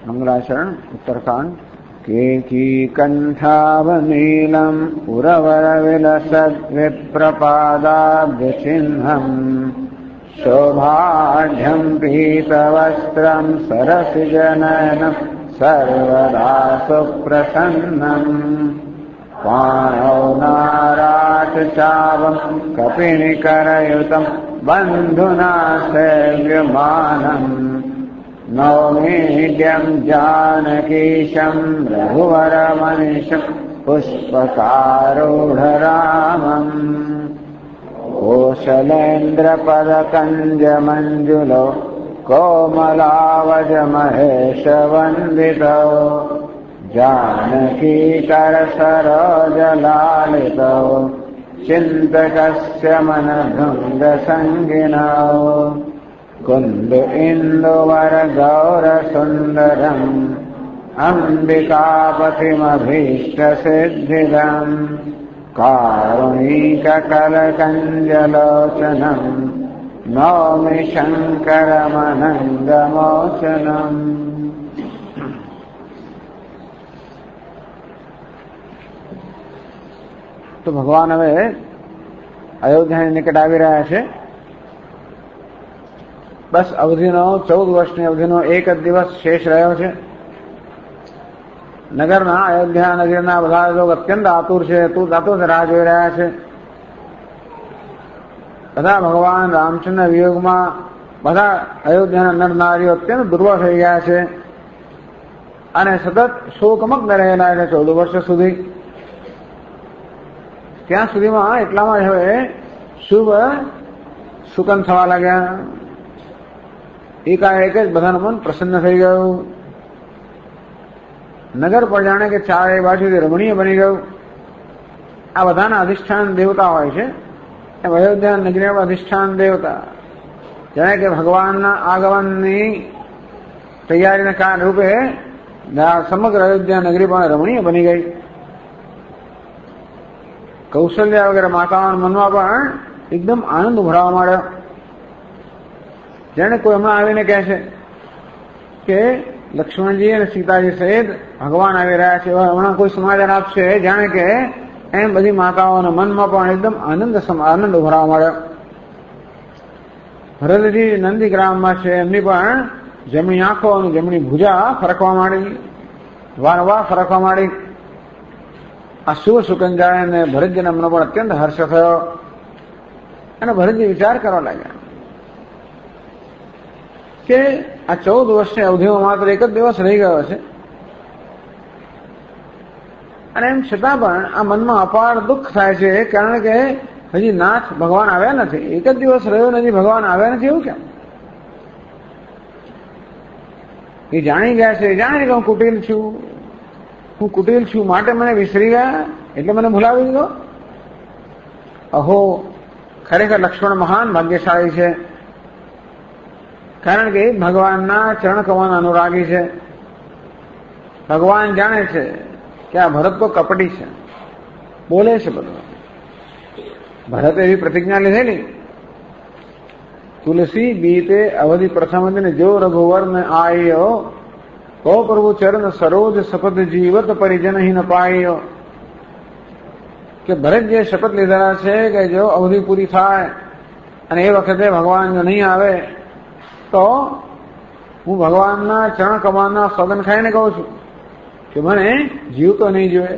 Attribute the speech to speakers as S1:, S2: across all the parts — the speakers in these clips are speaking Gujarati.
S1: मंगलाचरण उत्तरकांड। केकीकण्ठावनीलम् उरवरविलसद्विप्रपादाब्जचिह्नम् शोभाढ्यम् पीतवस्त्रम् सरसिजनयनम् सर्वदा सुप्रसन्नम् पाणौ नाराचचापम् कपिनिकरयुतम् बन्धुना सेव्यमानम् नौमीड्यम् जानकीशम् रघुवरमनिशम् पुष्पकारूढरामम् कोशलेन्द्रपदकञ्जमञ्जुलो कोमलावजमहेशवन्दितो जानकीकरसरोजलालितो चिन्तकस्य मनभृङ्गसङ्गिनौ कुन्द इन्दुवरगौरसुन्दरम् अम्बिकापतिमभीष्टसिद्धिदम् कारुणिककलकञ्जलोचनम् नौमि शङ्करमनङ्गमोचनम्। તો ભગવાન હવે અયોધ્યાની નિકટ આવી રહ્યા છે. બસ અવધિનો 14 વર્ષની અવધિનો એક જ દિવસ શેષ રહ્યો છે. નગરના અયોધ્યા નગરના બધા લોકો અત્યંત આતુર છે, રાહ જોઈ રહ્યા છે. બધા ભગવાન રામચંદ્ર વિયોગમાં બધા અયોધ્યાના નર નારીઓ અત્યંત દુર્બળ થઈ ગયા છે અને સતત શોકમગ્ન રહેલા છે 14 વર્ષ સુધી. ત્યાં સુધીમાં એટલામાં જ હવે શુભ સુકન થવા લાગ્યા. એકાએક જ બધાનું મન પ્રસન્ન થઈ ગયું. નગર પર જાણે કે ચારે બાજુથી રમણીય બની ગયું. આ બધાના અધિષ્ઠાન દેવતા હોય છે. એમ અયોધ્યા નગરીના અધિષ્ઠાન દેવતા જાણે કે ભગવાનના આગમનની તૈયારીના કારણ રૂપે સમગ્ર અયોધ્યા નગરી પણ રમણીય બની ગઈ. કૌશલ્યા વગેરે માતાઓના મનમાં પણ એકદમ આનંદ ઉભરાવા માંડ્યો. જેને કોઈ હમણાં આવીને કહે છે કે લક્ષ્મણજી અને સીતાજી સહિત ભગવાન આવી રહ્યા છે, હમણાં કોઈ સમાધાન આપશે, જાણે કે એમ બધી માતાઓના મનમાં પણ એકદમ આનંદ ઉભરાવા માંડ્યો. ભરતજી નંદીગ્રામમાં છે, એમની પણ જમણી આંખો અને જમણી ભુજા ફરકવા માંડી, વારંવાર ફરકવા માંડી. આ શુભ સુકન જાય અને ભરતજીના મનમાં પણ અત્યંત હર્ષ થયો અને ભરતજી વિચાર કરવા લાગ્યા કે આ 14 વર્ષની અવધિમાં માત્ર એક જ દિવસ રહી ગયો છે અને એમ છતાં પણ આ મનમાં અપાર દુઃખ થાય છે, કારણ કે હજી નાથ ભગવાન આવ્યા નથી. એક જ દિવસ રહ્યો નથી, ભગવાન આવ્યા નથી, એવું કેમ? એ જાણી ગયા છે, જાણે કે હું કુટિલ છું માટે મને વિસરી ગયા, એટલે મને ભૂલાવી દીધો. અહો, ખરેખર લક્ષ્મણ મહાન ભાગ્યશાળી છે, કારણ કે ભગવાનના ચરણ કમળના અનુરાગી છે. ભગવાન જાણે છે કે આ ભરત તો કપટી છે, બોલે છે બધું. ભરત એવી પ્રતિજ્ઞા લીધેલી, તુલસી બીતે અવધિ પ્રથમ દિન જો રઘુવર ને આયો, કો પ્રભુ ચરણ સરોજ શપથ જીવત પરિજન ન પાયો. કે ભરત જે શપથ લીધેલા છે કે જો અવધિ પૂરી થાય અને એ વખતે ભગવાન જો નહીં આવે તો હું ભગવાનના ચરણ કમળના સોગંદ ખાઈને કહું છું કે મને જીવ તો નહીં જોઈએ.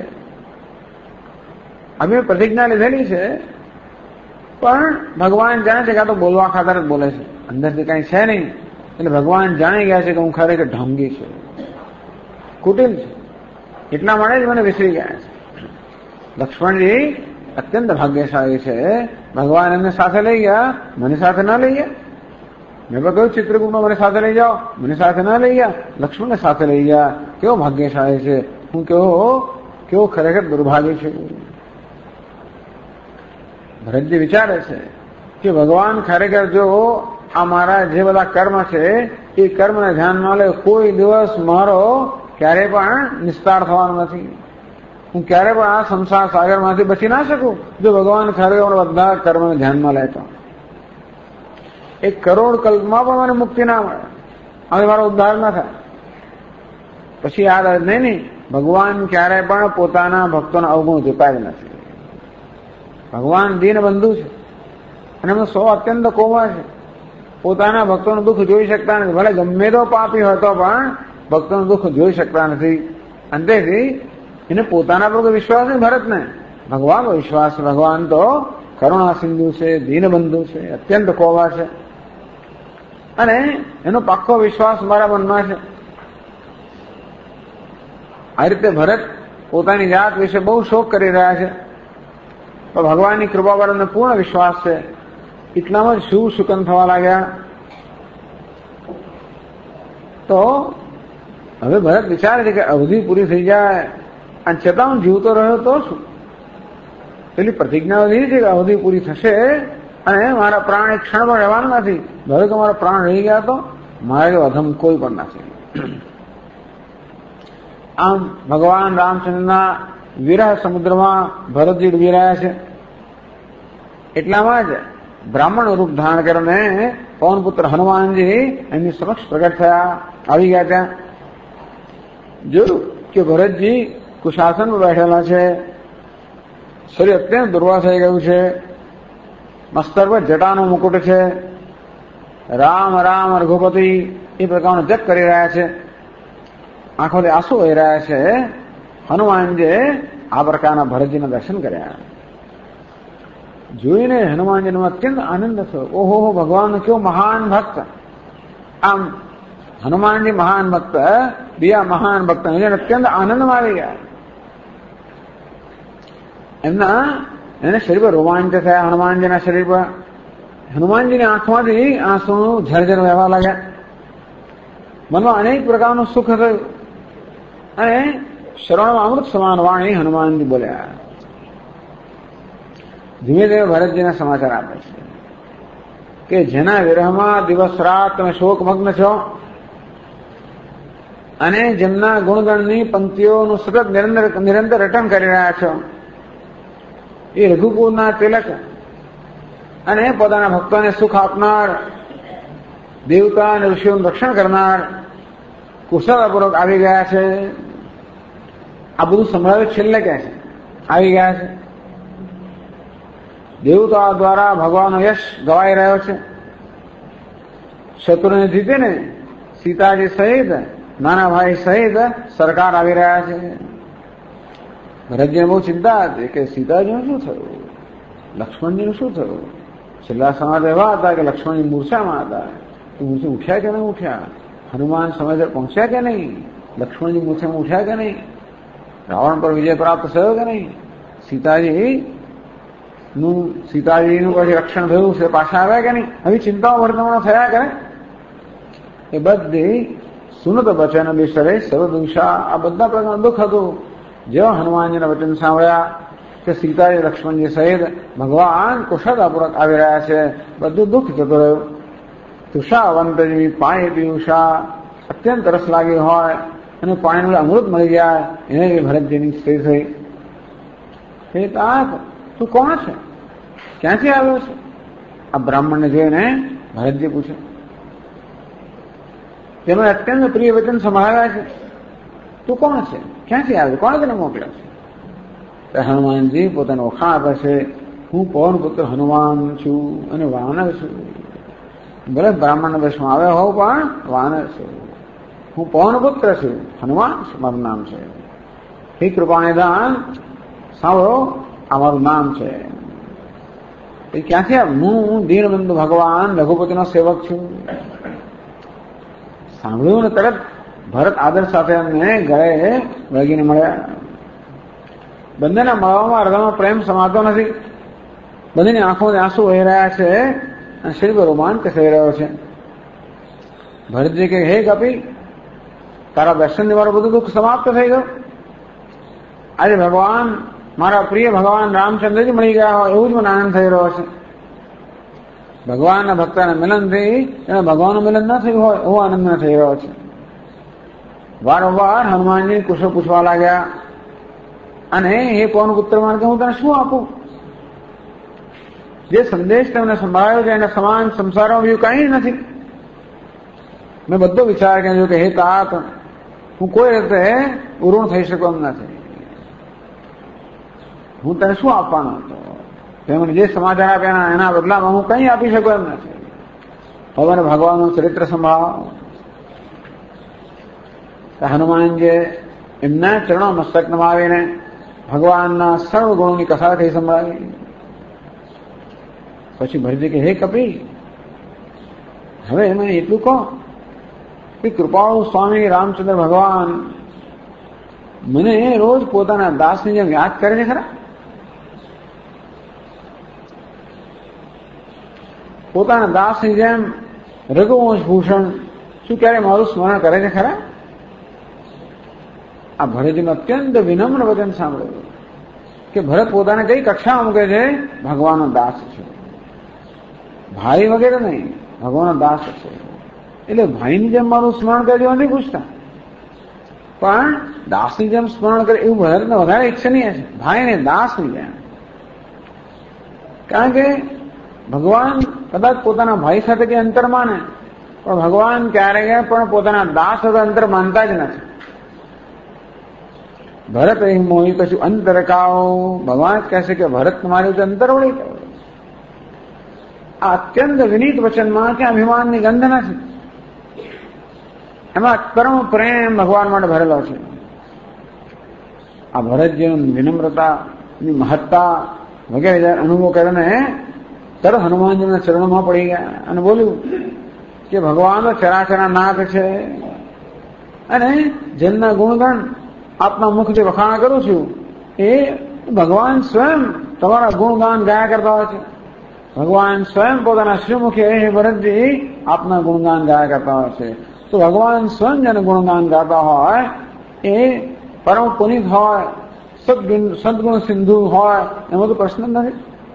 S1: અમે પ્રતિજ્ઞા લીધેલી છે, પણ ભગવાન જાણે છે કે આ તો બોલવા ખાતર જ બોલે છે, અંદરથી કઈ છે નહીં. એટલે ભગવાન જાણી ગયા છે કે હું ખરેખર ઢોંગી છું, કુટિલ છે, એટલા માટે જ મને વિસરી ગયા છે. લક્ષ્મણજી અત્યંત ભાગ્યશાળી છે, ભગવાન એમને સાથે લઈ ગયા, મને સાથે ના લઈ ગયા. મેં પણ કહ્યું ચિત્રકૂટમાં મને સાથે લઈ જાઓ, મને સાથે ના લઈ ગયા, લક્ષ્મણને સાથે લઈ ગયા. કેવો ભાગ્યશાળી છે, હું કેવો ખરેખર દુર્ભાગ્ય છે. ભરતજી વિચારે છે કે ભગવાન ખરેખર જો આ મારા જે બધા કર્મ છે એ કર્મને ધ્યાનમાં લે, કોઈ દિવસ મારો ક્યારેય પણ નિસ્તાર થવાનો નથી. હું ક્યારે પણ આ સંસાર સાગરમાંથી બચી ના શકું જો ભગવાન ખરેખર બધા કર્મને ધ્યાનમાં લે તો. 1 કરોડ કલ્પમાં પણ મને મુક્તિ ના મળે, હવે મારો ઉદ્ધાર ના થાય. પછી યાદ આવે નહીં, ભગવાન ક્યારેય પણ પોતાના ભક્તોના અવગુણ જોતા જ નથી. ભગવાન દીનબંધુ છે અને એમનો સ્વભાવ અત્યંત કોમળ છે. પોતાના ભક્તોનું દુઃખ જોઈ શકતા નથી. ભલે ગમે તો પાપી હોય તો પણ ભક્તોનું દુઃખ જોઈ શકતા નથી. અંતેથી એને પોતાના પર વિશ્વાસ નહીં ભરતને, ભગવાન પર વિશ્વાસ. ભગવાન તો કરુણા સિંધુ છે, દીનબંધુ છે, અત્યંત કોમળ છે અને એનો પાક્કો વિશ્વાસ મારા મનમાં છે. આ રીતે ભરત પોતાની જાત વિશે બહુ શોક કરી રહ્યા છે, તો ભગવાનની કૃપા પર એમને પૂર્ણ વિશ્વાસ છે. એટલામાં જ શું સુકન થવા લાગ્યા. તો હવે ભરત વિચારે છે કે અવધિ પૂરી થઈ જાય અને છતાં હું જીવતો રહ્યો તો શું? પેલી પ્રતિજ્ઞા લીધી છે કે અવધિ પૂરી થશે અને મારા પ્રાણ એક ક્ષણ પણ રહેવાના નથી. ધારો કે મારા પ્રાણ રહી ગયા તો મારા જેવો અધમ કોઈ પણ નથી. આમ ભગવાન રામચંદ્રના વિરહ સમુદ્રમાં ભરતજી ડૂબી રહ્યા છે. એટલામાં જ બ્રાહ્મણ રૂપ ધારણ કરીને પવનપુત્ર હનુમાનજી એમની સમક્ષ પ્રગટ થયા, આવી ગયા. ત્યાં જોયું કે ભરતજી કુશાસન પર બેઠેલા છે, શરીર અત્યંત દુર્વા થઈ ગયું છે, મસ્તક પર જટાનો મુકુટ છે, રામ રામ રઘુપતિ એ પ્રકારનો જપ કરી રહ્યા છે, આંખોથી આંસુ વહી રહ્યા છે. હનુમાનજીએ આ પ્રકારના ભરતજીના દર્શન કર્યા. જોઈને હનુમાનજીનો અત્યંત આનંદ થયો. ઓહો, ભગવાન કેવો મહાન ભક્ત. આમ હનુમાનજી મહાન ભક્ત, બીજા મહાન ભક્ત એને અત્યંત આનંદમાં આવી ગયા. એને શરીર પર રોમાંચ થયા. હનુમાનજીના શરીર પર હનુમાનજીની આંખમાંથી આંસુ ઝરઝર વહેવા લાગ્યા. મનમાં અનેક પ્રકારનું સુખ થયું અને શ્રવણમાં અમૃત સમાન વાણી હનુમાનજી બોલ્યા. ધીમે ધીમે ભરતજીના સમાચાર આપે છે કે જેના વિરહમાં દિવસ રાત તમે શોકમગ્ન છો અને જેમના ગુણગણની પંક્તિઓનું સતત નિરંતર રટન કરી રહ્યા છો, એ રઘુકુળના તિલક અને પોતાના ભક્તોને સુખ આપનાર, દેવતા અને ઋષિઓનું રક્ષણ કરનાર કુશળતાપૂર્વક આવી ગયા છે. આ બધું સંભળાવ્યું છેલ્લે કહે છે આવી ગયા છે. દેવતાઓ દ્વારા ભગવાનનો યશ ગવાઈ રહ્યો છે. શત્રુને જીતીને સીતાજી સહિત નાના ભાઈ સહિત સરકાર આવી રહ્યા છે. ભરતજીને બહુ ચિંતા હતી કે સીતાજીનું શું થયું, લક્ષ્મણજીનું શું થયું. છેલ્લા સમાચાર એવા હતા કે લક્ષ્મણજી મૂર્છામાં હતા. મૂર્છે ઉઠ્યા કે નહીં ઉઠ્યા, હનુમાન સમય પહોંચ્યા કે નહીં, લક્ષ્મણજી મૂર્છામાં ઉઠ્યા કે નહીં, રાવણ પર વિજય પ્રાપ્ત થયો કે નહીં, સીતાજીનું પછી રક્ષણ થયું છે, પાછા આવ્યા કે નહીં, આવી ચિંતાઓ વર્તમાન થયા કરે. એ બધી સુનત વચન બિસરે સર્વદુષા, આ બધા પ્રકારનું દુઃખ હતું. જેવા હનુમાનજીના વચન સાંભળ્યા કે સીતાજી લક્ષ્મણજી સહિત ભગવાન કુશળતાપૂર્વક આવી રહ્યા છે, બધું દુઃખ જતું રહ્યું. તુષાવંત જેવી પાણી પીયુષા, અત્યંત રસ લાગી હોય અને પાણીનું અમૃત મળી જાય એને ભરતજીની સ્થિતિ થઈ. હે તાત, તું કોણ છે, ક્યાંથી આવ્યો છે? આ બ્રાહ્મણને જોઈને ભરતજી પૂછે. તેમણે અત્યંત પ્રિય વચન સંભળાવ્યા છે. તું કોણ છે, ક્યાંથી આવ્યો, કોણે તને મોકલ્યો છે? હનુમાનજી પોતાને ઓળખાણ આપે છે. હું પવનપુત્ર હનુમાન છું અને વાનર છું. ભલે બ્રાહ્મણ વેશમાં આવ્યો હોઉં પણ વાનર છું. હું પવનપુત્ર છું, હનુમાન મારું નામ છે. હે કૃપાનિદાન, સાંભળો, આ મારું નામ છે. એ ક્યાંથી હું દીનબંધુ ભગવાન રઘુપતિનો સેવક છું. સાંભળ્યું ને તરત ભરત આદર સાથે એમને ગળે વળગીને મળ્યા. બંનેના મળવામાં હૃદયમાં પ્રેમ સમાતો નથી. બંનેની આંખોથી આંસુ વહી રહ્યા છે અને શરીર પર રોમાંચ થઈ રહ્યો છે. ભરતજી કહે, હે કપિલ, તારા દર્શનથી મારું બધું દુઃખ સમાપ્ત થઈ ગયું. આજે ભગવાન, મારા પ્રિય ભગવાન રામચંદ્રજી મળી ગયા હોય એવું જ મને આનંદ થઈ રહ્યો છે. ભગવાનના ભક્તના મિલનથી એને ભગવાનનું મિલન ન થયું હોય એવો આનંદ મને થઈ રહ્યો છે. વારંવાર હનુમાનજી કુશળ પૂછવા લાગ્યા અને હે પવનપુત્ર માર્ગે હું તને શું આપું? જે સંદેશ તમને સંભળાયો છે એના સમાન સંસારમાં બીજું કંઈ નથી. મેં બધો વિચાર કર્યો કે હે તાત, હું કોઈ રીતે ઋણ થઈ શકું એમ નથી. હું તને શું આપવાનો હતો? તેમને જે સમાચાર આપ્યા એના બદલામાં હું કંઈ આપી શકું એમ નથી. હવે મને ભગવાનનું ચરિત્ર સંભાળો. હનુમાનજી એમના ચરણો મસ્તક નમાવીને ભગવાનના સર્વ ગુણોની કથાથી સંભળાવી. પછી ભરતજી કે હે કપિ, હવે મને એટલું કહો કે કૃપાળુ સ્વામી રામચંદ્ર ભગવાન મને રોજ પોતાના દાસની જેમ યાદ કરે છે ખરા? પોતાના દાસની જેમ રઘુવંશ ભૂષણ શું ક્યારે મારું સ્મરણ કરે છે ખરા? આ ભરતજીનું અત્યંત વિનમ્ર વચન સાંભળ્યું કે ભરત પોતાને કઈ કક્ષામાં મૂકે છે? ભગવાનનો દાસ છે, ભાઈ વગેરે નહીં, ભગવાનનો દાસ છે. એટલે ભાઈની જેમ મારું સ્મરણ કરજો નથી પૂછતા, પણ દાસની જેમ સ્મરણ કરે એવું ભરતને વધારે ઈચ્છનીય છે, ભાઈને દાસની જેમ. કારણ કે ભગવાન કદાચ પોતાના ભાઈ સાથે કે અંતર માને, પણ ભગવાન ક્યારેય પણ પોતાના દાસ સાથે અંતર માનતા જ નથી. ભરત એ મોહી કશું અંતર કાઓ, ભગવાન કહેશે કે ભરત તમારી ઉપર અંતર વળી. આ અત્યંત વિનીત વચનમાં કે અભિમાનની ગંધ નથી, એમાં પરમ પ્રેમ ભગવાન માટે ભરેલો છે. આ ભરતજીની વિનમ્રતાની મહત્તા વગેરે અનુભવ કરીને તરત હનુમાનજીના ચરણોમાં પડી ગયા અને બોલ્યું કે ભગવાન ચરાચરા નાથ છે અને જેમના ગુણગણ આપના મુખથી વખાણ કરું છું એ ભગવાન સ્વયં તમારા ગુણગાન ગાયા કરતા હોય છે. ભગવાન સ્વયં પોતાના શ્રીમુખે હે ભરતજી આપના ગુણગાન ગાયા કરતા હોય છે. તો ભગવાન સ્વયં જેને ગુણગાન ગાતા હોય એ પરમ પુનિત હોય, સદગુણ સિંધુ હોય, એમાં તો પ્રશ્ન નથી.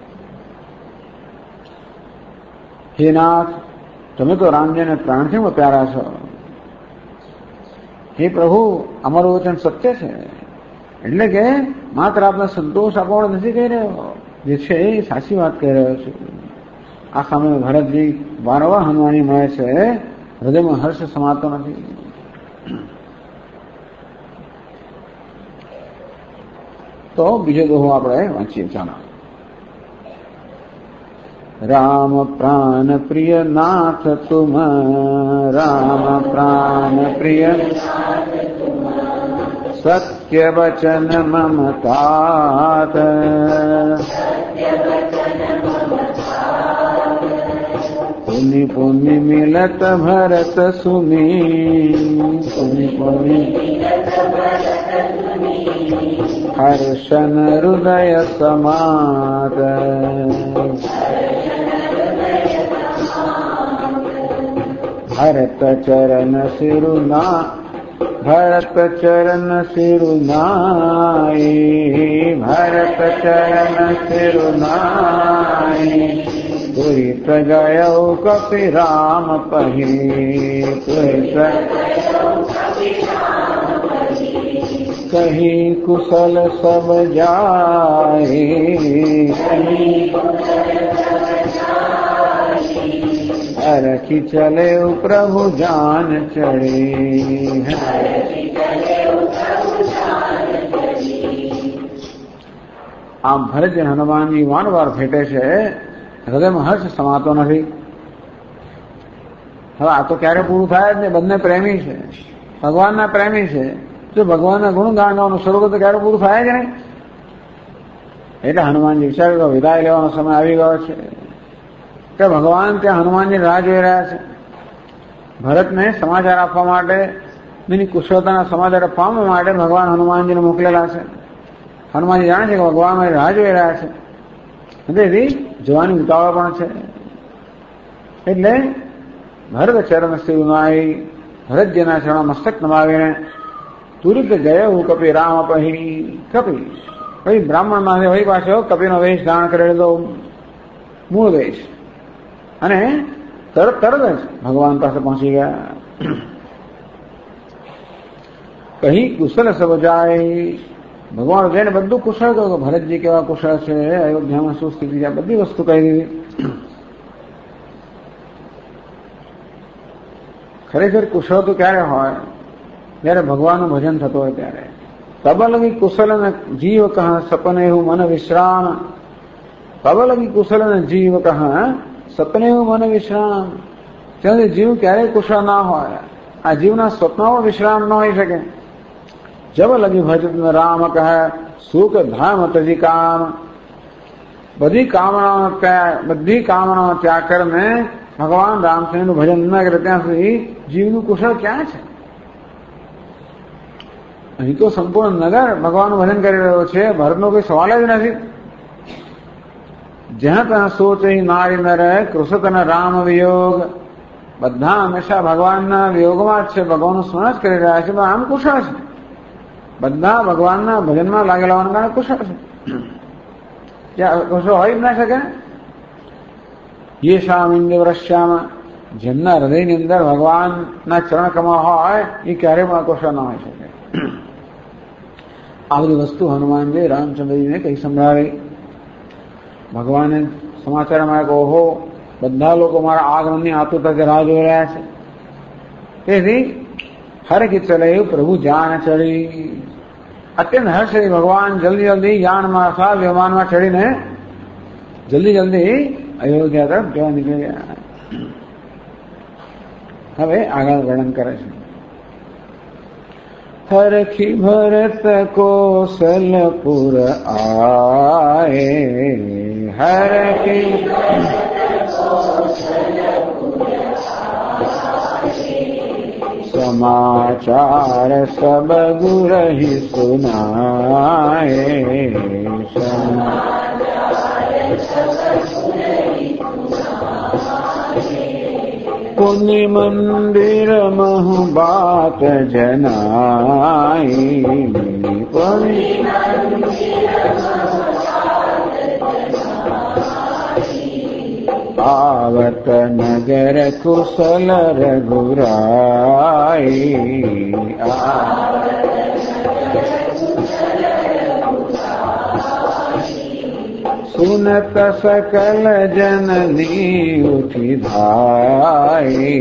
S1: હે નાથ, તમે તો રામજીને પ્રાણથી પ્યારા છો. હે પ્રભુ, અમારું વચન સત્ય છે, એટલે કે માત્ર આપને સંતોષ આપવાનો નથી કહી રહ્યો, જે છે એ સાચી વાત કહી રહ્યો છું. આ સામે ભરતજી વારંવાર હનુમાની મળે છે, હૃદયમાં હર્ષ સમાતો નથી. તો બીજો દોહો આપણે વાંચીએ. ચાલો. राम प्राण प्रिय नाथ तुम, राम प्राण प्रिय सत्य वचन मम तात, पुनि पुनि मिलत भरत सुनी, पुनि पुनि हर्षन हृदय समात. भरत चरण सिरुना, भरत चरण सिरुनाई, भरत चरण सिरुनाई. तुरित गयो कपि राम पहि, तुरित कही कुशल सब जाए, रखी चले प्रभु जान चढ़े. આમ ભરતજી હનુમાનજી વારંવાર ભેટે છે, હૃદયમાં હર્ષ સમાતો નથી. હવે આ તો ક્યારે પૂરું થાય જ નહીં. બંને પ્રેમી છે, ભગવાનના પ્રેમી છે. જો ભગવાનના ગુણ ગાવાનું શરૂ તો ક્યારે પૂરું થાય જ નહીં. એટલે હનુમાનજી વિચાર્યું વિદાય લેવાનો સમય આવી ગયો છે કે ભગવાન ત્યાં હનુમાનજી રાહ જોઈ રહ્યા છે. ભરતને સમાચાર આપવા માટે, એની કુશળતાના સમાચાર પામવા માટે ભગવાન હનુમાનજીને મોકલેલા છે. હનુમાનજી જાણે છે કે ભગવાન મારી રાહ જોઈ રહ્યા છે, તેથી જોવાની ઉતાવળ પણ છે. એટલે ભરત ચરણ સિરુનાઈ, ભરતજીના ચરણ મસ્તક નમાવીને તુરિત ગયો કપિ રામ પહી. કપિ ભાઈ બ્રાહ્મણ માં વહી પાછો કપિનો વેશ ધારણ કરેલો, મૂળ વેશ, અને તરત જ ભગવાન પાસે પહોંચી ગયા. કહી કુશલ સબ જાય. ભગવાન જઈને બધું કુશળ કહ્યું. ભરતજી કેવા કુશળ છે, અયોધ્યામાં શું સ્થિતિ છે, બધી વસ્તુ કહી દીધી. ખરેખર કુશળ તો ક્યારે હોય જ્યારે ભગવાનનું ભજન થતું હોય ત્યારે. પ્રબલવી કુશલ જીવ કહ સપનેહુ મન વિશ્રામ. પ્રબલવી કુશલ જીવ કહ સપનેહુ મન વિશ્રામ. ત્યાં જીવ ક્યારેય કુશળ ના હોય. આ જીવના સ્વપ્નમાં વિશ્રામ ન હોઈ શકે. જબ લગી ભજત રામ કહે સુખ ધામ તજી કામ. બધી કામનાઓ ત્યાગ કરીને ભગવાન રામચંદ્રનું ભજન ન કરે ત્યાં સુધી જીવનું કુશળ ક્યાં છે? અહીં તો સંપૂર્ણ નગર ભગવાનનું ભજન કરી રહ્યો છે. ભરતનો કોઈ સવાલ જ નથી. જ્યાં ત્યાં સોચ નારી નર કૃષતન રામ વિયોગ. બધા હંમેશા ભગવાનના વિયોગમાં જ છે, ભગવાનનું સ્મરણ જ કરી રહ્યા છે. આમ કુશળ છે. બધા ભગવાનના ભજનમાં લાગેલા હોવાના કારણે કુશળ છે. ત્યાં કુશળ હોય જ ના શકે. ये શામિન્દ્રશ્યામાં જેમના હૃદયની અંદર ભગવાનના ચરણ કમળ હોય એ ક્યારેય પણ કુશળ ન હોઈ શકે. આ બધી વસ્તુ હનુમાનજી રામચંદ્રજીને કઈ સંભળાવી. ભગવાને સમાચારમાં કહો ઓહો બધા લોકો મારા આગમનની આતુરતાથી રાહ જોઈ રહ્યા છે. તેથી હર કી ચલાયું પ્રભુ જાન ચડી. અત્યંત હર્ષ ભગવાન જલ્દી યાનમાં અથવા વિમાનમાં ચડીને જલ્દી અયોધ્યા તરફ જવા નીકળી ગયા. હવે આગળ વર્ણન કરે છે. હરખી ભરત કોસલપુર આએ. હરખી समाचार सब गुरहि सुनाए. पुण्य मंदिर महु बात जनाई. आवत नगर कुशल रघुराई. सुनत सकल जननी उठी धाई.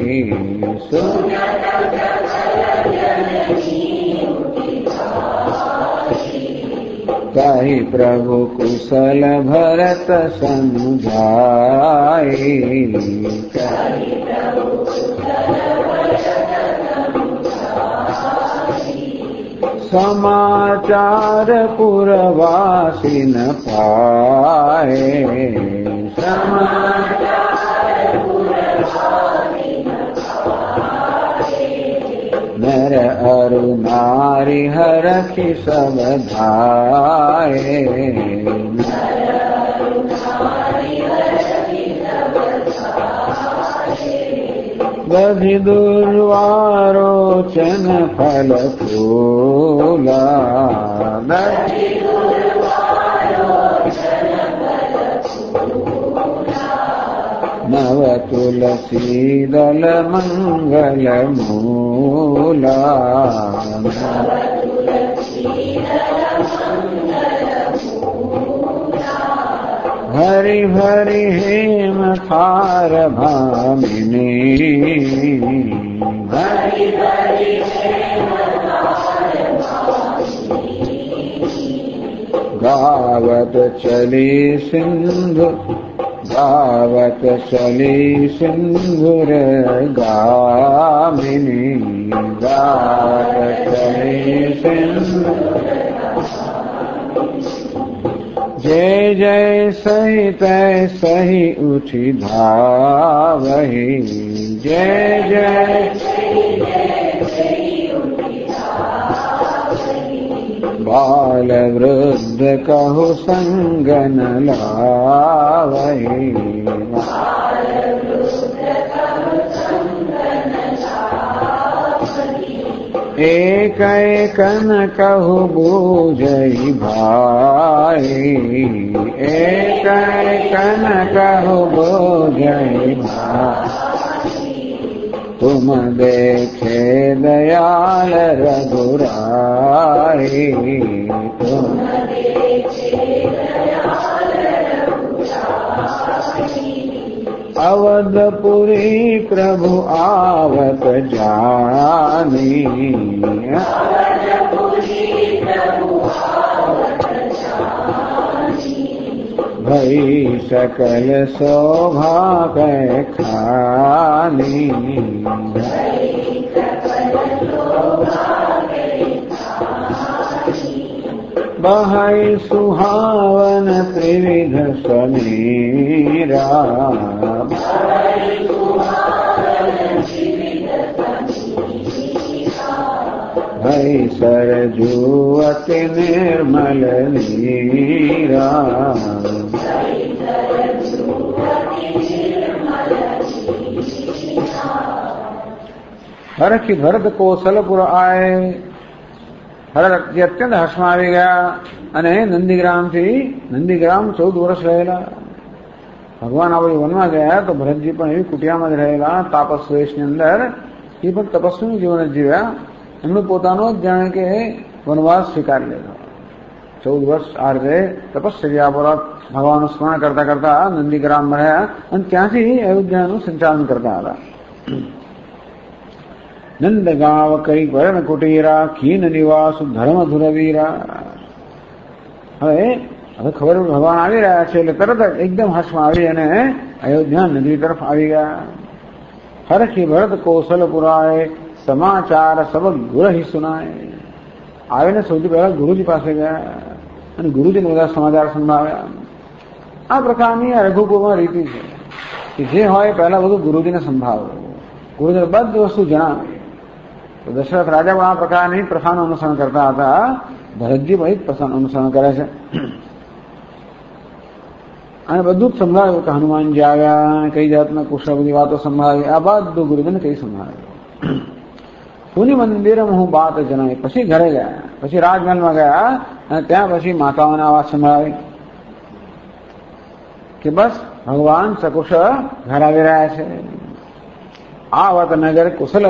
S1: कहि प्रभु कुशल भरत समझाई. समाचार पुरवासी न पाए. नर अरु नारी हरखि सब धाये. दधि दुर्वारोचन फल फूला. नव तुलसी दल मंगल मूला. हरि हरि हेम थार भामिनी. गावत चली सिंधु गावत चली सिंधुर गामिनी. गावत चली सिंधु जय जय सही तय सही उठी धावही. जय जय बाल वृद्ध कहु संग न लावही. एक एकन कहु बूझई भाई. एक एकन कहु बूझई भाई. तुम देखे दयाल रघुराई. तुम अवधपुरी प्रभु आवत जानी, भई सकल शोभा कै खानी, बहाई सुहावन त्रिविध समीरा, भई सरजू अति निर्मल नीरा, भरत की भरत कौशलपुर आए। ભરત અત્યંત હર્ષમાં આવી ગયા અને નંદીગ્રામ 14 વર્ષ રહેલા. ભગવાન આ વનમાં ગયા તો ભરતજી પણ એવી કુટિયામાં જ રહેલા તાપસ વેશની અંદર. એ પણ તપસ્વીનું જીવન જ જીવ્યા. એમણે પોતાનો જ જાણે કે વનવાસ સ્વીકારી લીધો. 14 વર્ષ આ રીતે તપશ્ચર્યા પર ભગવાનનું સ્મરણ કરતા કરતા નંદીગ્રામમાં રહ્યા અને ત્યાંથી અયોધ્યાનું સંચાલન કરતા હતા. નંદ ગાંવ કરી વરણ કુટીરા, ખીન નિવાસ ધર્મ ધુરવીરા. હવે ખબર ભગવાન આવી રહ્યા છે એટલે તરત જ એકદમ હર્ષમાં આવી અને અયોધ્યા નગરી તરફ આવી ગયા. હરખી ભરત કૌશલપુરાય, સમાચાર સબ ગુરહિ સુનાય. આવીને સૌથી પહેલા ગુરુજી પાસે ગયા અને ગુરુજીને બધા સમાચાર સંભળાવ્યા. આ પ્રકારની રઘુકુળમાં રીતિ છે કે જે હોય પહેલા બધું ગુરુજીને સંભાળવું, ગુરુજીને બધી વસ્તુ જણાવે. તો દશરથ રાજા પણ આ પ્રકારની પ્રથાનું અનુસરણ કરતા હતા. ભરતજી પણ એક પ્રથાનું અનુસરણ કરે છે અને બધું જ સંભળાવ્યું કે હનુમાનજી આવ્યા, કઈ જાતના કુશળ બધી વાતો સંભળાવી. આ બધું ગુરુજીને કઈ સંભળાવ્યું. પુની મંદિરમાં હું બાત જણાવી. પછી ઘરે ગયા, પછી રાજમહેલમાં ગયા અને ત્યાં પછી માતાઓના વાત સંભળાવી કે બસ ભગવાન સકુશળ ઘર આવી રહ્યા છે. આવત નગર કુશલ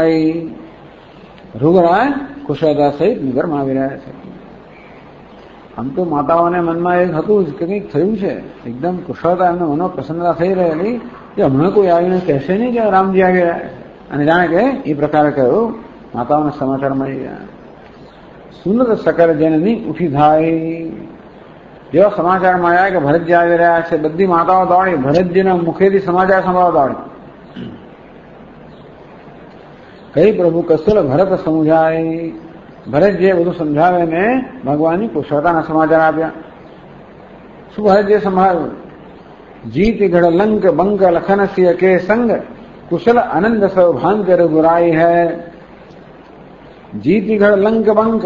S1: રઘુરાય કુશળતા સહિત નગરમાં આવી રહ્યા છે. આમ તો માતાઓને મનમાં એક હતું કે કંઈક થયું છે, એકદમ કુશળતા એમને મનો પ્રસન્નતા થઈ રહેલી કે હમણાં કોઈ આવીને કહેશે નહીં કે રામજી આવી રહ્યા છે. અને જાણે કે એ પ્રકારે કહ્યું, માતાઓને સમાચાર મળી ગયા. સુંદર સકર જનની ઉઠી થાય. જેવા સમાચાર મળ્યા કે ભરતજી આવી રહ્યા છે, બધી માતાઓ દોડી ભરતજીના મુખેથી સમાચાર સંભળાવવા દોડી. કઈ પ્રભુ કસલ ભરત સમજાય. ભરતજીએ બધું સમજાવે ને ભગવાનની કુશળતાના સમાચાર આપ્યા. શું ભરતજીએ સંભળાવ્યું? જીત ગઢ લંક બંક લખન સિંહ કે સંગ, कुशल आनंद सौभाग्य रघुराई है. જીતીગઢ લંક બંક,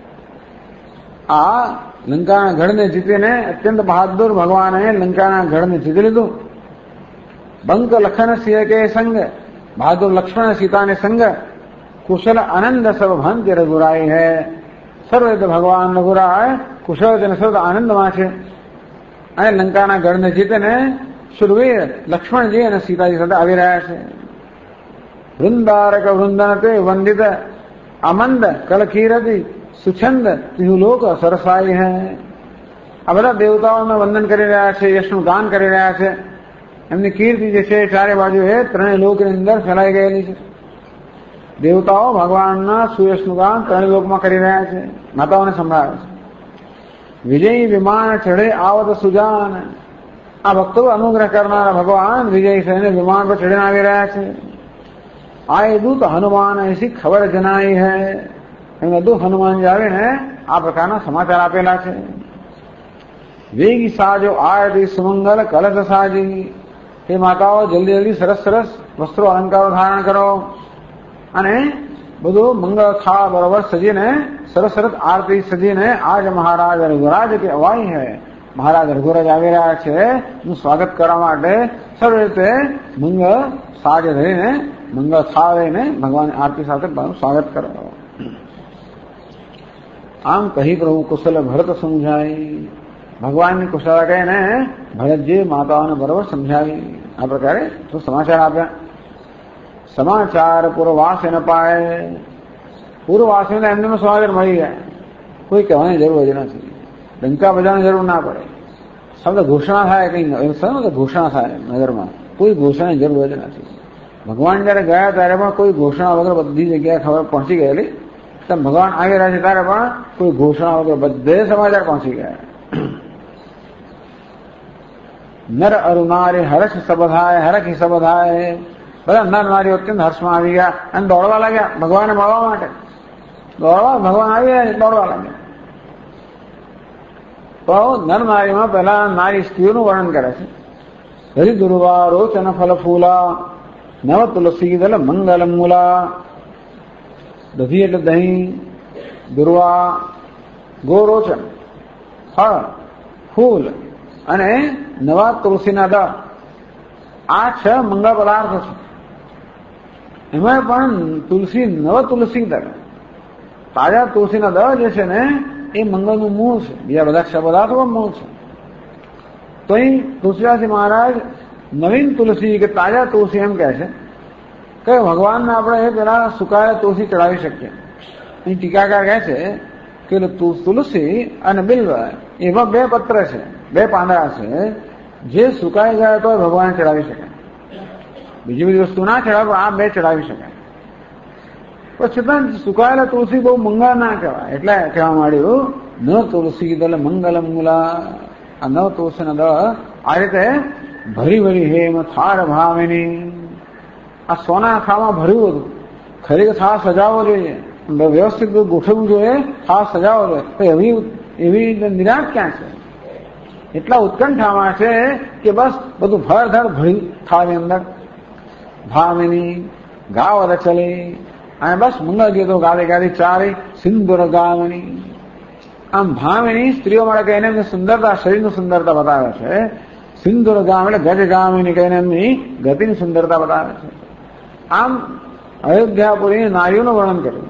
S1: આ લંકાના ગઢને જીતીને અત્યંત બહાદુર ભગવાને લંકાના ગઢને જીતી લીધું. બંક લખન સિંહ કે સંગ, બહાદુર લક્ષ્મણ સીતાને સંગ. કુશલ આનંદ સૌભાગ્ય રઘુરાઈ હૈ. સર્વે ભગવાન રઘુરાય કુશળ અને સર્વ આનંદમાં છે અને લંકાના ગઢને જીતીને સુરવીર લક્ષ્મણજી અને સીતાજી સાથે આવી રહ્યા છે. વૃંદારક વૃંદન તે વંદિત આમંદ કલખીરતી સુછંદ તિહુલોક સરસાઈ હૈ. આ બધા દેવતાઓને વંદન કરી રહ્યા છે, યશનું ગાન કરી રહ્યા છે. એમની કીર્તિ જે છે ચારે બાજુ એ ત્રણેય લોકની અંદર ફેલાઈ ગયેલી છે. દેવતાઓ ભગવાનના સુયશનું ગાન ત્રણેય લોકમાં કરી રહ્યા છે, માતાઓને સંભળાવે છે. વિજયી વિમાન ચઢે આવત સુજાન. આ ભક્તો અનુગ્રહ કરનારા ભગવાન વિજય થઈને વિમાન પર ચડીને આવી રહ્યા છે. આય દૂત હનુમાન એસી ખબર જણાઈ હૈ. એમને દૂત હનુમાનજી આવીને આ પ્રકારના સમાચાર આપેલા છે. વેગી સાજો આયતી સુમંગલ કલશ સાજી. એ માતાઓ જલ્દી જલ્દી સરસ સરસ વસ્ત્રો અલંકારો ધારણ કરો અને બધું મંગળ ખા બરોબર સજીને સરસ સરસ આરતી સજીને આજ મહારાજ રઘુરાજ કે અવાઈ હૈ. મહારાજ રઘુરાજ આવી રહ્યા છે નું સ્વાગત કરવા માટે સર્વ રીતે મંગળ સાજ રહીને મંગળ થાવીને ભગવાન આરતી સાથે સ્વાગત કરો. આમ કહી પ્રભુ કુશલ ભરત સમજાય. ભગવાનની કુશળતા કહીને ભરતજી માતાઓને બરોબર સમજાવી. આ પ્રકારે તો સમાચાર આપ્યા. સમાચાર પૂર્વવાસે ન પાય. પૂર્વવાસીને એમને સમાચાર મળી ગયા. કોઈ કહેવાની જરૂર જ નથી, ડંકા બજાવવાની જરૂર ના પડે. શબ્દ ઘોષણા થાય, કઈ ઘોષણા થાય નગરમાં કોઈ ઘોષણાની જરૂર જ નથી. ભગવાન જયારે ગયા ત્યારે પણ કોઈ ઘોષણા વગર બધી જગ્યાએ ખબર પહોંચી ગયેલી. ભગવાન આવી રહ્યા છે ત્યારે પણ કોઈ ઘોષણા વગર બધે સમાચાર પહોંચી ગયા. નર અરુ નારી હર્ષ સબધાય હરખી સબધાય. બધા નર નારીઓ અત્યંત હર્ષમાં આવી ગયા અને દોડવા લાગ્યા ભગવાનને મળવા માટે. ભગવાન આવી ગયા દોડવા લાગ્યા. તો નર નારીમાં પહેલા નારી સ્ત્રીઓનું વર્ણન કરે છે. હરિ દુર્વા રોચન ફલ ફૂલા નવ તુલસી દલ મંગલ મૂલા. દધી એટલે દહીં, દુર્વા, ગોરોચન, ફળ, ફૂલ અને નવા તુલસીના દળ. આ 6 મંગળ પદાર્થો છે. એમાં પણ તુલસી, નવ તુલસી દળ, તાજા તુલસીના દળ જે છે ને એ મંગળનું મૂળ છે. બીજા બધા 6 પદાર્થો પણ મૂળ છે. તો અહીં તુલસીદાસજી મહારાજ નવીન તુલસી કે તાજા તુલસી એમ કહે છે કે ભગવાનને આપણે પેલા સુકાયેલા તુલસી ચડાવી શકીએ. અહીં ટીકાકાર કહે છે કે તુલસી અને બિલ્વ એવા 2 પત્ર છે, 2 પાંદડા છે જે સુકાઈ ગયા તો ભગવાન ચડાવી શકે. બીજી બધી વસ્તુ ના ચડાવે પણ આ 2 ચડાવી શકાય. પણ છતાં સુકાયેલા તુલસી બહુ મંગળ ના કહેવાય. એટલે કહેવા માંડ્યું ન તુલસી દલ મંગલ મૂલા. આ 9 તુલસીના દળ આ રીતે ભરી ભરી હેમ થાળ ભાવેની. આ સોના થાળમાં ભર્યું હતું. ખરેખર થાળ સજાવવો જોઈએ, વ્યવસ્થિત ગોઠવવું જોઈએ, થાળ સજાવવો જોઈએ. એવી નિરાશ ક્યાં છે? એટલા ઉત્કંઠામાં છે કે બસ બધું ભરધર ભર્યું થાળની અંદર. ભામિની ગાવ રચલી અને બસ મંગળ ગીતો ગાતી ગાતી ચારી. સિંદુર ગામની. આમ ભામિની સ્ત્રીઓ માટે કહીને એમની સુંદરતા, શરીરની સુંદરતા બતાવે છે. સિંદુર ગામ એટલે ગજ ગામિની કહીને એમની ગતિની સુંદરતા બતાવે છે. આમ અયોધ્યાપુરીની નારીઓનું વર્ણન કર્યું.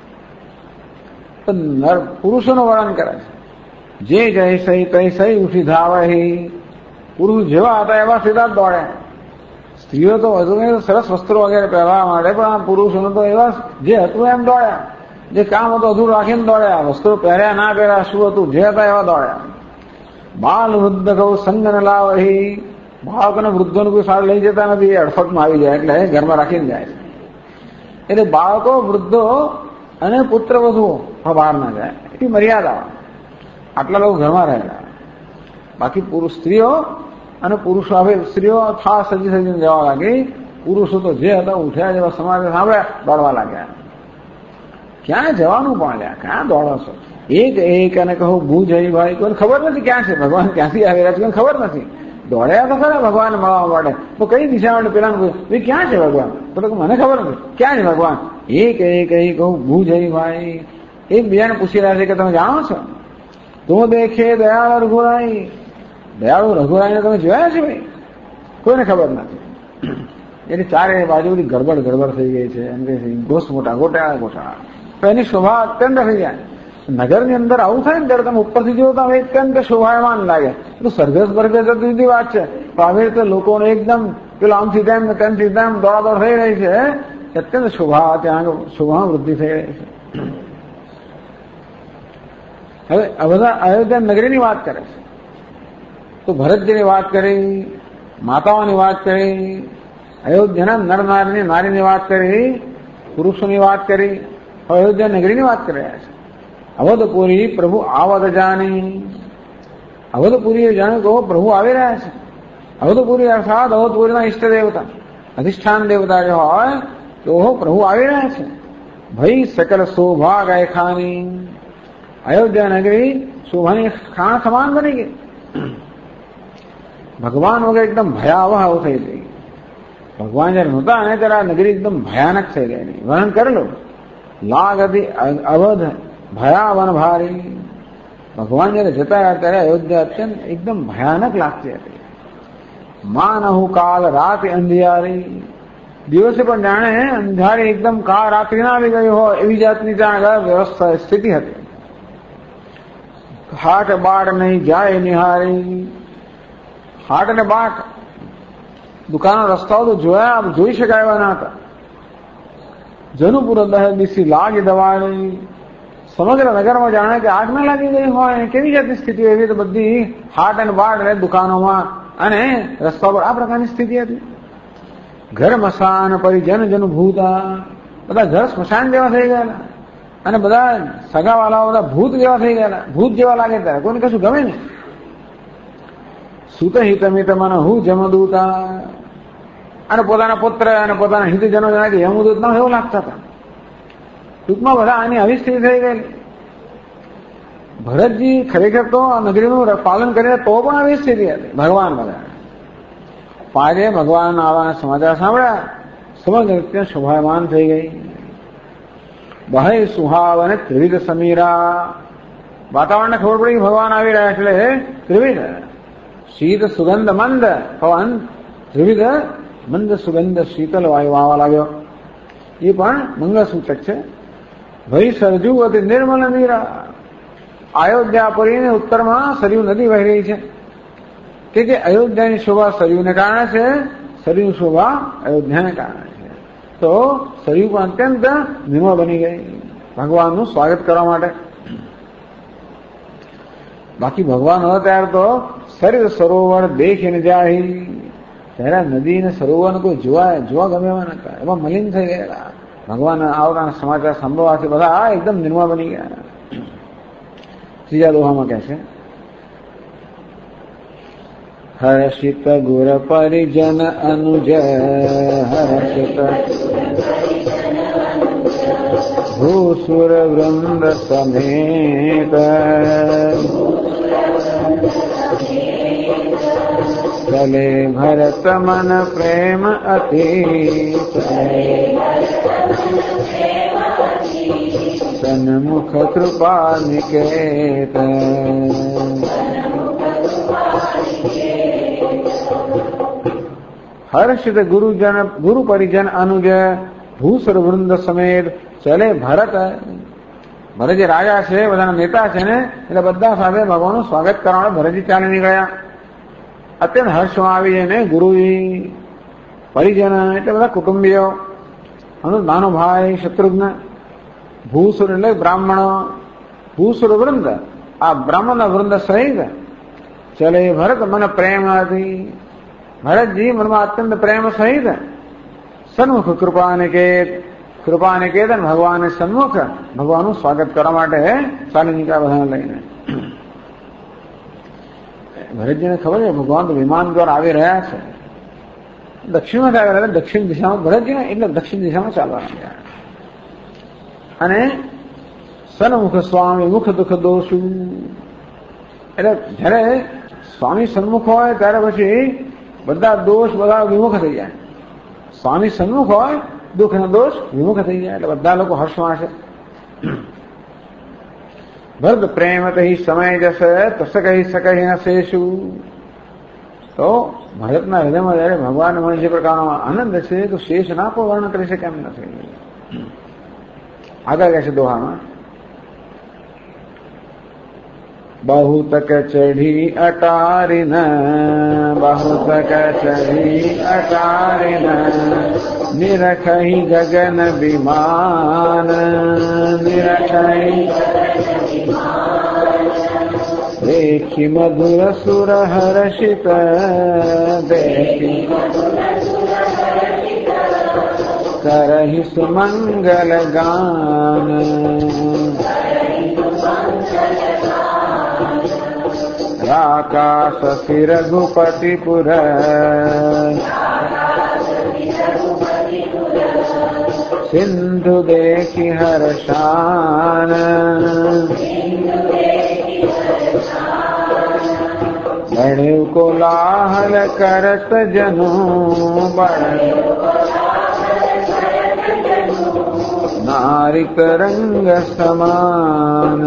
S1: તો પુરુષોનું વર્ણન કરે છે. જે જય સહી તય સહી ઉઠી ધાવે. પુરુષ જેવા હતા એવા સીધા દોડ્યા. સ્ત્રીઓ તો હજુ સરસ વસ્ત્રો વગેરે પહેરવા માટે, પણ આ પુરુષોને તો એવા જે હતું એમ દોડ્યા. જે કામ હતું અધૂરું રાખીને દોડ્યા. વસ્ત્રો પહેર્યા ના પહેર્યા, શું હતું જે હતા એવા દોડ્યા. બાલ વૃદ્ધ ગૌ સંગન લાવહી. બાળકોને વૃદ્ધોને કોઈ સારું લઈ જતા નથી, એ અડફટમાં આવી જાય એટલે ઘરમાં રાખીને જાય. એટલે બાળકો, વૃદ્ધો અને પુત્ર વધુઓ બહાર ના જાય એવી મર્યાદા. આટલા લોકો ઘરમાં રહેલા. બાકી સ્ત્રીઓ અને પુરુષો, હવે સ્ત્રીઓ ખાસ સજી સજીને જવા લાગી. પુરુષો તો જે હતા ઉઠ્યા જેવા સમાજ સાંભળ્યા દોડવા લાગ્યા. ક્યાં જવાનું પણ લ્યા, ક્યાં દોડો છો? એક અને કહું ભૂજ ભાઈ, કોઈને ખબર નથી ક્યાં છે ભગવાન, ક્યાંથી આવેલા છે કોઈને ખબર નથી. દોડ્યા તો ખરા ભગવાન મળવા માટે. તો કઈ દિશામાં પેલા ભાઈ ક્યાં છે ભગવાન? તો મને ખબર નથી ક્યાં છે ભગવાન. એક કહું ભૂજ ભાઈ. એકબીજાને પૂછી રહ્યા છે કે તમે જાણો છો? તો દેખે દયાળુ રઘુરાઈ. દયાળુ રઘુરાઈને તમે જોયા છે ભાઈ? કોઈને ખબર નથી. એટલે ચારે બાજુ બધી ગડબડ થઈ ગઈ છે. એમ કે ઘોષ મોટા ગોટા. તો એની શોભા અત્યંત થઈ જાય. નગરની અંદર આવું થાય ને ત્યારે તમે ઉપરથી જુઓ તો અત્યંત શોભાયમાન લાગે. તો સરઘસ બરઘસ જુદી વાત છે. તો આવી રીતે લોકોને એકદમ પેલો આમથી તેમ તેમથી તેમ દોડાદોડ થઈ રહી છે. અત્યંત શોભા, ત્યાં શોભામાં વૃદ્ધિ થઈ રહી છે. હવે આ બધા અયોધ્યા નગરીની વાત કરે છે. તો ભરતજીની વાત કરી, માતાઓની વાત કરી, અયોધ્યાના નર નારીની વાત કરી, પુરુષોની વાત કરી. અયોધ્યા નગરીની વાત કરી રહ્યા છે. અવધપુરી પ્રભુ આવદ જાની. અવધપુરી જાણે કહો પ્રભુ આવી રહ્યા છે. અવધપુરી અર્થાત અવધપુરીના ઈષ્ટ દેવતા, અધિષ્ઠાન દેવતા જે હોય તો પ્રભુ આવી રહ્યા છે. ભઈ સકલ શોભા ગાય ખાની. અયોધ્યા નગરી શોભાની ખાણ સમાન બની ગઈ. ભગવાન વગર એકદમ ભયાવહ થઈ ગઈ. ભગવાન જયારે નહોતા ને ત્યારે આ નગરી એકદમ ભયાનક થઈ ગઈ. વર્ણન કરેલું લાગ હતી અવધ ભયાવન ભારી. ભગવાન જયારે જતા રહ્યા ત્યારે અયોધ્યા અત્યંત એકદમ ભયાનક લાગતી હતી. માનહુ કાલ રાત અંધિયારી. દિવસે પણ જાણે અંધારી એકદમ કાળ રાત્રિ ના આવી ગઈ હોય એવી જાતની ત્યાં વ્યવસ્થા સ્થિતિ હતી. હાટ બાટ નહીં જાય નિહારી. હાટ અને બાટ દુકાનો રસ્તાઓ તો જોયા, જોઈ શકાય એવા ના હતા. જનુપુર દહ દિશી લાગી દવાણી. સમગ્ર નગરમાં જાણે કે આગ ના લાગી ગઈ હોય. કેવી જાતની સ્થિતિ એવી તો બધી હાટ અને બાટ એટલે દુકાનોમાં અને રસ્તા પર આ પ્રકારની સ્થિતિ હતી. ઘર મસાન પરિજન જન ભૂતા, બધા ઘર સ્મશાન જેવા થઈ ગયેલા અને બધા સગાવાલાઓ બધા ભૂત જેવા થઈ ગયેલા, ભૂત જેવા લાગે ત્યારે કોઈને કશું ગમે નહીં. સુત હિતમિત મન હું જમદૂતા, અને પોતાના પુત્ર અને પોતાના હિતજનો જણા કે યમદૂત ના એવું લાગતા હતા. ટૂંકમાં બધા આની આવી સ્થિતિ થઈ ગયેલી. ભરતજી ખરેખર તો આ નગરીનું પાલન કરીને તો પણ આવી સ્થિતિ હતી. ભગવાન બધા પાજે ભગવાન આવા સમાચાર સાંભળ્યા, સમગ્ર રીતે શોભાયમાન થઈ ગઈ. બહે સુહાવ અને ત્રિવિધ સમીરા, વાતાવરણને ખબર પડી કે ભગવાન આવી રહ્યા એટલે ત્રિવિધ શીત સુગંધ મંદ પવન, ત્રિવિધ મંદ સુગંધ શીતલ વાયુ આવવા લાગ્યો. એ પણ મંગળસૂચક છે. ભઈ સરજુ અતિ નિર્મલ નીરા, અયોધ્યાપુરીને ઉત્તરમાં સરયુ નદી વહી રહી છે કે અયોધ્યાની શોભા સરયુને કારણે છે, સરયુ શોભા અયોધ્યાને કારણે છે. તો સરયુ પણ અત્યંત નિર્મળ બની ગઈ ભગવાનનું સ્વાગત કરવા માટે. બાકી ભગવાન હતો ત્યારે તો શરીર સરોવર દેખીને જાય, ત્યારે નદી ને સરોવરને કોઈ જોવા ગમે એવા નતા, એમાં મલિન થઈ ગયેલા. ભગવાન આવવાના સમાચાર સાંભળવાથી બધા એકદમ નિર્મળ બની ગયા. ત્રીજા દોહામાં કહે છે, હર્ષિત ગુર પરિજન અનુજ, હર્ષિત ભૂસુર વૃંદ સમેત, ચલે ભરત મન પ્રેમ અતીત, સન્મુખ કૃપા નિકેત. હર્ષિત ગુરુ પરિજન અનુજ, ભૂસુર વૃંદ સમેત, ચલે ભરત. ભરત જે રાજા છે, બધાના નેતા છે ને, એટલે બધા સાથે ભગવાનનું સ્વાગત કરવા ભરતજી ચાલી નીકળ્યા. અત્યંત હર્ષમાં આવી જઈને ગુરુજી પરિજન એટલે બધા કુટુંબીઓ, નાનો ભાઈ શત્રુઘ્ન, ભૂસુર એટલે બ્રાહ્મણ, ભૂસુર વૃંદ આ બ્રાહ્મણના વૃંદ સહિત ચલે ભરત મને પ્રેમ હતી. ભરતજી મનમાં અત્યંત પ્રેમ સહિત સન્મુખ કૃપા નિકેત, કૃપા નિકેત ભગવાન સન્મુખ ભગવાનનું સ્વાગત કરવા માટે ચાલી નીકળ્યા બધાને લઈને. ભરતજીને ખબર છે ભગવાન તો વિમાન દ્વારા આવી રહ્યા છે, દક્ષિણમાંથી આવી રહ્યા, દક્ષિણ દિશામાં ભરતજી એટલે દક્ષિણ દિશામાં ચાલવા માંડ્યા. અને સન્મુખ સ્વામી મુખ દુઃખ દોષું, એટલે જયારે સ્વામી સન્મુખ હોય ત્યારે પછી બધા દોષ બધા વિમુખ થઈ જાય. સ્વામી સન્મુખ હોય દુઃખ અને દોષ વિમુખ થઈ જાય, એટલે બધા લોકો હર્ષમાં છે. ભરત પ્રેમ તહી સમય જશે તસ કહી શકઈ ન શેષુ. તો ભરતના હૃદયમાં જયારે ભગવાન મને જે પ્રકારનો આનંદ છે તો શેષ ના પણ વર્ણન કરી શકે એમ નથી. આગળ કહે છે દોહામાં, બહુ તક ચઢી અટારીન, બહુ તક ચઢી અટારીન, નિરખઈ ગગન વિમાન, નિરખઈ દેખી મધુર સુર હર્ષિત, દેખી કરહી સુમંગલ ગાન. આકાશ શિર રઘુપતિપુર, સિંધુ દેખી હર્ષાન, બળ્યું કોલાહલ કરત જનો, નારિક રંગ સમાન.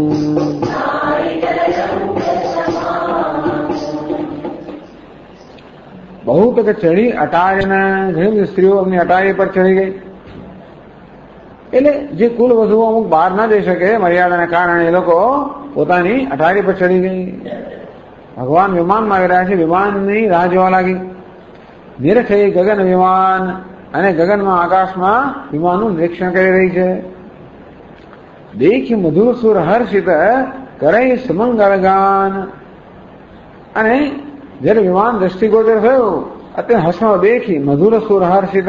S1: બહુ તક ચડી અટારીને, ઘણી બધી સ્ત્રીઓ એમની અટારી પર ચડી ગઈ. એટલે જે કુલ વધુઓ અમુક બહાર ના જઈ શકે મર્યાદાને કારણે એ લોકો પોતાની અટારી પર ચડી ગઈ. ભગવાન વિમાનમાં આવી રહ્યા છે, વિમાનની રાહ જોવા લાગી. નિરખે ગગન વિમાન, અને ગગનમાં આકાશમાં વિમાનનું નિરીક્ષણ કરી રહી છે. દેખી મધુર સુર હર્ષિત કરે સુમંગલ ગાન, અને जયારે विमान दृष्टिगोचर થયું અત્યારે હસમાં દેખી મધુર સુર હર્ષિત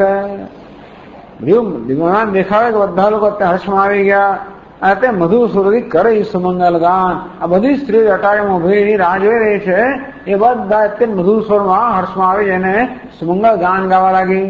S1: વિમાન દેખાવે કે બધા લોકો અત્યારે હર્ષમાં આવી ગયા અત્યારે મધુર સુરથી કરે સુમંગલ ગાન આ બધી સ્ત્રીઓ અટાળીમાં ઉભી રાહ જોઈ રહી છે એ બધા અત્યારે મધુર સ્વરમાં હર્ષમાં આવી જઈને સુમંગલ ગાન ગાવા લાગી.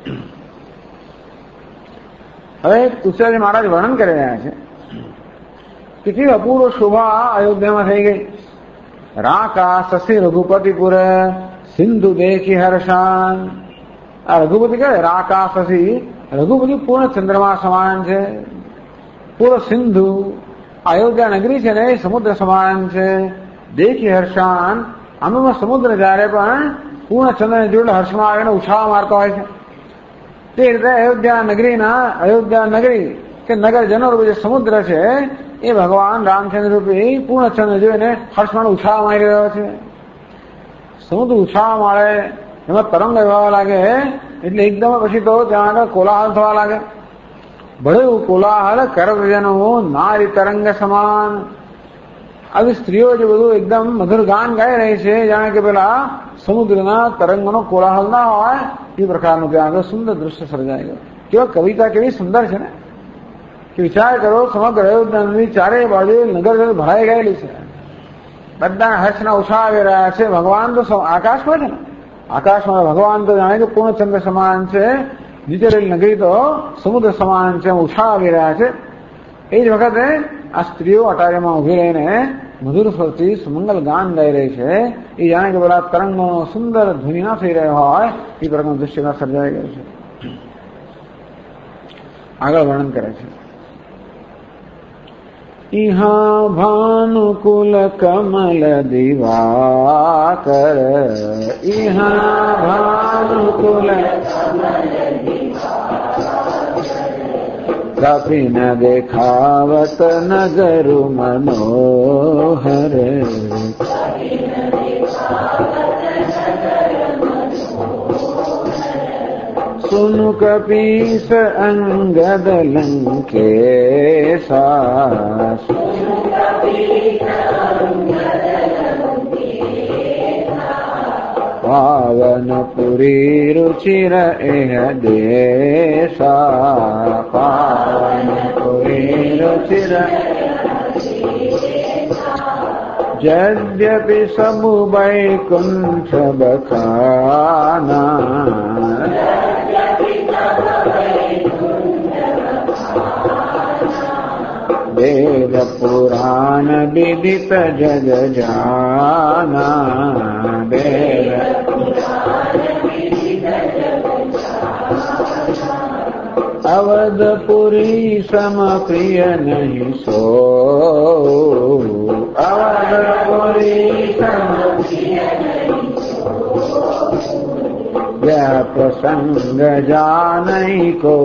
S1: હવે તુલસીદાસજી મહારાજ વર્ણન કરી રહ્યા છે કેટલી અપૂર્વ શોભા અયોધ્યામાં થઈ ગઈ. રાકા શશી રઘુપતિપુર સિંધુ દેખી હર્ષાન. આ રઘુપતિ કહે રાકા શશી રઘુપતિ પૂર્ણ ચંદ્રમા સમાન છે. પૂર્ણ સિંધુ અયોધ્યા નગરી છે ને એ સમુદ્ર સમાન છે. દેખી હર્ષાન આમાં સમુદ્ર જયારે પણ પૂર્ણ ચંદ્ર જોડે હર્ષમાં આવીને ઉછાળા મારતા હોય છે. તે રીતે અયોધ્યા નગરી કે નગરજનો જે સમુદ્ર છે એ ભગવાન રામચંદ્ર રૂપી પૂર્ણચંદ્ર જોઈને હર્ષમાં ઉછાળા મારી રહ્યો છે. સમુદ્ર ઉછાળા મારે એમાં તરંગ વહેવા લાગે એટલે એકદમ પછી તો ત્યાં આગળ કોલાહલ થવા લાગે. ભળેવું કોલાહલ કરજનો નારી તરંગ સમાન. આવી સ્ત્રીઓ જે બધું એકદમ મધુર ગાન ગાઈ રહી છે જાણે કે પેલા સમુદ્રના તરંગનો કોલાહલ ના હોય એ પ્રકારનું ત્યાં આગળ સુંદર દૃશ્ય સર્જાઈ ગયું. કેવા કવિતા કેવી સુંદર છે ને કે વિચાર કરો સમગ્ર અયોધ્યાની ચારે બાજુ નગર ભરાઈ ગયેલી છે. બધા હર્ષના ઉછાળા આવી રહ્યા છે. ભગવાન તો આકાશમાં છે ને આકાશમાં ભગવાન તો જાણે કે પૂર્ણચંદ્ર સમાન છે. નીચે રહેલી નગરી તો સમુદ્ર સમાન છે ઉછાળા આવી રહ્યા છે. એ જ વખતે આ સ્ત્રીઓ અટારીમાં ઉભી રહીને મધુર સ્વરથી સુમંગલ ગાન ગાઈ રહી છે. એ જાણે કે બધા તરંગનો સુંદર ધ્વનિ ના થઈ રહ્યો હોય એ પ્રકારનું દૃશ્યમાં સર્જાઈ ગયું છે. આગળ વર્ણન કરે છે इहा भानुकुल कमल दिवाकर. इहा भानुकुल कपि न देखावत नगरु मनोहर. सुनु कपीस अंगद लंकेशा. पावनपुरी रुचिर एह देशा. पावनपुरी रुचिर यद्यपि सबु वैकुंठ बखाना. वेद पुराण विदित जग जाना. वेद अवधपुरी सम प्रिय नहीं सो. अवधपुरी सम यह प्रसंग जानई को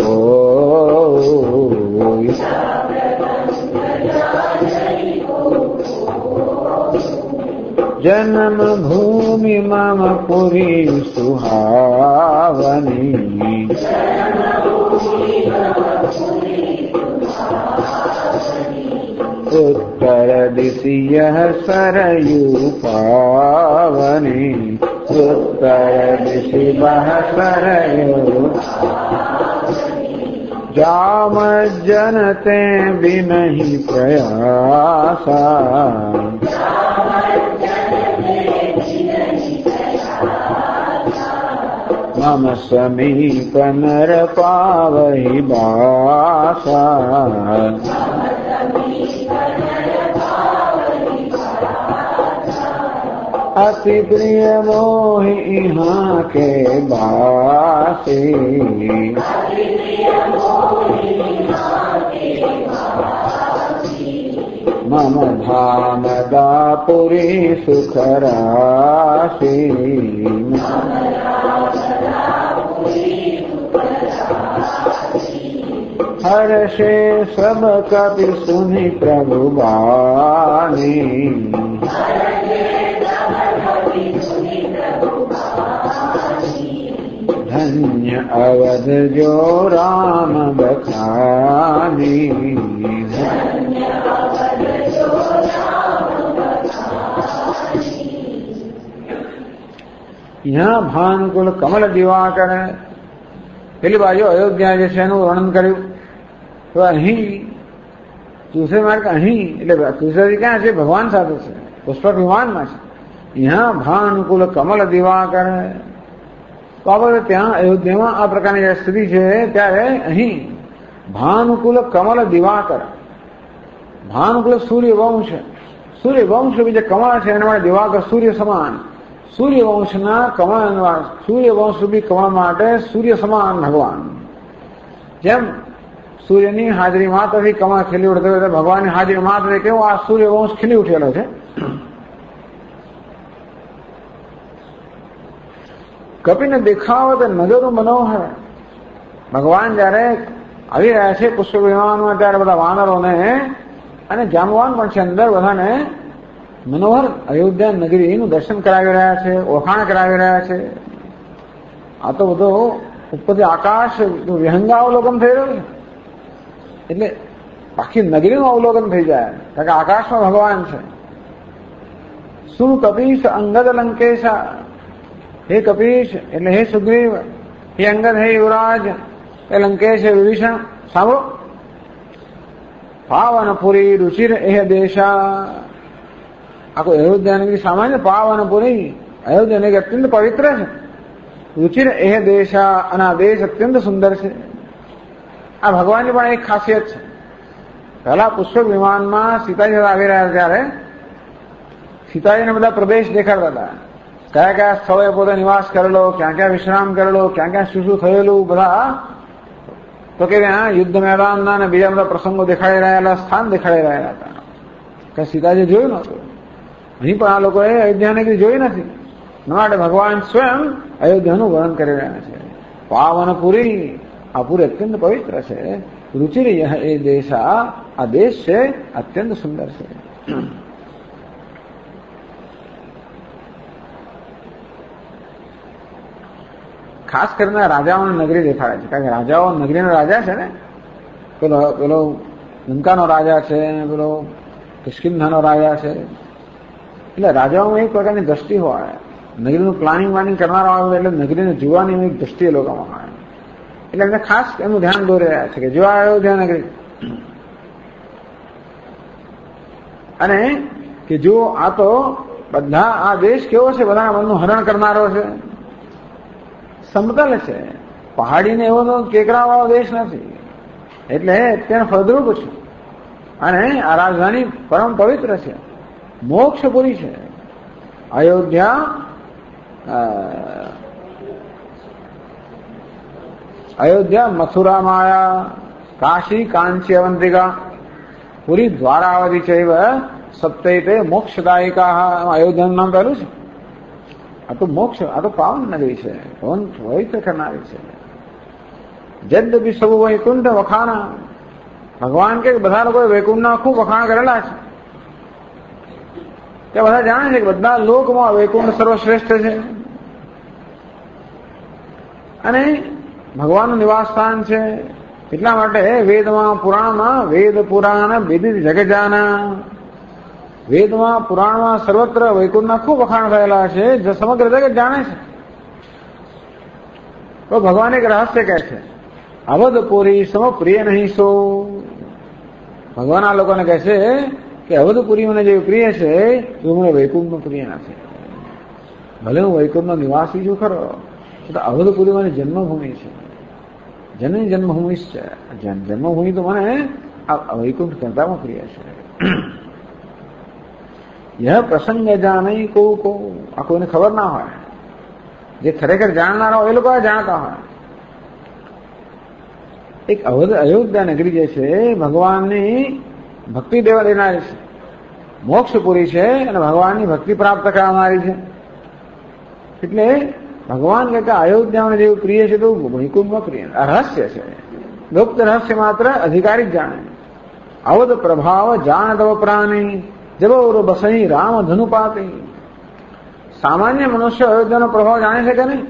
S1: जन्म भूमि मम पुरी सुहावनी. उत्तर दिशि यह सरयू पावनी. उत्तर दिशि बह सरयू जाम जनते बिनहि प्रयासा. मम समीप नर पावहि बासा. अति प्रिय मोहि यहाँ के बासी. मम धाम दापुरी सुख राशि. हर्षे सब कपि सुनि प्रभु बानी. धन्य अवध जो राम बखानी. यहाँ भानुकुल कमल दिवाकर પેલી બાજુ અયોધ્યા જે છે એનું વર્ણન કર્યું તો અહીં તુલસી માર્ગ અહીં એટલે તુલસી ક્યાં છે? ભગવાન સાથે છે, પુષ્પક વિમાનમાં છે. यहाँ भानुकुल कमल दिवाकर તો આપણે ત્યાં અયોધ્યામાં આ પ્રકારની જે સ્થિતિ છે ત્યારે અહીં ભાનુકુલ કમલ દિવાકર, ભાનુકુલ સૂર્યવંશ, સૂર્યવંશ જે કમળ છે એના માટે દિવાકર સૂર્ય સમાન, સૂર્યવંશના કમળ, સૂર્યવંશ રૂપી કમળ માટે સૂર્ય સમાન ભગવાન. જેમ સૂર્યની હાજરી માત્રથી કમળ ખીલી ઉઠતો હોય ભગવાનની હાજરી માત્ર કેવું આ સૂર્યવંશ ખીલી ઉઠેલો છે. કપિને દેખાવત નજરો મનોહર, ભગવાન જયારે આવી રહ્યા છે પુષ્પ વિમાનમાં ત્યારે બધા વાનરોને અને જામવાન પણ છે અંદર બધાને મનોહર અયોધ્યા નગરીનું દર્શન કરાવી રહ્યા છે, ઓળખાણ કરાવી રહ્યા છે. આ તો બધો ઉપરથી આકાશ વિહંગાવલોકન થઈ રહ્યું છે એટલે આખી નગરીનું અવલોકન થઈ જાય કારણ કે આકાશમાં ભગવાન છે. શું કપીશ અંગદ લંકેશા, હે કપીશ એટલે હે સુગ્રીવ, હે અંગદ, હે યુવરાજ, એ લંકેશ, હે વિભીષણ, સાંભળો. પાવનપુરી રુચિર એહ દેશા, આખો અયોધ્યા નગરી સામાન્ય પાવનપુરી અયોધ્યા નગરી અત્યંત પવિત્ર છે. રુચિર એહ દેશા, અને આ દેશ અત્યંત સુંદર છે. આ ભગવાનની પણ એક ખાસિયત છે. પહેલા પુષ્પક વિમાનમાં સીતાજી આવી રહ્યા ત્યારે સીતાજીને બધા પ્રદેશ દેખાડતા હતા, કયા કયા સ્થળોએ પોતે નિવાસ કરેલો, ક્યાં ક્યાં વિશ્રામ કરેલો, ક્યાં ક્યાં શું શું થયેલું, બધા તો કે યુદ્ધ મેદાનના અને બીજા બધા પ્રસંગો દેખાડી રહેલા, સ્થાન દેખાડી રહેલા હતા. કઈ સીતાજી જોયું નતું. અહીં પણ આ લોકોએ અયોધ્યા નગરી જોઈ નથી. માટે ભગવાન સ્વયં અયોધ્યાનું વર્ણન કરી રહ્યા છે. પાવનપુરી, આ પુરી અત્યંત પવિત્ર છે. રુચિર એ દેશા, આ દેશ છે અત્યંત સુંદર છે. ખાસ કરીને રાજાઓની નગરી દેખાડે છે કારણ કે રાજાઓ નગરીનો રાજા છે ને, પેલો લંકાનો રાજા છે, પેલો કિષ્કિંધાનો રાજા છે. એટલે રાજાઓમાં એક પ્રકારની દ્રષ્ટિ હોય, નગરીનું પ્લાનિંગ વાનિંગ કરનારા આવે એટલે નગરીને જોવાની એક દ્રષ્ટિ એ લોકોમાં હોય. એટલે એમને ખાસ એનું ધ્યાન દોરી રહ્યા છે કે જો અયોધ્યા નગરી, અને કે જો આ તો બધા આ દેશ કેવો છે, બધાના મનનું હરણ કરનારો છે, સમતલ છે, પહાડીને એવો કેકરાવાળો દેશ નથી, એટલે અત્યારે ફળદ્રુપ છે. અને આ રાજધાની પરમ પવિત્ર છે, મોક્ષપુરી છે. અયોધ્યા મથુરા માયા, કાશી કાંચી અવંતિકા, પુરી દ્વારાવતી ચૈવ સપ્તૈતે મોક્ષદાયિકા. અયોધ્યાનું નામ પહેલું છે. આ તો મોક્ષ, આ તો પાવન નગરી છે, પવિત્ર કરનારી છે. જદ્યપી સૌ વૈકુંઠ વખાણા, ભગવાન કે બધા લોકોએ વૈકુંઠના ખૂબ વખાણ કરેલા છે. તે બધા જાણે છે કે બધા લોકમાં વૈકુંઠ સર્વશ્રેષ્ઠ છે અને ભગવાનનું નિવાસ સ્થાન છે. એટલા માટે વેદમાં પુરાણમાં વેદ પુરાણ વિદિત જગજાના, વેદમાં પુરાણમાં સર્વત્ર વૈકુંઠના ખૂબ વખાણ થયેલા છે, જે સમગ્ર જગત જાણે છે. તો ભગવાન એક રહસ્ય કહે છે, અવધપુરી સમ પ્રિય નહીં સો. ભગવાન આ લોકોને કહે છે કે અવધપુરી મને જે પ્રિય છે એ મને વૈકુંઠનો પ્રિય નથી. ભલે હું વૈકુંઠનો નિવાસી છું ખરો, તો અવધપુરી મારી જન્મભૂમિ છે, જનની જન્મભૂમિ છે. જન્મભૂમિ તો મને આ વૈકુંઠ કરતામાં પ્રિય છે. यह प्रसंग जाने को આ કોઈને ખબર ના હોય, જે ખરેખર જાણનારા હોય એ લોકો જાણતા હોય. એક અયોધ્યા નગરી જે છે ભગવાનની ભક્તિ દેવા દેનારી છે, મોક્ષપુરી છે અને ભગવાનની ભક્તિ પ્રાપ્ત કરનારી છે. એટલે ભગવાન કહેતા અયોધ્યામાં જેવું પ્રિય છે તો વૈકુંઠમાં પ્રિય. આ રહસ્ય છે, ગુપ્ત રહસ્ય માત્ર અધિકારી જ જાણે. અવધ પ્રભાવ જાણ તવ પ્રાણી જબોર બસઈ રામ ધનુપાતી. સામાન્ય મનુષ્ય અયોધ્યાનો પ્રભાવ જાણે છે કે નહીં,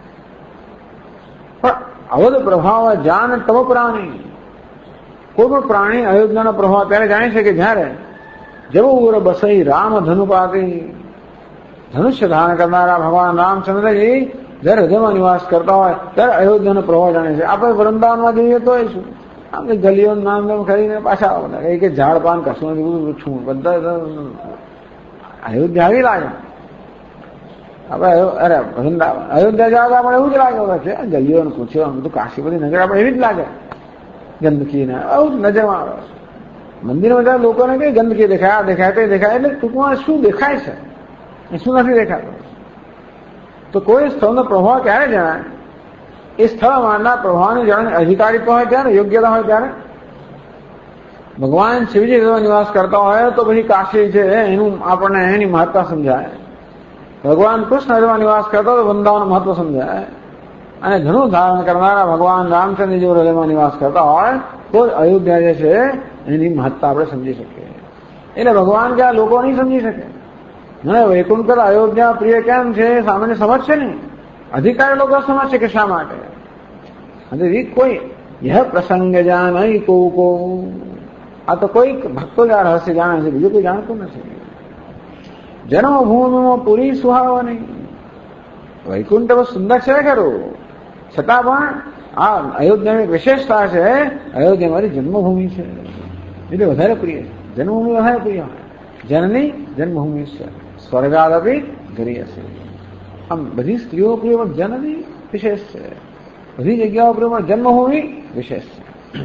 S1: પણ અવધ પ્રભાવ જાન તવ પ્રાણી, કોઈ પણ પ્રાણી અયોધ્યાનો પ્રભાવ ત્યારે જાણે છે કે જયારે જબોર બસઈ રામ ધનુપાતી, ધનુષ્ય ધારણ કરનારા ભગવાન રામચંદ્રજી જયારે હૃદયમાં નિવાસ કરતા હોય ત્યારે અયોધ્યાનો પ્રભાવ જાણે છે. આપણે વૃંદાવનમાં જઈએ તો શું આપણે ગલીઓ નામ કરીને પાછા આવવાના કે ઝાડ પાન કશું નથી, બધું વૃક્ષું બધા અયોધ્યા આવી લાગે. આપણે અરે વૃંદાવન અયોધ્યા જાવ તો આપણે એવું જ લાગે છે. ગલીઓને પૂછ્યો બધું કાશીપતિ નગર આપણે એવી જ લાગે, ગંદકી ને આવું નજરમાં આવે. મંદિરમાં બધા લોકોને કઈ ગંદકી દેખાય, આ દેખાય તે દેખાય, એટલે ટૂંકમાં શું દેખાય છે એ શું નથી દેખાતું. તો કોઈ સ્થળનો પ્રભાવ ક્યારે જણાય? એ સ્થળમાંના પ્રભાવને જાણે અધિકારી હોય ત્યારે, યોગ્યતા હોય ત્યારે. ભગવાન શિવજી નિવાસ કરતા હોય તો પછી કાશી છે એનું આપણને એની મહત્તા સમજાય. ભગવાન કૃષ્ણ હૃદયમાં નિવાસ કરતા તો વૃંદાવન મહત્વ સમજાય. અને ઘણું ધારણ કરનારા ભગવાન રામચંદ્ર જો હૃદયમાં નિવાસ કરતા હોય તો અયોધ્યા જે છે એની મહત્તા આપણે સમજી શકીએ. એટલે ભગવાન કે આ લોકો નહીં સમજી શકે. મને વૈકુંઠ કરતા અયોધ્યા પ્રિય કેમ છે સામાન્ય સમજ છે નહીં, અધિકારી લોકો સમજ છે કે શા માટે. અને કોઈ यह પ્રસંગ જાન કો આ તો કોઈ ભક્તો જ આ રહસ્ય જાણે છે, બીજું કોઈ જાણતું નથી. જન્મભૂમિમાં પૂરી સુહાવની વૈકુંઠ બહુ સુંદર છે ખરું, છતાં પણ આ અયોધ્યાની વિશેષતા છે, અયોધ્યા મારી જન્મભૂમિ છે એટલે વધારે પ્રિય છે. જન્મભૂમિ વધારે પ્રિય હોય. જનની જન્મભૂમિ છે સ્વર્ગાદપી ગરીય છે. આમ બધી સ્ત્રીઓ પ્રિય પણ જનની વિશેષ છે, બધી જગ્યાઓ પ્રિય પણ જન્મભૂમિ વિશેષ છે.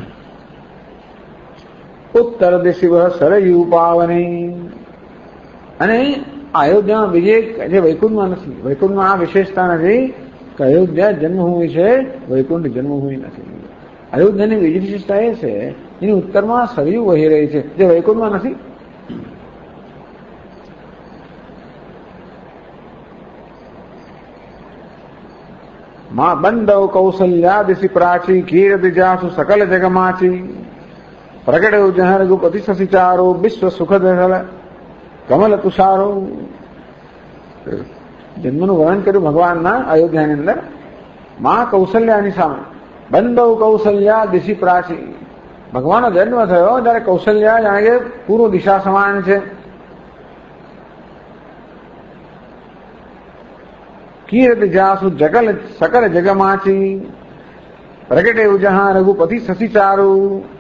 S1: ઉત્તર દિશી સરયુ પાવની અને અયોધ્યામાં બીજી જે વૈકુંઠમાં નથી, વૈકુંઠમાં આ વિશેષતા નથી કે અયોધ્યા જન્મભૂમિ છે, વૈકુંઠ જન્મભૂમિ નથી. અયોધ્યાની બીજી વિશેષતા એ છે એની ઉત્તરમાં સરયુ વહી રહી છે જે વૈકુંઠમાં નથી. માં બંદવ કૌશલ્યા દિશી પ્રાચી કીર્તિ જાસુ સકલ જગમાચી પ્રગટ જહર ગુપતિ સસિચારો વિશ્વ સુખદ કમલ તુષારો. જન્મનું વર્ણન કર્યું ભગવાનના અયોધ્યાની અંદર. માં કૌશલ્યાની સામે બંદવ કૌશલ્યા દિશી પ્રાચી. ભગવાનનો જન્મ થયો ત્યારે કૌશલ્યા જાણે કે પૂર્વ દિશા સમાન છે. કીર્તિ જાસુ જગલ સકલ જગમાચી પ્રગટે ઉજહા રઘુપતિ સસિચારું.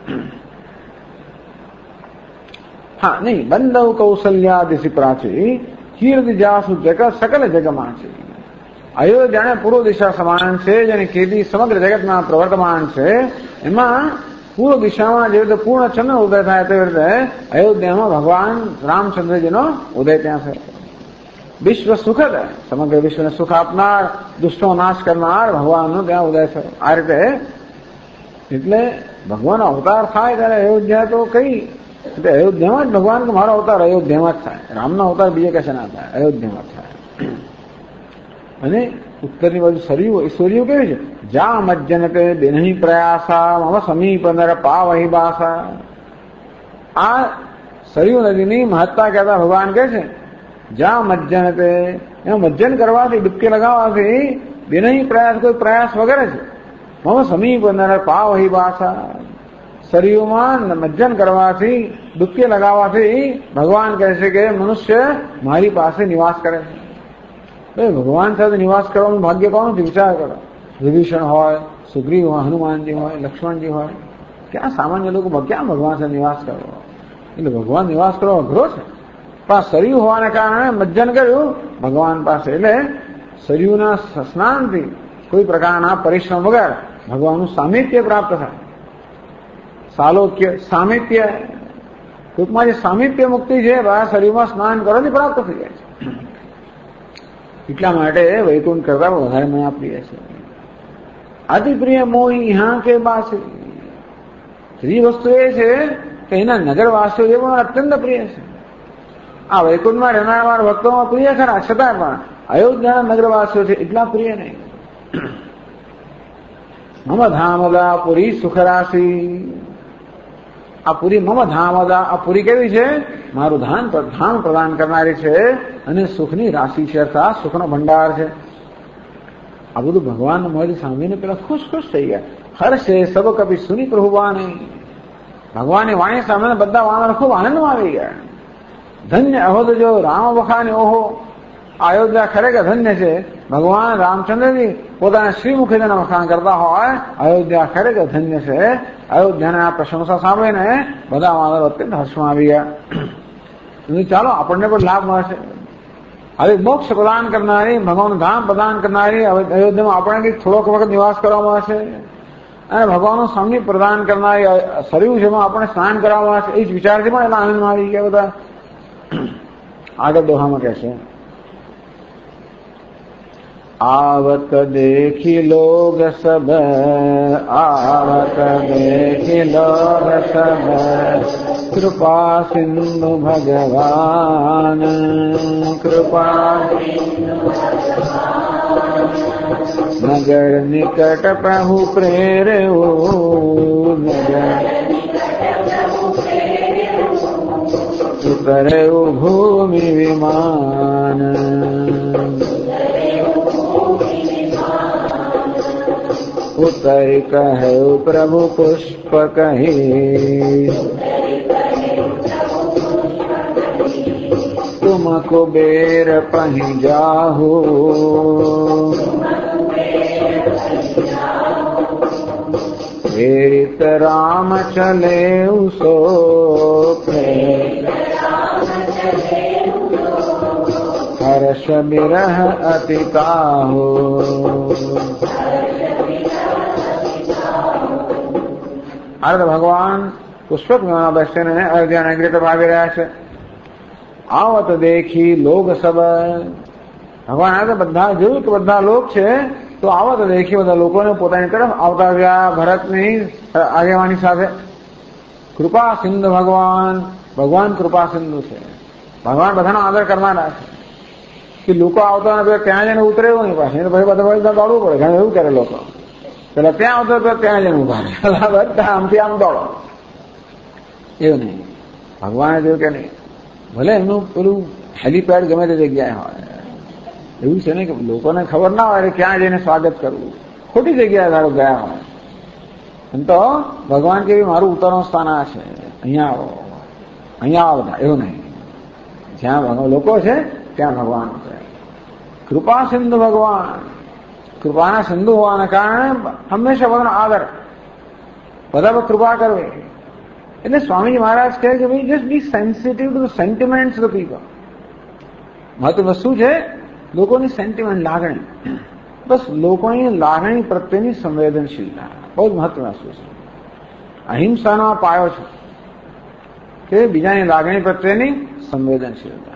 S1: હા નહીં, બંદવ કૌશલ્યા દિશી પ્રાચી કીર્તિ જાસુ જગત સકલ જગમાચી. અયોધ્યા જાણે પૂર્વ દિશા સમાન છે, જેની કીર્તિ સમગ્ર જગતમાં પ્રવર્તમાન છે. એમાં પૂર્વ દિશામાં જે રીતે પૂર્ણ ચંદ્ર ઉદય થાય તે રીતે અયોધ્યામાં ભગવાન રામચંદ્રજીનો ઉદય ત્યાં છે. વિશ્વ સુખદ, સમગ્ર વિશ્વને સુખ આપનાર, દુષ્ટો નાશ કરનાર ભગવાનનો ત્યાં ઉદય થયો. આ રીતે એટલે ભગવાનનો અવતાર થાય ત્યારે અયોધ્યા તો કઈ એટલે અયોધ્યામાં જ ભગવાન કે મારો અવતાર અયોધ્યામાં જ થાય. રામનો અવતાર બીજે કશે ના થાય, અયોધ્યામાં થાય. અને ઉત્તરની બાજુ સરયુ, એ સરયુ કેવી છે? જા મજ્જનતે દિનહિ પ્રયાસા મમ સમીપ નર પાવહિ બાસા. આ સરયુ નદીની મહત્તા કહેતા ભગવાન કહે છે જા મજ્જનતે, એમાં મજ્જન કરવાથી, ડૂબકી લગાવવાથી, દિનહિ પ્રયાસ, કોઈ પ્રયાસ વગેરે છે. મમ સમીપ નર પાવહિ બાસા. સરયુમાં મજ્જન કરવાથી, ડૂબકી લગાવવાથી ભગવાન કહે છે કે મનુષ્ય મારી પાસે નિવાસ કરે છે. ભગવાન સાથે નિવાસ કરવાનું ભાગ્ય કોનું છે? વિચાર કરો. વિભીષણ હોય, સુગ્રીવ હોય, હનુમાનજી હોય, લક્ષ્મણજી હોય, ક્યાં સામાન્ય લોકો ક્યાં ભગવાન સાથે નિવાસ કરવો? એટલે ભગવાન નિવાસ કરવો અઘરો છે. પણ સરયુ હોવાને કારણે મજ્જન કર્યું ભગવાન પાસે. એટલે સરયુના સ્નાનથી કોઈ પ્રકારના પરિશ્રમ વગર ભગવાનનું સામિત્ય પ્રાપ્ત થાય. સાલોક્ય, સામિત્ય, ટૂંકમાં જે સામિત્ય મુક્તિ છે સરયુમાં સ્નાન કરવાથી પ્રાપ્ત થઈ જાય છે. એટલા માટે વૈકુંઠ કરતા વધારે મને પ્રિય છે. અતિ પ્રિય મોહી હા કે બાસી. ત્રીજી વસ્તુ એ છે કે એના નગરવાસીઓ એ પણ અત્યંત પ્રિય છે. આ વૈકુંઠમાં રહેનારા ભક્તોમાં પ્રિય ખરા, છતાં પણ અયોધ્યાના નગરવાસીઓ છે એટલા પ્રિય નહીં. મમ ધામદા પુરી સુખરાશી. આ પુરી મમ ધામદા, આ પુરી કેવી છે? મારું ધામ પ્રદાન કરનારી છે અને સુખની રાશિ છે, અર્થાત સુખનો ભંડાર છે. આ બધું ભગવાનનું મોઢું સાંભળીને પેલા ખુશ થઈ ગયા. હર્ષે સબ કભી સુની પ્રભુવાણી. ભગવાનની વાણી સાંભળીને બધા વાનર ખૂબ આનંદમાં આવી ગયા. ધન્ય અહોદ જો રામ વખાને ઓહો. અયોધ્યા ખરેખર ધન્ય છે. ભગવાન રામચંદ્રજી પોતાના શ્રીમુખે તેના વખાણ કરતા હોય, અયોધ્યા ખરેખર ધન્ય છે. અયોધ્યાને આ પ્રશંસા સાંભળીને બધા માનવ અત્યંત હર્ષમાં આવી ગયા. ચાલો આપણને પણ લાભ મળશે. હવે મોક્ષ પ્રદાન કરનારી, ભગવાન ધામ પ્રદાન કરનારી અયોધ્યામાં આપણે કંઈક થોડોક વખત નિવાસ કરવામાં આવશે અને ભગવાનનું સામની પ્રદાન કરનારી સરયુ જેમાં આપણે સ્નાન કરવામાં આવશે. એ જ વિચારથી પણ એટલા આનંદમાં આવી ગયા બધા. આગળ દોહામાં કહેશે, आवत देखी लोग सब, आवत देखी लोग सब, कृपा सिंधु भगवान, कृपा नगर निकट प्रभु प्रेरयो, नगर उतरयो भूमि विमान, उतर कहे प्रभु पुष्प कहे, तुम कुबेर पहि जाहो, प्रेरित राम चले सो, हर्ष बिरह अति काहो, અર્ધ ભગવાન પુષ્પક મેળા બેસીને અયોધ્યા નગરી તરફ આવી રહ્યા છે. આવત દેખી લોક સબ, ભગવાન આ બધા જોયું કે બધા લોક છે, તો આવત દેખી બધા લોકોને પોતાની તરફ આવતા ગયા ભરતની આગેવાની સાથે. કૃપા સિંધુ ભગવાન, ભગવાન કૃપા સિંધુ છે. ભગવાન બધાનો આદર કરનારા છે કે લોકો આવતા નથી ત્યાં જઈને ઉતરે એવું નહીં, પાછું પછી બધા દોડવું પડે. ઘણા એવું કરે લોકો, પેલા ત્યાં આવતો તો ત્યાં જઈને ઉભા રહે, બધા આમથી આમ દોડો, એવું નહીં. ભગવાને જોયું કે નહીં, ભલે એમનું પેલું હેલીપેડ ગમે તે જગ્યાએ હોય, એવું છે ને કે લોકોને ખબર ના હોય કે ક્યાં જઈને સ્વાગત કરવું, ખોટી જગ્યાએ ધારો ગયા હોય. એમ તો ભગવાન કે મારું ઉતરવાનું સ્થાન આ છે, અહીંયા આવો, અહીંયા આવો બધા, એવું નહીં. જ્યાં લોકો છે ત્યાં ભગવાન છે. કૃપા સિંધુ ભગવાન, કૃપાના સિંધુ હોવાના કારણે હંમેશા બધાનો આદર, બધા પર કૃપા કરવી. એટલે સ્વામીજી મહારાજ કહે કે ભાઈ just be sensitive to the sentiments of people. મહત્વ શું છે? લોકોની સેન્ટિમેન્ટ, લાગણી, બસ લોકોની લાગણી પ્રત્યેની સંવેદનશીલતા બહુ જ મહત્વનું છે. અહિંસાનો પાયો છે કે બીજાની લાગણી પ્રત્યેની સંવેદનશીલતા.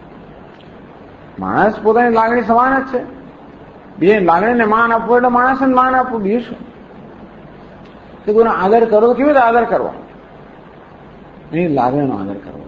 S1: માણસ પોતાની લાગણી સમાન જ છે. બીજાની લાગણીને માન આપવું એટલે માણસને માન આપવું, બીજું શું? તો કોઈનો આદર કરો તો કેવી રીતે આદર કરવો? એની લાગણીનો આદર કરવો.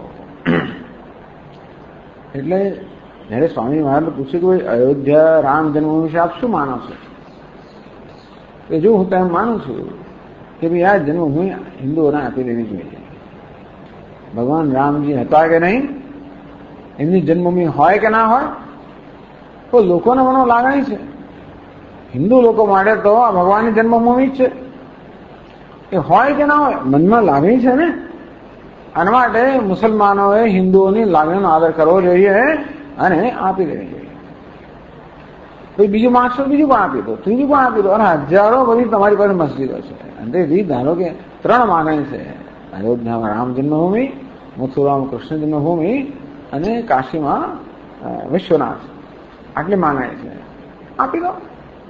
S1: એટલે જયારે સ્વામી મહારાજને પૂછ્યું કે ભાઈ અયોધ્યા રામ જન્મભૂમિ વિશે આપ શું માનો છો? કે જો હું તો એમ માનું છું કે ભાઈ આ જન્મભૂમિ હિન્દુઓને આપી દેવી જોઈએ. ભગવાન રામજી હતા કે નહીં, એમની જન્મભૂમિ હોય કે ના હોય, તો લોકોને મનો લાગણી છે. હિન્દુ લોકો માટે તો આ ભગવાનની જન્મભૂમિ જ છે. એ હોય કે ના હોય, મનમાં લાગણી છે ને. આના માટે મુસલમાનોએ હિન્દુઓની લાગણીનો આદર કરવો જોઈએ અને આપી દેવી જોઈએ. પછી બીજું માગશો, બીજું પણ આપી દો, ત્રીજું પણ આપી દો, અને હજારો બધી તમારી પાસે મસ્જિદો છે. અને ધારો કે 3 માગણી છે: અયોધ્યામાં રામ જન્મભૂમિ, મથુરામાં કૃષ્ણ જન્મભૂમિ અને કાશીમાં વિશ્વનાથ. આટલી માગણી છે, આપી દો.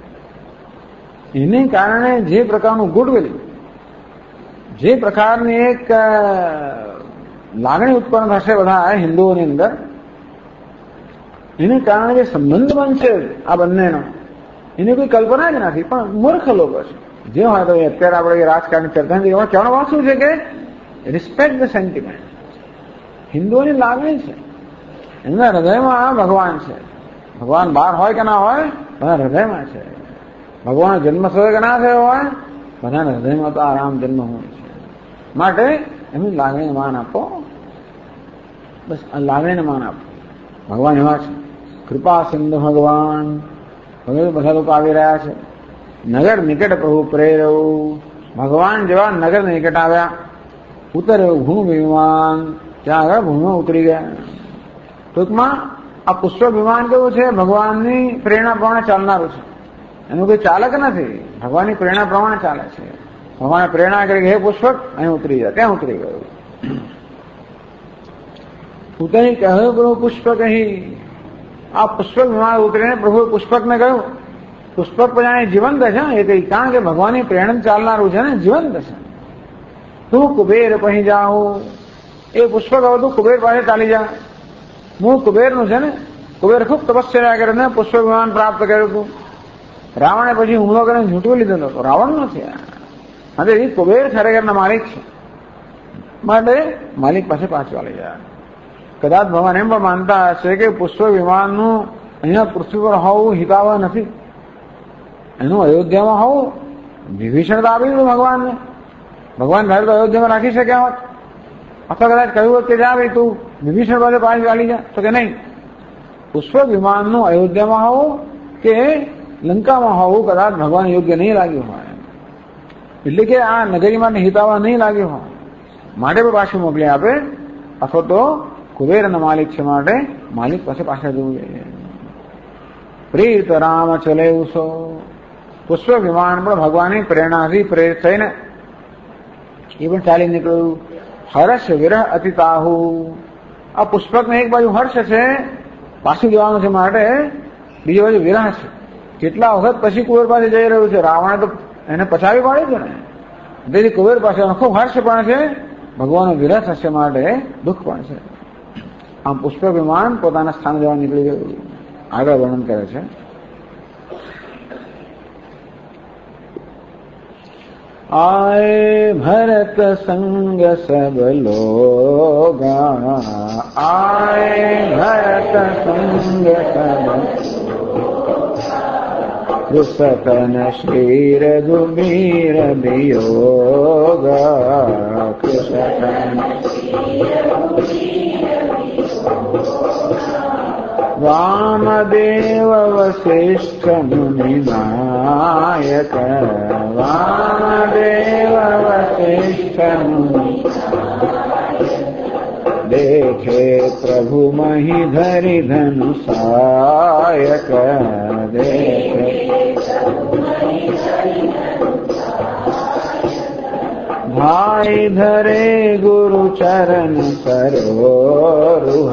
S1: એને કારણે જે પ્રકારનું ગુડવિલ, જે પ્રકારની એક લાગણી ઉત્પન્ન થશે બધા હિન્દુઓની અંદર, એને કારણે જે સંબંધ બનશે આ બંનેનો, એની કોઈ કલ્પના જ નથી. પણ મૂર્ખ લોકો છે જે હોય તો અત્યારે આપણે રાજકારણની ચર્ચા નથી. કહેવાનો વાત શું છે કે રિસ્પેક્ટ ધ સેન્ટિમેન્ટ. હિન્દુઓની લાગણી છે, એમના હૃદયમાં ભગવાન છે. ભગવાન બહાર હોય કે ના હોય, બધા હૃદયમાં છે. ભગવાન જન્મ થયો કે ના થયો હોય, બધાના હૃદયમાં તો આરામ જન્મ હોય છે. માટે એમની લાગણીને માન આપો, બસ આ લાગણીને માન આપો. ભગવાન એવા છે. કૃપા સિંધુ ભગવાન. હવે બધા લોકો આવી રહ્યા છે. નગર નિકટ પ્રભુ પ્રેરવું. ભગવાન જેવા નગર નિકટ આવ્યા. ઉતર્યો ભૂમિ વિમાન, ત્યાં આગળ ભૂમિમાં ઉતરી ગયા. ટૂંકમાં આ પુષ્પક વિમાન કેવું છે? ભગવાનની પ્રેરણા પ્રમાણે ચાલનારું છે. એનું કોઈ ચાલક નથી, ભગવાનની પ્રેરણા પ્રમાણે ચાલે છે. ભગવાને પ્રેરણા કરી કે હે પુષ્પક અહીં ઉતરી જાય, ત્યાં ઉતરી ગયું. ઉતરી કહ્યું પ્રભુ પુષ્પક અહીં. આ પુષ્પક વિમાન ઉતરીને પ્રભુ પુષ્પકને કહ્યું. પુષ્પક જાણે જીવંત છે એ કઈ, કારણ કે ભગવાનની પ્રેરણા ચાલનારું છે ને, જીવંત છે. તું કુબેર પહી જાઉં. એ પુષ્પક હવે તું કુબેર પાસે ચાલી જા. હું કુબેરનું છે ને, કુબેર ખૂબ તપસ્યા કરીને પુષ્પક વિમાન પ્રાપ્ત કર્યું હતું. રાવણે પછી હુમલો કરીને ઝૂંટવી લીધેલો હતો. રાવણ નથી, હવે એ કુબેર ખરેખરના માલિક છે, માટે માલિક પાસે પાછું ચાલી જાય. કદાચ ભગવાન એમ પણ માનતા હશે કે પુષ્પક વિમાનનું અહીંયા પૃથ્વી પર હોવું હિતાવહ નથી, એનું અયોધ્યામાં હોવું. વિભીષણ તો આપી દીધું ભગવાનને. ભગવાન ધારે તો અયોધ્યામાં રાખી શક્યા હોત, અથવા કદાચ કહ્યું હોત કે જા ભાઈ તું વિભીષણ પાસે પાછી ચાલી જા, તો કે નહીં. પુષ્પક વિમાનનું અયોધ્યામાં હોવું કે લંકામાં હોવું કદાચ ભગવાન યોગ્ય નહીં લાગ્યું હોય, એટલે કે આ નગરી માટે હિતાવહ નહીં લાગ્યું હોય, માટે પણ પાછું મોકલી આપે. અથવા તો કુબેરના માલિક છે, માટે માલિક પાસે પાછા જવું જોઈએ. પ્રેરિત રામ ચલે ઉસો. પુષ્પક વિમાન પણ ભગવાનની પ્રેરણાથી પ્રેરિત થઈને એ પણ ચાલી નીકળ્યું. હર્ષ વિરહ અતિતાહુ. આ પુષ્પકને એક બાજુ હર્ષ છે, પાછું જવાનું છે, માટે બીજી બાજુ વિરહ છે. કેટલા વખત પછી કુબેર પાસે જઈ રહ્યું છે. રાવણે તો એને પછાવી પાડ્યું છે ને, તેથી કુબેર પાસે ખૂબ હર્ષ પણ છે, ભગવાનનો વિરહ થશે માટે દુઃખ પણ છે. આમ પુષ્પક વિમાન પોતાના સ્થાને જવા નીકળી ગયું. આગળ વર્ણન કરે છે. आए भरत संग सब लोगा. आए भरत संग सब रुसतन श्री रघुबीर वियोगा. कृषतन वामदेव वसिष्ठ मुनि नायक. वामदेव वसिष्ठ मुनि देखे प्रभु मही धरि धनु सायक. देखे भाई धरे गुरु चरण सरोरुह.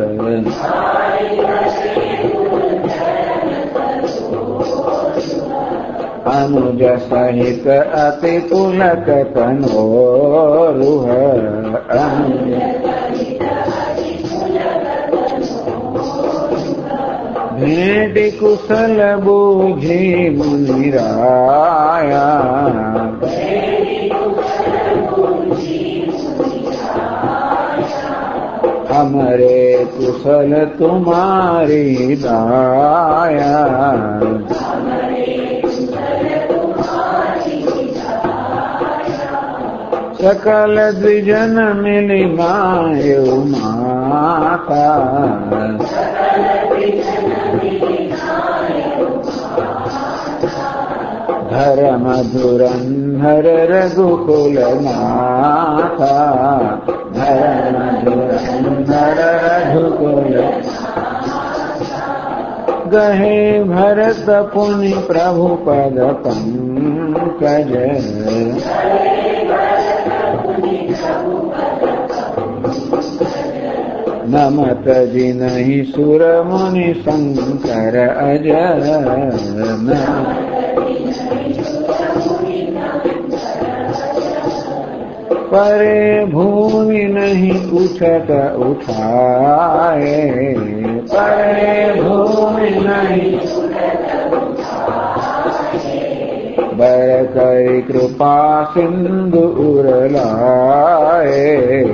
S1: अनुज सहित अति पुलक तनोरुह. भेंट कुशल बूझी मुनिराया. हमरे कुशल तुम्हारी दाया. सकल द्विजन मिली मायु माता. धर्म धुरंधर रघुकुल नाथा. धर्म धुरंधर रघुकुल गहे भरत पुनि प्रभु पद पंकज. नमत जिनहि सुर मुनि शंकर अजर. परे भूमि नहीं उठत उठाए. परे भूमि नहीं बर करी कृपा सिंधु उरलाए.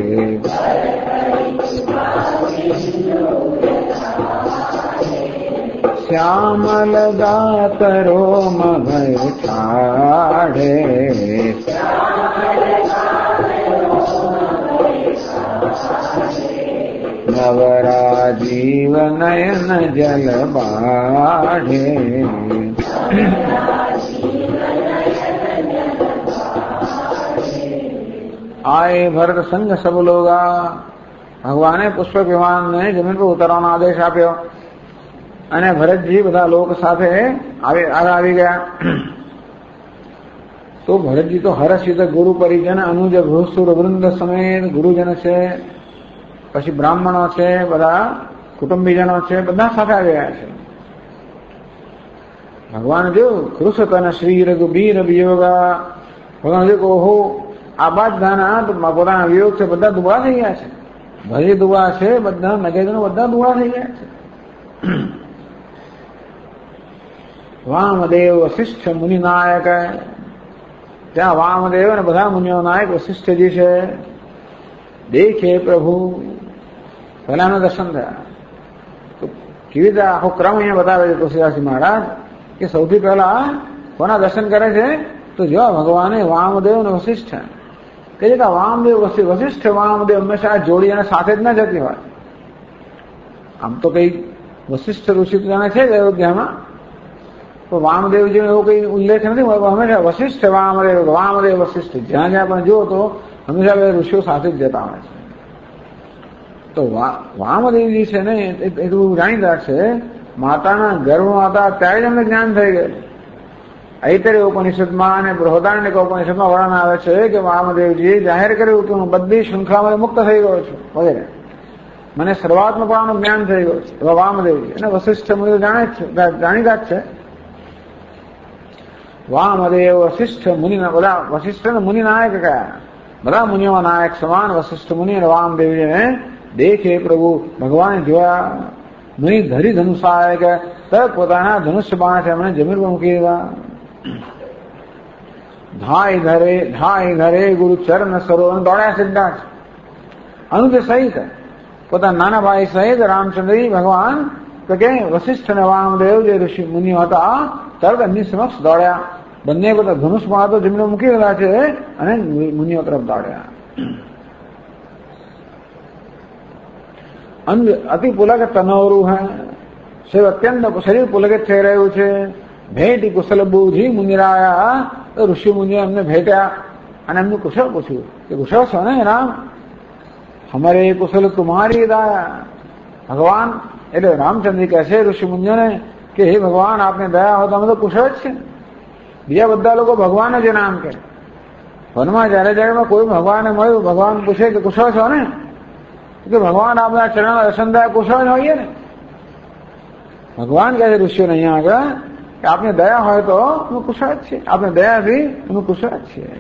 S1: श्यामल गात रोम भय ठाढ़े. नवराजीव नयन जल बाढ़े. आए भरत संग सब लोगा. ભગવાને પુષ્પક વિમાનને જમીન પર ઉતારવાનો આદેશ આપ્યો અને ભરતજી બધા લોક સાથે આવી ગયા. તો ભરતજી તો હર્ષિત ગુરુ પરિજન અનુજ ભૂસુર વૃંદ સમેત ગુરુજન છે, પછી બ્રાહ્મણો છે, બધા કુટુંબીજનો છે, બધા સાથે આવ્યા છે. ભગવાન જો કૃષતન શ્રી રઘુબીર વિયોગા, ભગવાન જો ઓહો આ બધાના પોતાના વિયોગ છે, બધા દુબળા થઈ ગયા છે. ભલે દુબળા છે, બધા નગેજનો બધા દુબળા થઈ ગયા છે. વામદેવ વશિષ્ઠ મુનિ નાયક, ત્યાં વામદેવ અને બધા મુનિઓ નાયક વશિષ્ઠજી છે. દેખે પ્રભુ, પહેલા એમના દર્શન થયા. તો કેવી રીતે આખો ક્રમ અહીંયા બતાવે છે તુલસીદાસજી મહારાજ કે સૌથી પહેલા કોના દર્શન કરે છે તો જો ભગવાને વામદેવ અને વશિષ્ઠ કે છે કે વામદેવ વશિષ્ઠ વામદેવ હંમેશા જોડી અને સાથે જ ન જતી હોય. આમ તો કઈ વશિષ્ઠ ઋષિ જાણે છે જ અયોધ્યામાં, તો વામદેવજી એવો કઈ ઉલ્લેખ નથી હોય. હંમેશા વશિષ્ઠ વામદેવ વામદેવ વશિષ્ઠ જ્યાં જ્યાં પણ જુઓ તો હંમેશા બે ઋષિઓ સાથે જ જતા હોય છે. તો વામદેવજી છે ને એટલું જાણીતા છે, માતાના ગર્ભમાં હતા ત્યારે જ અમને જ્ઞાન થઈ ગયું. ઐતરેય ઉપનિષદમાં અને બૃહદારણ્યક ઉપનિષદમાં વર્ણન આવે છે કે વામદેવજીએ જાહેર કર્યું કે હું બધી શૃંખલામાં મુક્ત થઈ ગયો છું વગેરે, મને શરૂઆતમાં પણ આનું જ્ઞાન થઈ ગયું છે. એવા વામદેવજી અને વશિષ્ઠ મુનિ જાણે છે, જાણીતા જ છે. વામદેવ વશિષ્ઠ મુનિ, બધા વશિષ્ઠ ને મુનિ નાયક કયા, બધા મુનિઓ નાયક સમાન વશિષ્ઠ મુનિ અને વામદેવજીને દેખે પ્રભુ, ભગવાને જોયા. મુનિ ધરી ધનુષાય કે તરત પોતાના ધનુષ્ય બાણ એમણે જમીન પર મૂકી દીધા. ધાય ધરે ગુરુ ચરણ સરોવર દોડ્યા સીધા છે. અનુજ સહિત પોતાના નાના ભાઈ સહિત રામચંદ્રજી ભગવાન તો કે વશિષ્ઠ અને વામદેવ જે ઋષિ મુનિઓ હતા તરત એમની સમક્ષ દોડ્યા. બંને બધા ધનુષમાં તો જમીન મૂકી દીધા છે અને મુનિઓ તરફ દોડ્યા. અતિ પુલક તનોરું હે, શિવ અત્યંત શરીર પુલકિત થઈ રહ્યું છે. ભેટી કુશલ બુદ્ધિ મુનિરાયા, તો ઋષિ મુનિઓ એમને ભેટ્યા અને એમનું કુશળ પૂછ્યું કે કુશળ છો ને રામ? હમારે કુશલ તુમ્હારી દાયા. ભગવાન એટલે રામચંદ્ર કહે છે ઋષિ મુનિઓને કે હે ભગવાન આપને દયા હોય તો અમે તો કુશળ જ છે. બીજા બધા લોકો ભગવાન જ નામ કહે. વનમાં જયારે જયારે કોઈ ભગવાનને મળ્યું, ભગવાન પૂછે કે કુશળ છો ને? કે ભગવાન આપના ચરણ દર્શન થયા કુશળ જ હોઈએ ને. ભગવાન કહે છે ઋષિઓને અહીંયા આગળ કે આપને દયા હોય તો અમે કુશળ જ છીએ, આપને દયાથી અમે કુશળ જ છીએ.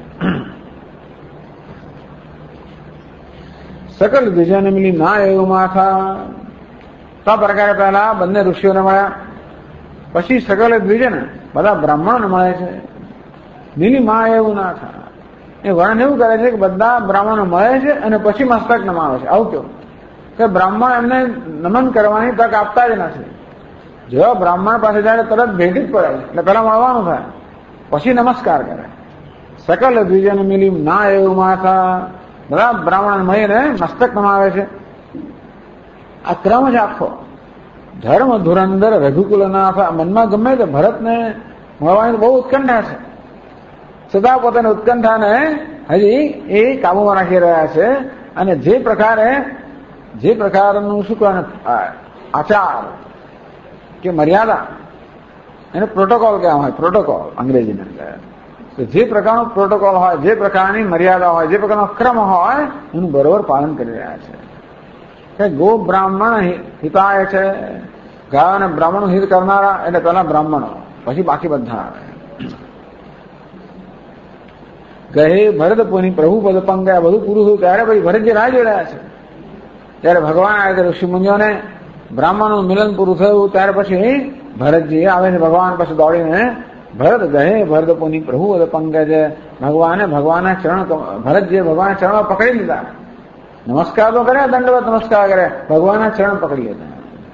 S1: સકલ દ્વિજન મિલી ના એવું માથા, તો આ પ્રકારે પહેલા બંને ઋષિઓને મળ્યા, પછી સકલ દ્વિજન બધા બ્રાહ્મણોને મળે છે. મિલી માં એવું ના થા, એ વર્ણન એવું કરે છે કે બધા બ્રાહ્મણો મળે છે અને પછી મસ્તક નમાવે છે. આવું કેવું કે બ્રાહ્મણ એમને નમન કરવાની તક આપતા જ નથી. જો બ્રાહ્મણ પાસે જાય તરત ભેટી જ પડે, એટલે પેલા મળવાનું થાય પછી નમસ્કાર કરે. સકલ દ્વિજન મિલી ના એવું માથા, બધા બ્રાહ્મણ મળીને મસ્તક નમાવે છે. આ ક્રમ છે આખો. ધર્મ ધુરંધર રઘુકુલનાથ, મનમાં ગમે તે ભરતને મળવાની બહુ ઉત્કંઠા છે. સદા પોતાની ઉત્કંઠાને હજી એ કાબુમાં રાખી રહ્યા છે. અને જે પ્રકારનું શું કહેવાય આચાર કે મર્યાદા, એને પ્રોટોકોલ કહેવાય. પ્રોટોકોલ અંગ્રેજીની અંદર જે પ્રકારનો પ્રોટોકોલ હોય, જે પ્રકારની મર્યાદા હોય, જે પ્રકારનો ક્રમ હોય એનું બરોબર પાલન કરી રહ્યા છે. કે ગો બ્રાહ્મણ હિતાય છે, ગાય અને બ્રાહ્મણો હિત કરનારા એટલે પહેલા બ્રાહ્મણો, પછી બાકી બધા આવે. ગહે ભરત પુની પ્રભુ પદ પંગયા, બધું પૂરું થયું ત્યારે પછી ભરતજી રાહ જોઈ રહ્યા છે. ત્યારે ભગવાન આવે છે ઋષિ મુનિઓને, બ્રાહ્મણોનું મિલન પૂરું થયું ત્યારે પછી ભરતજી આવે છે ભગવાન પાસે દોડીને. ભરત ગહે ભરત પુની પ્રભુ પદ પંકજ, ભગવાનના ચરણ, ભરતજીએ ભગવાનના ચરણો પકડી લીધા. નમસ્કાર તો કર્યા, દંડવત નમસ્કાર કર્યા, ભગવાનના ચરણ પકડી લીધા.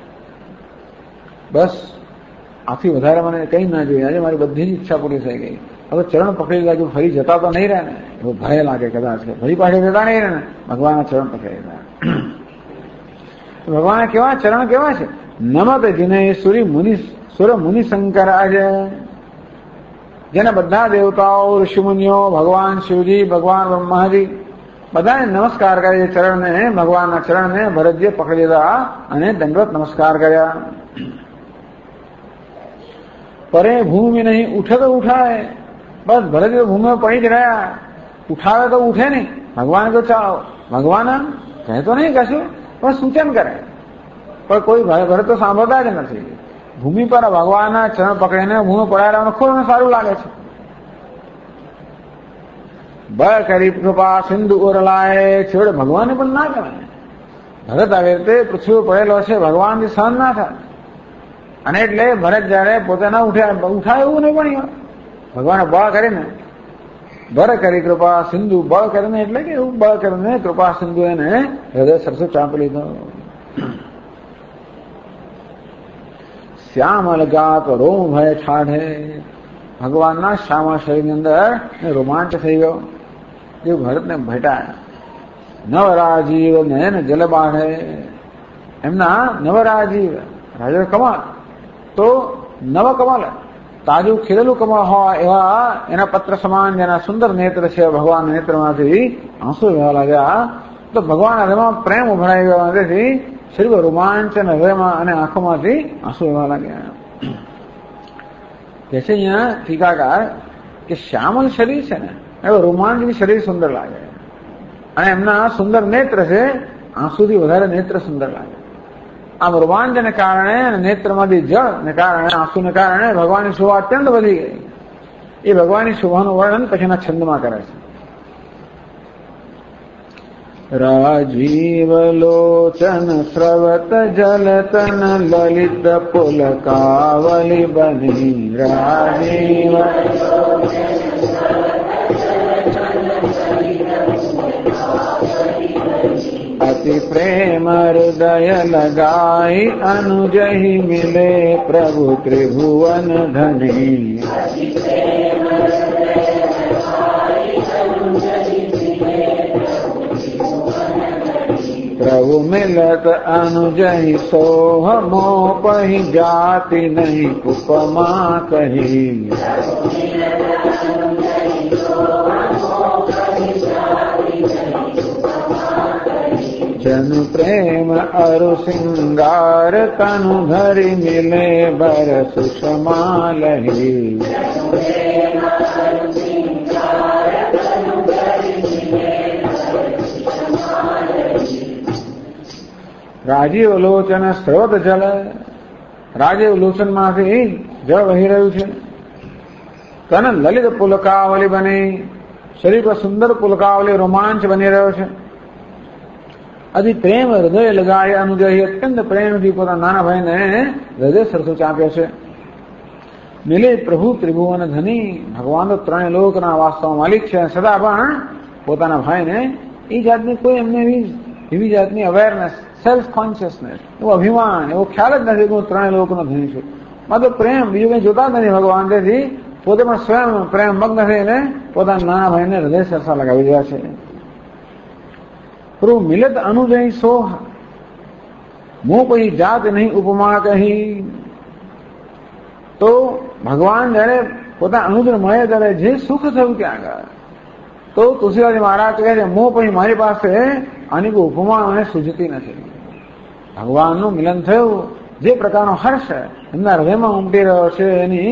S1: બસ આથી વધારે મને કઈ ના જોઈએ. આજે મારી બધી જ ઈચ્છા પૂરી થઈ ગઈ. હવે ચરણ પકડી લીધા, જો ફરી જતા તો નહીં રહે ને, એવો ભય લાગે કદાચ કે ફરી પાછળ જતા નહીં રહે ને. ભગવાનના ચરણ પકડી લીધા. ભગવાન કેવા ચરણ કેવા છે? નમત જીને સુર મુનિ શંકર આજે, જેને બધા દેવતાઓ, ઋષિમુનિઓ, ભગવાન શિવજી, ભગવાન બ્રહ્માજી બધાને નમસ્કાર કરે ચરણને, ભગવાનના ચરણને ભરતજીએ પકડી લીધા અને દંડવત નમસ્કાર કર્યા. પરે ભૂમિ નહીં, ઉઠે તો ઉઠાય. બસ ભરતજી ભૂમિ પડી જ રહ્યા, ઉઠાવે તો ઉઠે નહીં. ભગવાન તો ચાલો, ભગવાન કહેતો નહીં કશું, પણ સૂચન કરે. પણ કોઈ ભરત તો સાંભળતા જ નથી. ભૂમિ પર ભગવાનના ચરણ પકડીને ભૂમિ પડાવવાનું ખૂબ સારું લાગે છે. બળ કરી કૃપા સિંધુ ઓરલાય, છેવડે ભગવાનને પણ ના કહેવાય. ભરત આવી રીતે પૃથ્વી પડેલો છે, ભગવાનથી સહન ના થાય. અને એટલે ભરત જયારે પોતે ના ઉઠાય એવું નહીં પણ ભગવાને બળ કરીને બળ કરી કૃપા સિંધુ, બળ કરીને એટલે કે એવું બળ કરીને કૃપા સિંધુ એને હૃદય સરસું ચાંપી લીધો. શ્યામ અલગાત રોમ ભય ઠાઢે, ભગવાનના શ્યામા શરીરની અંદર રોમાંચ થઈ ગયો. જે ભરતને ભેટાયા. નવરાજીવ નયન જલ બાઢે, એમના નવરાજીવ રાજા કમળ, તો નવ કમળ તાજું ખીલેલું કમળ હોય એવા એના પત્ર સમાન જેના સુંદર નેત્ર છે, ભગવાન નેત્રમાંથી આંસુ વહેવા લાગ્યા. તો ભગવાન હૃદયમાં પ્રેમ ઉભરાઈ ગયો. તેથી શરીર રોમાંચ અને હૃદયમાં અને આંખોમાંથી આંસુ વહેવા લાગ્યા. કે છે અહીંયા ટીકાકાર કે શ્યામલ શરીર છે ને એવું રોમાંચની શરીર સુંદર લાગે, અને એમના સુંદર નેત્ર છે, આંસુથી વધારે નેત્ર સુંદર લાગે. આમ રોમાંચને કારણે નેત્રમાંથી જળને કારણે આંસુને કારણે ભગવાનની શોભા અત્યંત વધી ગઈ. એ ભગવાનની શોભાનું વર્ણન પછીના છંદમાં કરે છે. રાજીવ લોચન સ્રવત જલતન લલિત પુલકાવલી બની, રાજીવ અતિ પ્રેમ હૃદય લગાઈ, અનુજહી મિલે પ્રભુ ત્રિભુવન ધની. પ્રભુ મિલત અનુજહી સોહ, મોપહી જાતિ નહીં ઉપમા કહી. જન પ્રેમ અરુ સિંગાર, તનુ ધરી મિલે બર સુષમા લહી. રાજીવ લોચન સ્રોત જલ, રાજીવ લોચન માંથી જળ વહી રહ્યું છે. તન લલિત પુલકાવલી બની, શરીર પર સુંદર પુલકાવલી રોમાંચ બની રહ્યો છે. અતિ પ્રેમ હૃદય લગાય અનુજહી, અત્યંત પ્રેમથી પોતાના નાના ભાઈને હૃદય સરસો ચાંપ્યો છે. મિલે પ્રભુ ત્રિભુવન ધની, ભગવાન તો ત્રણેય લોકના વાસ્તવમાં માલિક છે. સદા પણ પોતાના ભાઈને એ જાતની કોઈ એમને એવી જાતની અવેરનેસ, સેલ્ફ કોન્શિયસનેસ, એવો અભિમાન, એવો ખ્યાલ જ નથી કે હું ત્રણેય લોકનો ધની છું. માત્ર પ્રેમ, બીજું કંઈ જોતા જ નથી ભગવાન. તેથી પોતે પણ સ્વયં પ્રેમ મગ્ન થઈને પોતાના નાના ભાઈને હૃદય સરસા લગાવી રહ્યા છે. પ્રભુ મિલત અનુજહી સોહ, મું કોઈ જાત નહીં ઉપમા કહી. તો ભગવાન જયારે પોતાના અનુજને મળે ત્યારે જે સુખ થયું ત્યાં આગળ, તો તુલસીદાસ મહારાજ કહે છે મું પછી મારી પાસે આની કોઈ ઉપમા મને સૂઝતી નથી. ભગવાનનું મિલન થયું, જે પ્રકારનો હર્ષ એમના હૃદયમાં ઉમટી રહ્યો છે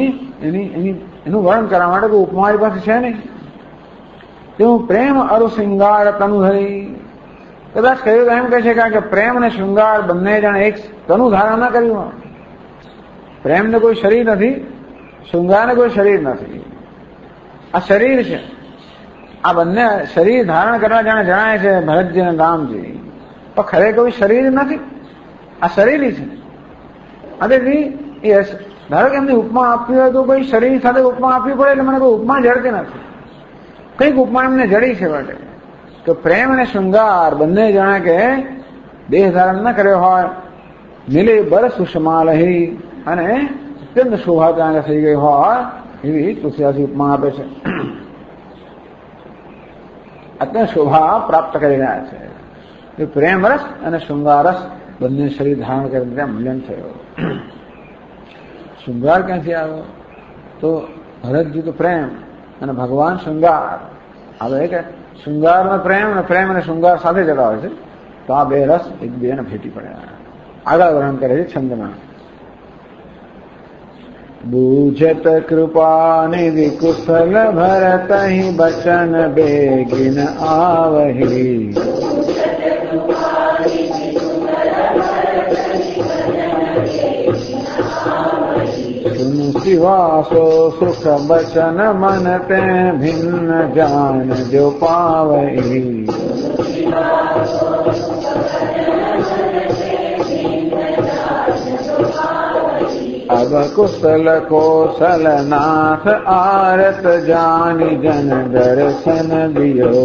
S1: એનું વર્ણન કરવા માટે કોઈ ઉપમા મારી પાસે છે નહીં. તેવું પ્રેમ અરુ શૃંગાર તનુ ધરી, કદાચ કહ્યું એમ કહે છે કારણ કે પ્રેમ અને શૃંગાર બંને જણ એક તનુ ધારણ ના કર્યું. પ્રેમને કોઈ શરીર નથી, શૃંગારને કોઈ શરીર નથી. આ શરીર છે. આ બંને શરીર ધારણ કરવા જાણે જણાય છે ભરતજી અને રામજી, પણ ખરેખર કોઈ શરીર નથી. આ શરીર છે. તેથી ધારો કે એમની ઉપમા આપવી હોય તો કોઈ શરીર સાથે ઉપમા આપવી પડે, એટલે મને કોઈ ઉપમા જડતી નથી. કઈક ઉપમા એમને જડી છે માટે કે પ્રેમ અને શૃંગાર બંને જાણે કે દેહ ધારણ ન કર્યો હોય. મિલે બર સુષમા લહી, અને અત્યંત શોભા ત્યાં થઈ ગઈ હોય એવી તુલસીદાસ ઉપમા આપે છે. અત્યંત શોભા પ્રાપ્ત કરી રહ્યા છે. પ્રેમ રસ અને શૃંગાર રસ બંને શરીર ધારણ કરીને ત્યાં મિલન થયો. શૃંગાર ક્યાંથી આવ્યો? તો ભરતજી તો પ્રેમ અને ભગવાન શૃંગાર આવે કે શૃંગારનો પ્રેમ અને પ્રેમ અને શૃંગાર સાથે જતા હોય છે, તો આ બે રસ એકબીજાને ભેટી પડ્યા. આગળ વર્ણન કરે છે છંદમાં. બૂઝત કૃપા નિધિ કુશલ ભરત હિ બચન બેગિન આવહી. સુન શિવાસો સુખ બચન મન તે ભિન્ન જાન જો પાવહી. अब कुशल कौशल नाथ आरत जानी जन दर्शन दियो.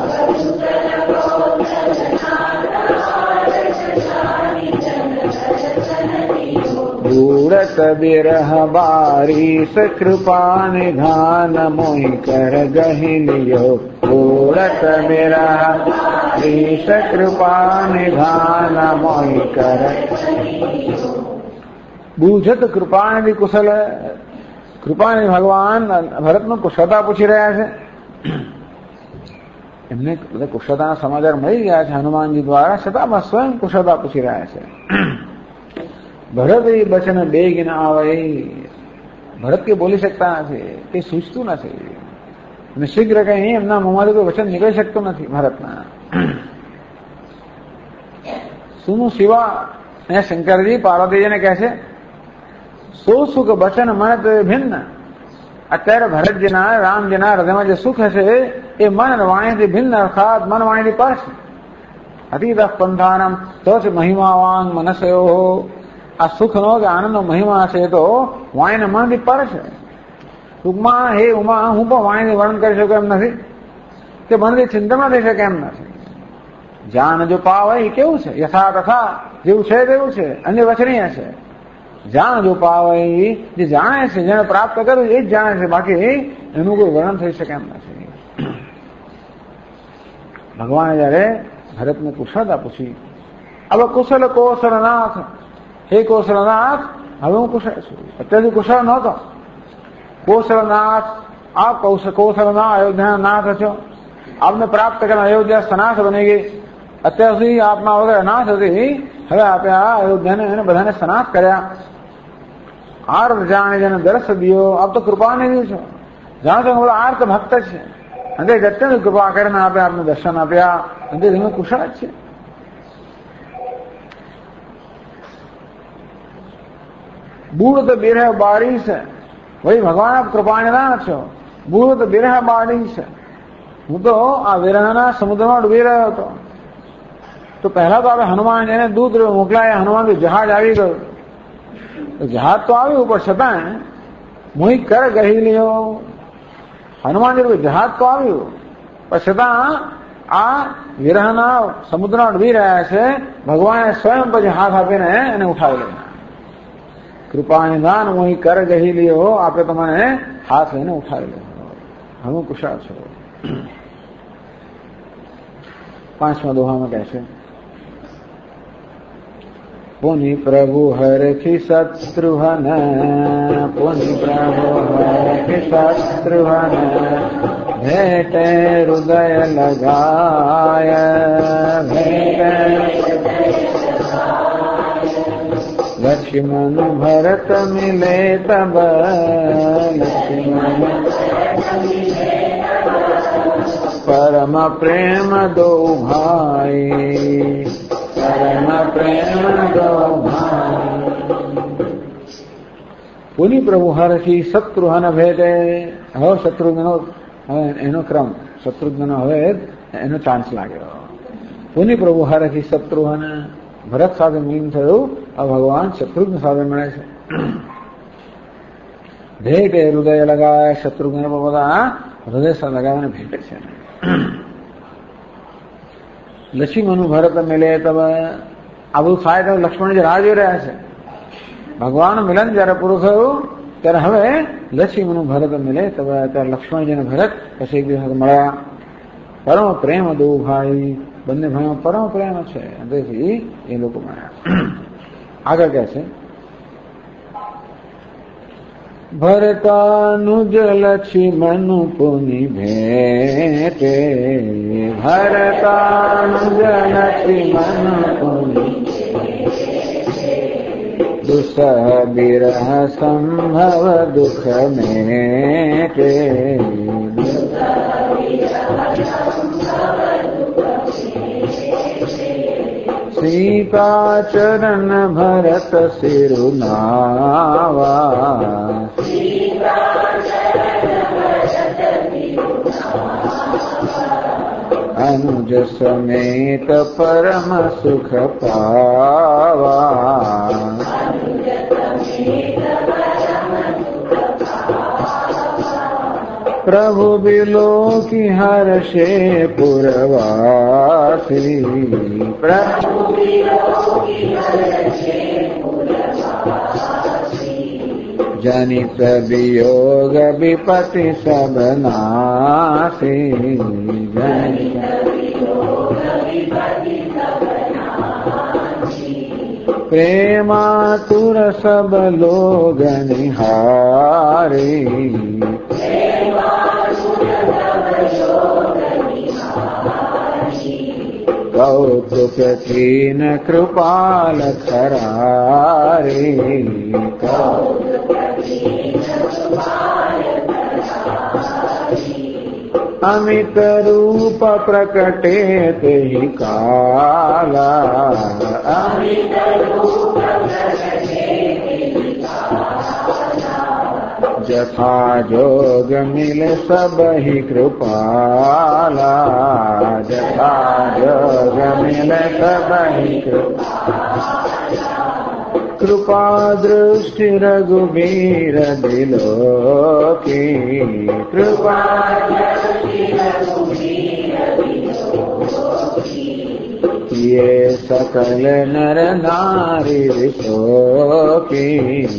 S1: दूरत बिरह बारीस कृपा निधान मोहि कर गहि लियो. दूरत बिरह बारीस कृपा निधान मोहि कर. બુઝત કૃપાનિધિ કુશલ. કૃપાનિધિ ભગવાન ભરતનું કુશળતા પૂછી રહ્યા છે. એમને બધા કુશળતાના સમાચાર મળી ગયા છે હનુમાનજી દ્વારા, છતાં સ્વયં કુશળતા પૂછી રહ્યા છે. ભરત એ બચન બેગિન આવે. ભરત કે બોલી શકતા નથી, તે સૂચતું નથી, અને શીઘ્ર કઈ એમના મોંમાંથી કોઈ વચન નીકળી શકતું નથી ભરતના. સુનું શિવા. અહીંયા શંકરજી પાર્વતીજીને કહે છે સો સુખ બચન મન ભિન્ન. અત્યારે ભરતજીના રામજીના હૃદયમાં જે સુખ હશે એ મન અને વાણીથી ભિન્ન, અર્થાત મન વાણીથી પર છે. અતીત પંથાનમ તો જ મહિમાવાન મનસયો. આ સુખનો કે આનંદનો મહિમા છે તો વાણીને મનથી પર છે. ટૂંકમાં હે ઉમા, હું પણ વાણીથી વર્ણન કરી શકું એમ નથી, કે મનથી ચિંતન થઈ શકે એમ નથી. જાન જો પાવ એ કેવું છે, યથા તથા જેવું છે તેવું છે, અન્ય વચનીય છે. જાણ જો પાવ જે જાણે છે, જેને પ્રાપ્ત કર્યું એ જ જાણે છે, બાકી એનું કોઈ વર્ણન થઈ શકે એમ નથી. ભગવાને જયારે ભરતને કુશળતા પૂછી, હવે કુશલ કૌશલનાથ. હે કૌશલનાથ, હવે હું કુશળ છું, અત્યારથી કુશળ નહોતો. કૌશલનાથ, આપ કૌશલના અયોધ્યાના નાથ છો. આપને પ્રાપ્ત કરવા અયોધ્યા સનાથ બની ગઈ. અત્યાર સુધી આપના વગર અનાથ હતી, હવે આપે આ અયોધ્યાને એને બધાને સનાથ કર્યા. આર્ત જાણે જેને દર્શ દિયો. આપ તો કૃપાનિધિ છો, જાણો છો બોલો આર્ત ભક્ત છે, અને અત્યંત કૃપા કરીને આપે આપને દર્શન આપ્યા, અને તમે કુશળ જ છે. બૂઢ બિરહ બારી છે. વહી ભગવાન આપ કૃપાનિધાન છો. બૂઢ બિરહ બારી છે. હું તો આ વિરહના સમુદ્રમાં ડૂબી રહ્યો હતો. તો પહેલા તો આપણે હનુમાનજીને દૂત મોકલાયા. હનુમાન જહાજ આવી ગયું. જહાજ તો આવ્યું, પણ છતાં મોહી કર ગહી લ્યો. હનુમાનજી જહાજ તો આવ્યું, પણ છતાં આ વિરહના સમુદ્રમાં ડૂબી રહ્યા છે. ભગવાને સ્વયં પછી હાથ આપીને એને ઉઠાવી લીધા. કૃપા નિદાન મોહી કર ગહી લ્યો. આપે તો મને હાથ લઈને ઉઠાવી લીધો. હું કુશળ છું. 5મા દોહામાં કહે છે પુનિ પ્રભુ હરખી શત્રુહન. પુનિ પ્રભુ હરખી શત્રુહન. ભેટે હૃદય લગાય. ભેટે લક્ષ્મણ ભરત મિલે તબ. લક્ષ્મણ પરમ પ્રેમ દો ભાઈ. પરમ પ્રેમ દો ભાઈ. પુનિ પ્રભુ હરખી શત્રુહન ભેટે. હવે શત્રુઘ્નનો હવે એનો ક્રમ, શત્રુઘ્નનો હવે એનો ચાન્સ લાગ્યો. પુનિ પ્રભુ હરખી શત્રુહન. ભરત સાથે મિલન થયું, આ ભગવાન શત્રુઘ્ન સાથે મળે છે. ભેટે હૃદય લગાય. શત્રુઘ્ન બધા હૃદય સાથે લગાવીને ભેટે છે. લક્ષ્મણ ભરત મિલે તબ. આ બધું થાય તો લક્ષ્મણજી રાહ જોઈ રહ્યા છે. ભગવાન મિલન જયારે પૂરું થયું ત્યારે હવે લક્ષ્મણ ભરત મિલે તબ. ત્યારે લક્ષ્મણજીને ભરત પછી એક દિવસ મળ્યા. પરમ પ્રેમ દો ભાઈ. બંને ભાઈમાં પરમ પ્રેમ છે, તેથી એ લોકો મળ્યા. આગળ કહે છે भरतानुज लक्ष्मण पुनि भेटे, भरतानुज लक्ष्मण पुनि दुसह बिरह संभव दुख मेटे, सीता चरण भरत सिरुनावा, अनुज समेत परम सुख पावा, प्रभु बिलोकी हर्षे पुरवासी, प्रभु बिलोकी हर्षे पुरवासी, जनित वियोग विपति सब नासी, जनित वियोग विपति सब नासी, प्रेमातुर सब लोग निहारी, कौतुक कीन कृपाल खरारी, अमित रूप प्रकटे तेहि काला, अमित रूप जथा जोग मिले सब ही कृपाला, जथा जोग मिले सब ही कृपाला, कृपा दृष्टि रघुबीर दिलो की, कृपा दृष्टि रघुबीर दिलो की, ये सकल नर नारी रिसो की,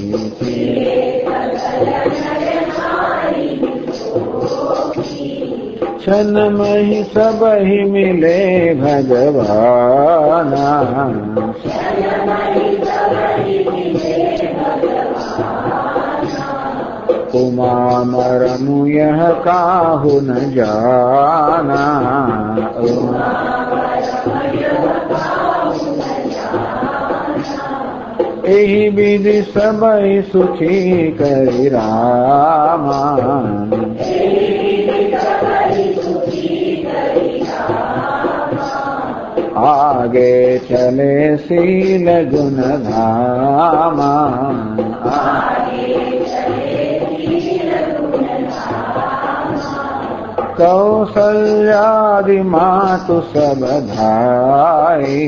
S1: क्षण मही सब ही मिले भगवाना, उमा मरनु यह काहु न जाना, एहि विधि सब सुखी करि रामा, आगे चले शील गुण धामा, कौसल्यादि मातु सब धाई,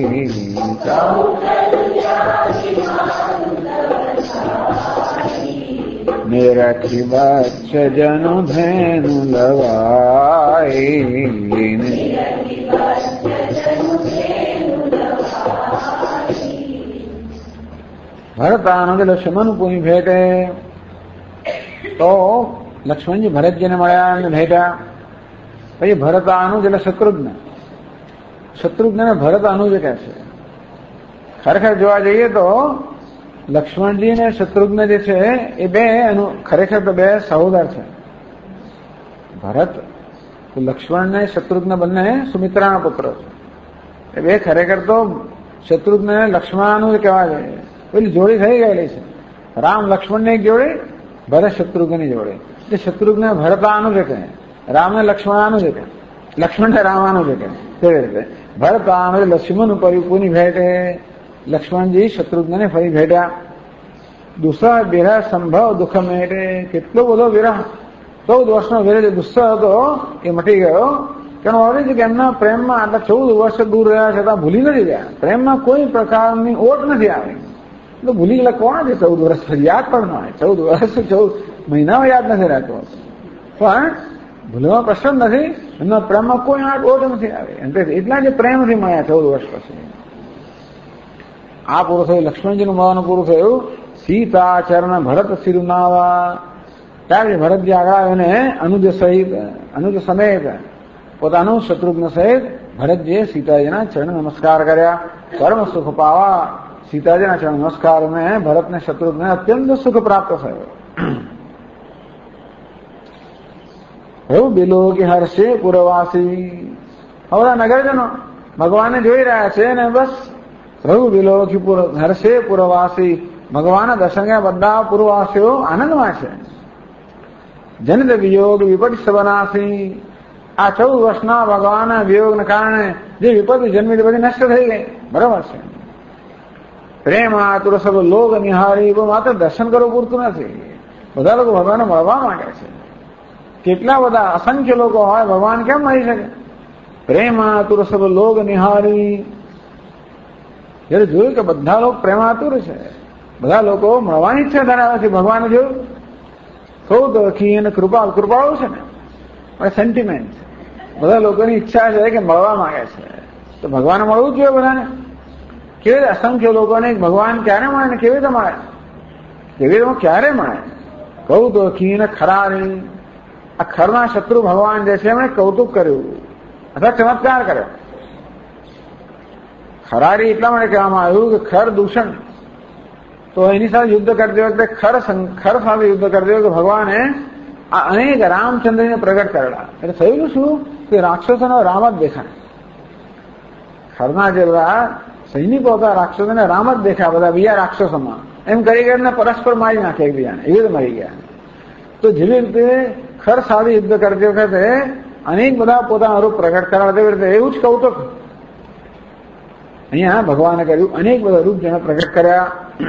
S1: निरखि बच्च जनु धेनु लवाई, भरतानुज लक्ष्मण पुनि भेटे, तो लक्ष्मण जी भरत जी ने મળ્યા અને ભેટ્યા. પછી ભરતાનુજ એટલે શત્રુઘ્ન, શત્રુઘ્ન ભરતાનુજ કહે છે. ખરેખર જોવા જઈએ તો લક્ષ્મણજી ને શત્રુઘ્ન જે છે એ બે ખરેખર તો બે સહોદર છે. ભરત લક્ષ્મણ ને શત્રુઘ્ન બંને સુમિત્રાના પુત્ર છે. એ બે ખરેખર તો શત્રુઘ્ન ને લક્ષ્મણાનુજ કહેવા જોઈએ. પેલી જોડી થઈ ગયેલી છે. રામ લક્ષ્મણ ને એક જોડી, ભરત શત્રુઘ્ન ની જોડી. એટલે શત્રુઘ્ન ભરતાનુજ કહે, રામ ને લક્ષ્મણાનુજ કહે, લક્ષ્મણ ને રામાનુજ કહે. કેવી રીતે ભરતાનુજ લક્ષ્મણ પુની ભેટે, લક્ષ્મણજી શત્રુઘ્ન ફરી ભેટ્યા. દુસહ વિરહ સંભવ દુઃખ મેટે, કેટલો બધો વિરહ, 14 વર્ષનો વિરહ જે દુસ્સહ હતો એ મટી ગયો. તેનો અર્થ છે કે એમના પ્રેમમાં આટલા 14 વર્ષ દૂર રહ્યા છતાં ભૂલી નથી ગયા. પ્રેમમાં કોઈ પ્રકારની ઓટ નથી આવી. તો ભૂલી ગયેલા કોણ છે 14 વર્ષ પછી? યાદ પણ ન હોય. 14 વર્ષ 14 મહિનાઓ યાદ નથી રહેતો, પણ ભૂલવા પ્રશ્ન નથી. એમના પ્રેમમાં કોઈ ઓટ નથી આવી. એટલા જે પ્રેમથી મળ્યા 14 વર્ષ પછી. આ પૂરું થયું, લક્ષ્મણજીનું મળવાનું પૂરું થયું. સીતા ચરણ ભરત સિરુનાવા, ત્યારે ભરતજી આગળ આવીને અનુજ સમેત પોતાનું શત્રુઘ્ન સહિત ભરતજીએ સીતાજીના ચરણ નમસ્કાર કર્યા. પરમ સુખ પાવા, સીતાજીના ચરણ નમસ્કાર અને ભરતને શત્રુઘ્ન અત્યંત સુખ પ્રાપ્ત થયો. પ્રભુ બિલો કે હર્ષે પુરવાસી. હવે નગરજનો ભગવાનને જોઈ રહ્યા છે ને બસ પ્રભુ બિલો કે હર્ષે પુરવાસી, ભગવાનના દર્શન કર્યા બધા પૂર્વવાસીઓ આનંદમાં છે. જનિત વિયોગ વિપટ સવનાસી, આ 14 વર્ષના ભગવાનના વિયોગને કારણે જે વિપત્તિ જન્મી તે બધી નષ્ટ થઈ ગઈ. બરાબર છે. પ્રેમ આતુર સબ લોક નિહારી, માત્ર દર્શન કરવું પૂરતું નથી, બધા લોકો ભગવાનને મળવા માંગે છે. કેટલા બધા અસંખ્ય લોકો હોય, ભગવાન કેમ મળી શકે? પ્રેમ આતુર સબ લોક નિહારી. જયારે જોયું કે બધા લોકો પ્રેમ આતુર છે, બધા લોકો મળવાની ઈચ્છા ધરાવે છે, ભગવાન જોયું સૌ દખી અને કૃપાળુ છે ને સેન્ટિમેન્ટ, બધા લોકોની ઈચ્છા છે કે મળવા માંગે છે, તો ભગવાન મળવું જ જોઈએ બધાને. કેવી રીતે અસંખ્ય લોકોને ભગવાન ક્યારે મળે ને કેવી રીતે મળે? કેવી રીતે ક્યારે મળે? કૌતુકી ને ખરારી, આ ખરના શત્રુ ભગવાન જે છે એમણે કૌતુક કર્યું અથવા ચમત્કાર કર્યો. ખરારી એટલા માટે કહેવામાં આવ્યું કે ખર દૂષણ, તો એની સાથે યુદ્ધ કરતી વખતે ખર સાથે યુદ્ધ કરતી વખતે ભગવાને આ અનેક રામચંદ્રને પ્રગટ કરેલા. એટલે થયું શું કે રાક્ષસોનો રામ જ દેખાય. ખરના જે બધા સૈનિકો હતા રાક્ષસોને રામ જ દેખાય બધા બીજા રાક્ષસોમાં. એમ કરી કરીને પરસ્પર મારી નાખે એકબીજાને, એવી રીતે મરી ગયા. તો જેવી રીતે ખર સાથે યુદ્ધ કરતી વખતે અનેક બધા પોતાના રૂપ પ્રગટ કરાવે, તેવી રીતે એવું જ કૌતુક અહીંયા ભગવાને કર્યું. અનેક બધા રૂપ જેને પ્રગટ કર્યા.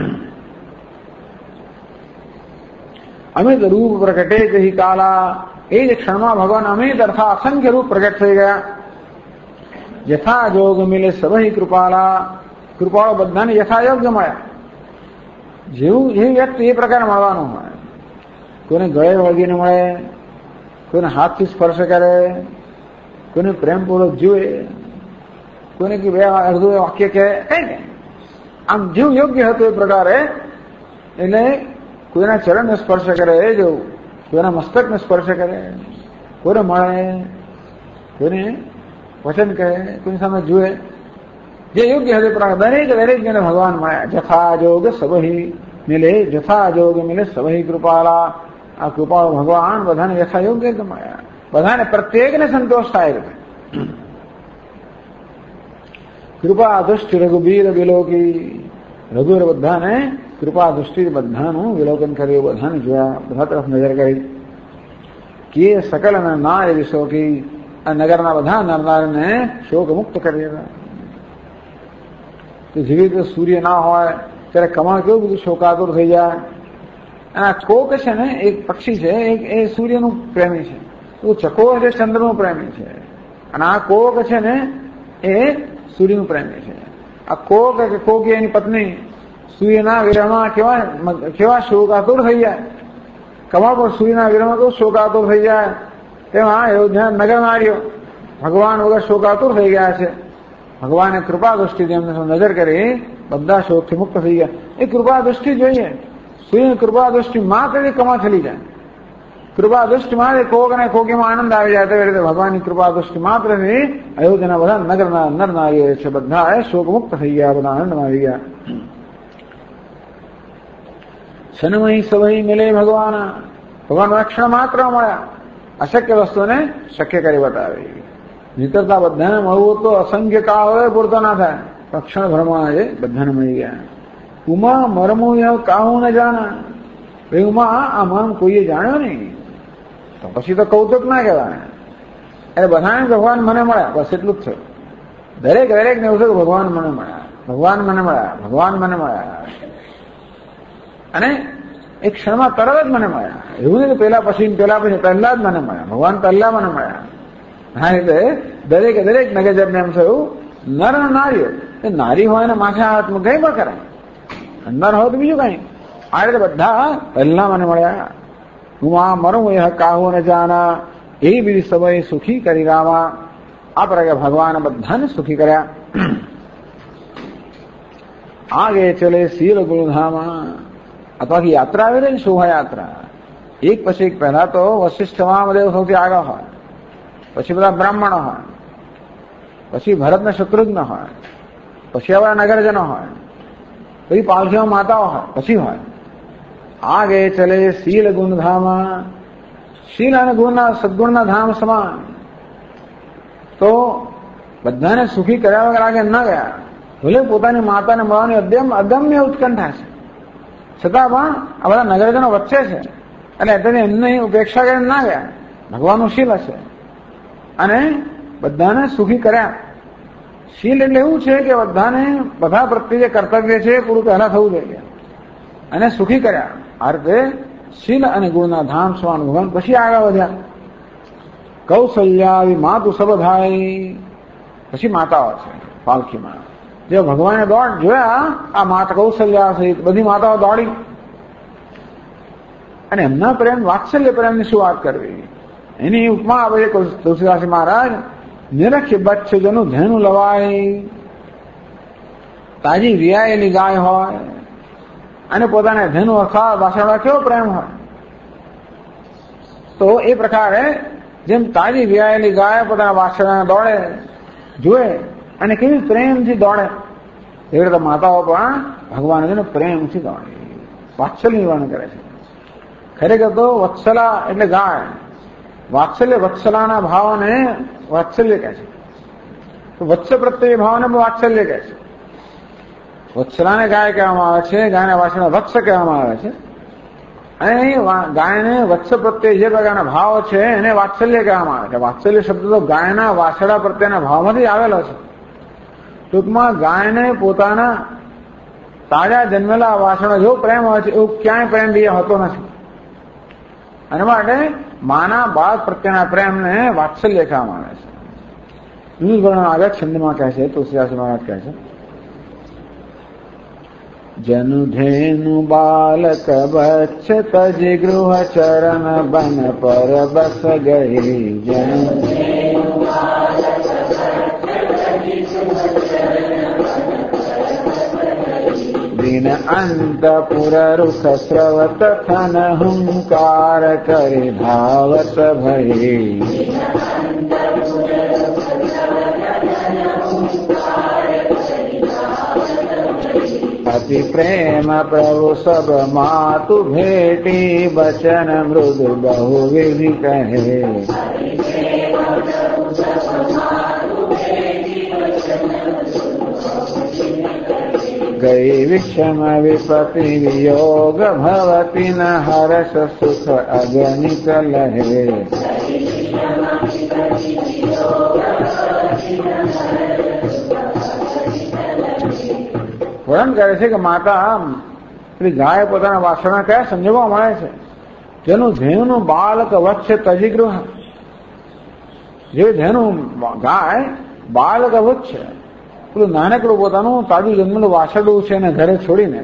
S1: અમિત રૂપ પ્રગટે કહી કાલા, એ જ ક્ષણમાં ભગવાન અમિત અર્થાત અસંખ્ય રૂપ પ્રગટ થઈ ગયા. યથા જોગ મિલે સભઈ કૃપાલા, કૃપાળો બધાને યથા યોગ્ય મળ્યા. જેવું જે વ્યક્તિ એ પ્રકારે મળવાનું હોય. કોઈને ગળે વળગીને મળે, કોઈને હાથથી સ્પર્શ કરે, કોઈને પ્રેમપૂર્વક જુએ, કોઈને કે બે અડધું વાક્ય કહે, કઈ આમ જેવું યોગ્ય હતું એ પ્રકારે. એટલે કોઈના ચરણને સ્પર્શ કરે એ જેવું, કોઈના મસ્તકને સ્પર્શ કરે, કોઈને મળે, કોઈને વચન કહે, કોઈની સામે જુએ, જે યોગ્ય હતું એ પ્રકારે દરેક જણે ભગવાન મળ્યા. જથા જોગ સભઈ મિલે, જથા જોગ મિલે સભઈ કૃપાલા, આ કૃપાળો ભગવાન બધાને યથા યોગ્ય મળ્યા. બધાને પ્રત્યેકને સંતોષ થાય રીતે. કૃપા દૃષ્ટિ રઘુબીર વિલોકી, રઘુવીર બધાને કૃપા દૃષ્ટિ બધાનું વિલોકન કર્યું, બધાને જોયા, બધા તરફ નજર કરી. કે સકલ નાર વિશોકી, આ નગરના બધા નરનારીને શોક મુક્ત કરી દીધા. તો જેવી રીતે સૂર્ય ના હોય ત્યારે કમળ કેવું બધું શોકાતુર થઈ જાય. અને આ કોક છે ને એક પક્ષી છે, એ સૂર્યનું પ્રેમી છે, તો ચકોર છે ચંદ્રનું પ્રેમી છે, અને આ કોક છે ને એ સૂર્યનું પ્રેમી છે. આ કોક કે કોકી એની પત્ની સૂર્યના વિરહમાં કેવા શોકાતુર થઈ જાય. કમળ પર સૂર્યના વિરહમાં કેવું શોકાતુર થઈ જાય, તેમાં અયોધ્યા નગર નારીઓ ભગવાન વગર શોકાતુર થઈ ગયા છે. ભગવાને કૃપા દૃષ્ટિથી એમને નજર કરી, બધા શોકથી મુક્ત થઈ ગયા. એ કૃપા દૃષ્ટિ જોઈએ. સૂર્યની કૃપા દૃષ્ટિ માત્ર કમા ચલી જાય. કૃપા દૃષ્ટિ માત્ર કોક અને કોકીમાં આનંદ આવી જાય. તેવી રીતે ભગવાનની કૃપા દૃષ્ટિ માત્રથી અયોધ્યાના બધા નગરના નર નારીઓ છે બધા શોક મુક્ત થઈ ગયા, બધા આનંદમાં આવી ગયા. છનમય સભઈ મિલે ભગવાન, ભગવાન ક્ષણ માત્ર મળ્યા. અશક્ય વસ્તુને શક્ય કરી બતાવી. નિતરતા બધાને મળવું તો અસંખ્ય કાળ હોય પૂરતો ના થાય. ક્ષણ ભરમાં આજે બધાને મળી ગયા. ઉમા મરમું કાહું ન જાણા, એ ઉમા આ મર્મ કોઈએ જાણ્યો નહીં તો પછી તો કૌતુક ના કહેવાય. એટલે બધાને ભગવાન મને મળ્યા, બસ એટલું જ થયું. દરેકને એવું થયું ભગવાન મને મળ્યા, ભગવાન મને મળ્યા, ભગવાન મને મળ્યા. અને એક ક્ષણમાં તરત જ મને મળ્યા. એવું નહીં કે પેલા પછી પહેલા જ મને મળ્યા, ભગવાન પહેલા મને મળ્યા. હા, એટલે દરેક નગરજનને એમ થયું નર નારીઓ, એ નારી હોય ને માથે હાથ કઈ પણ કરે, નર હોય તો બીજું કઈ. આ રીતે બધા પહેલા મને મળ્યા. હું આ મરું એ કાહું ને જાના, એ બીજી સમય સુખી કરી રામા. આ પ્રકારે ભગવાન બધાને સુખી કર્યા. આગે ચલે શીલ ગુણધામા, અથવા યાત્રા આવી રહી શોભાયાત્રા. એક પછી એક. પહેલા તો વશિષ્ઠ મહાદેવ સૌથી આગળ હોય, પછી બધા બ્રાહ્મણો હોય, પછી ભરત ને શત્રુઘ્ન હોય, પછી આવા નગરજનો હોય, પછી પાલખીમાં માતાઓ હોય, પછી હોય આગે ચલે શીલ ગુણધામા. શીલ અને ગુણના સદગુણના ધામ સમાન. તો બધાને સુખી કર્યા વગર આગળ ન ગયા. ભલે પોતાની માતાને મળવાની અદમ્ય ઉત્કંઠા છે, છતાં પણ આ બધા નગરજનો વચ્ચે છે એટલે અત્યારે એમની ઉપેક્ષા કરીને ના ગયા. ભગવાનનું શીલ હશે અને બધાને સુખી કર્યા. શીલ એટલે એવું છે કે બધાને બધા પ્રત્યે જે કર્તવ્ય છે એ પૂરું પહેલા થવું જોઈએ અને સુખી કર્યા. આ રીતે શીલ અને ગુણના ધામ સમાન ભગવાન પછી આગળ વધ્યા. કૌશલ્યા આવી માતુ સબધાઈ, પછી માતાઓ છે પાલખીમાં. જે ભગવાને દોડ જોયા આ માતા કૌશલ્યા સહિત બધી માતાઓ દોડી અને એમના પ્રેમ વાત્સલ્ય પ્રેમની શું વાત કરવી. એની ઉપમા આપે તુલસીદાસ મહારાજ, નિરક્ષ બચ્છ જેનું ધેનું લવાય, તાજી વિયાયેલી ગાય હોય અને પોતાને ધેનું અખા વાસણવા કેવો પ્રેમ હોય. તો એ પ્રકારે જેમ તાજી વિયાયેલી ગાય પોતાના વાસણા દોડે જુએ અને કેવી પ્રેમથી દોડે, એવી રીતે માતાઓ પણ ભગવાન પ્રેમથી દોડે, વાત્સલ્ય વર્ણન કરે છે. ખરેખર તો વત્સલા એટલે ગાય. વાત્સલ્ય વત્સલાના ભાવને વાત્સલ્ય કહે છે. તો વત્સ પ્રત્યે ભાવને વાત્સલ્ય કહે છે. વત્સલાને ગાય કહેવામાં આવે છે, ગાયના વાસણા વત્સ કહેવામાં આવે છે. અને ગાયને વત્સ પ્રત્યે જે પ્રકારના ભાવ છે એને વાત્સલ્ય કહેવામાં આવે છે. વાત્સલ્ય શબ્દ તો ગાયના વાસડા પ્રત્યેના ભાવમાંથી આવેલો છે. ટૂંકમાં ગાયને પોતાના તાજા જન્મેલા વાસણો જેવો પ્રેમ હોય છે એવું ક્યાંય પ્રેમ બીજો હોતો નથી. અને માટે માના બાળક પ્રત્યેના પ્રેમને વાત્સલ્ય કહેવામાં આવે છે. એનું વર્ણન આગળ છંદમાં કહે છે, તુલસીદાસ મહારાજ કહે છે, જનુ ધેનુ બાલક બચ્છ તજ ગૃહ ચરણ બન પર બસ ગઈ. જનુ દિન અંતપુર રૂખ સ્રવત થન હુંકાર કરી ધાવત ભઈ. અતિ પ્રેમ પ્રભુ સબ માતુ ભેટી બચન મૃદુ બહુવિધિ કહે. ગઈ વિષમ વિપતિ વિયોગ ભવતી ન હર્ષ સુખ અગણિત લહે. વર્ણન કરે છે કે માતા પેલી ગાય પોતાના વાસણા કયા સંજોગોમાં મળે છે. જેનું ધેનું બાળક વચ્ચે તજીગૃહ, જે ધેનું ગાય બાળક વચ્ચે પેલું નાનકડું પોતાનું તાજું જન્મેલું વાસડું છે એને ઘરે છોડીને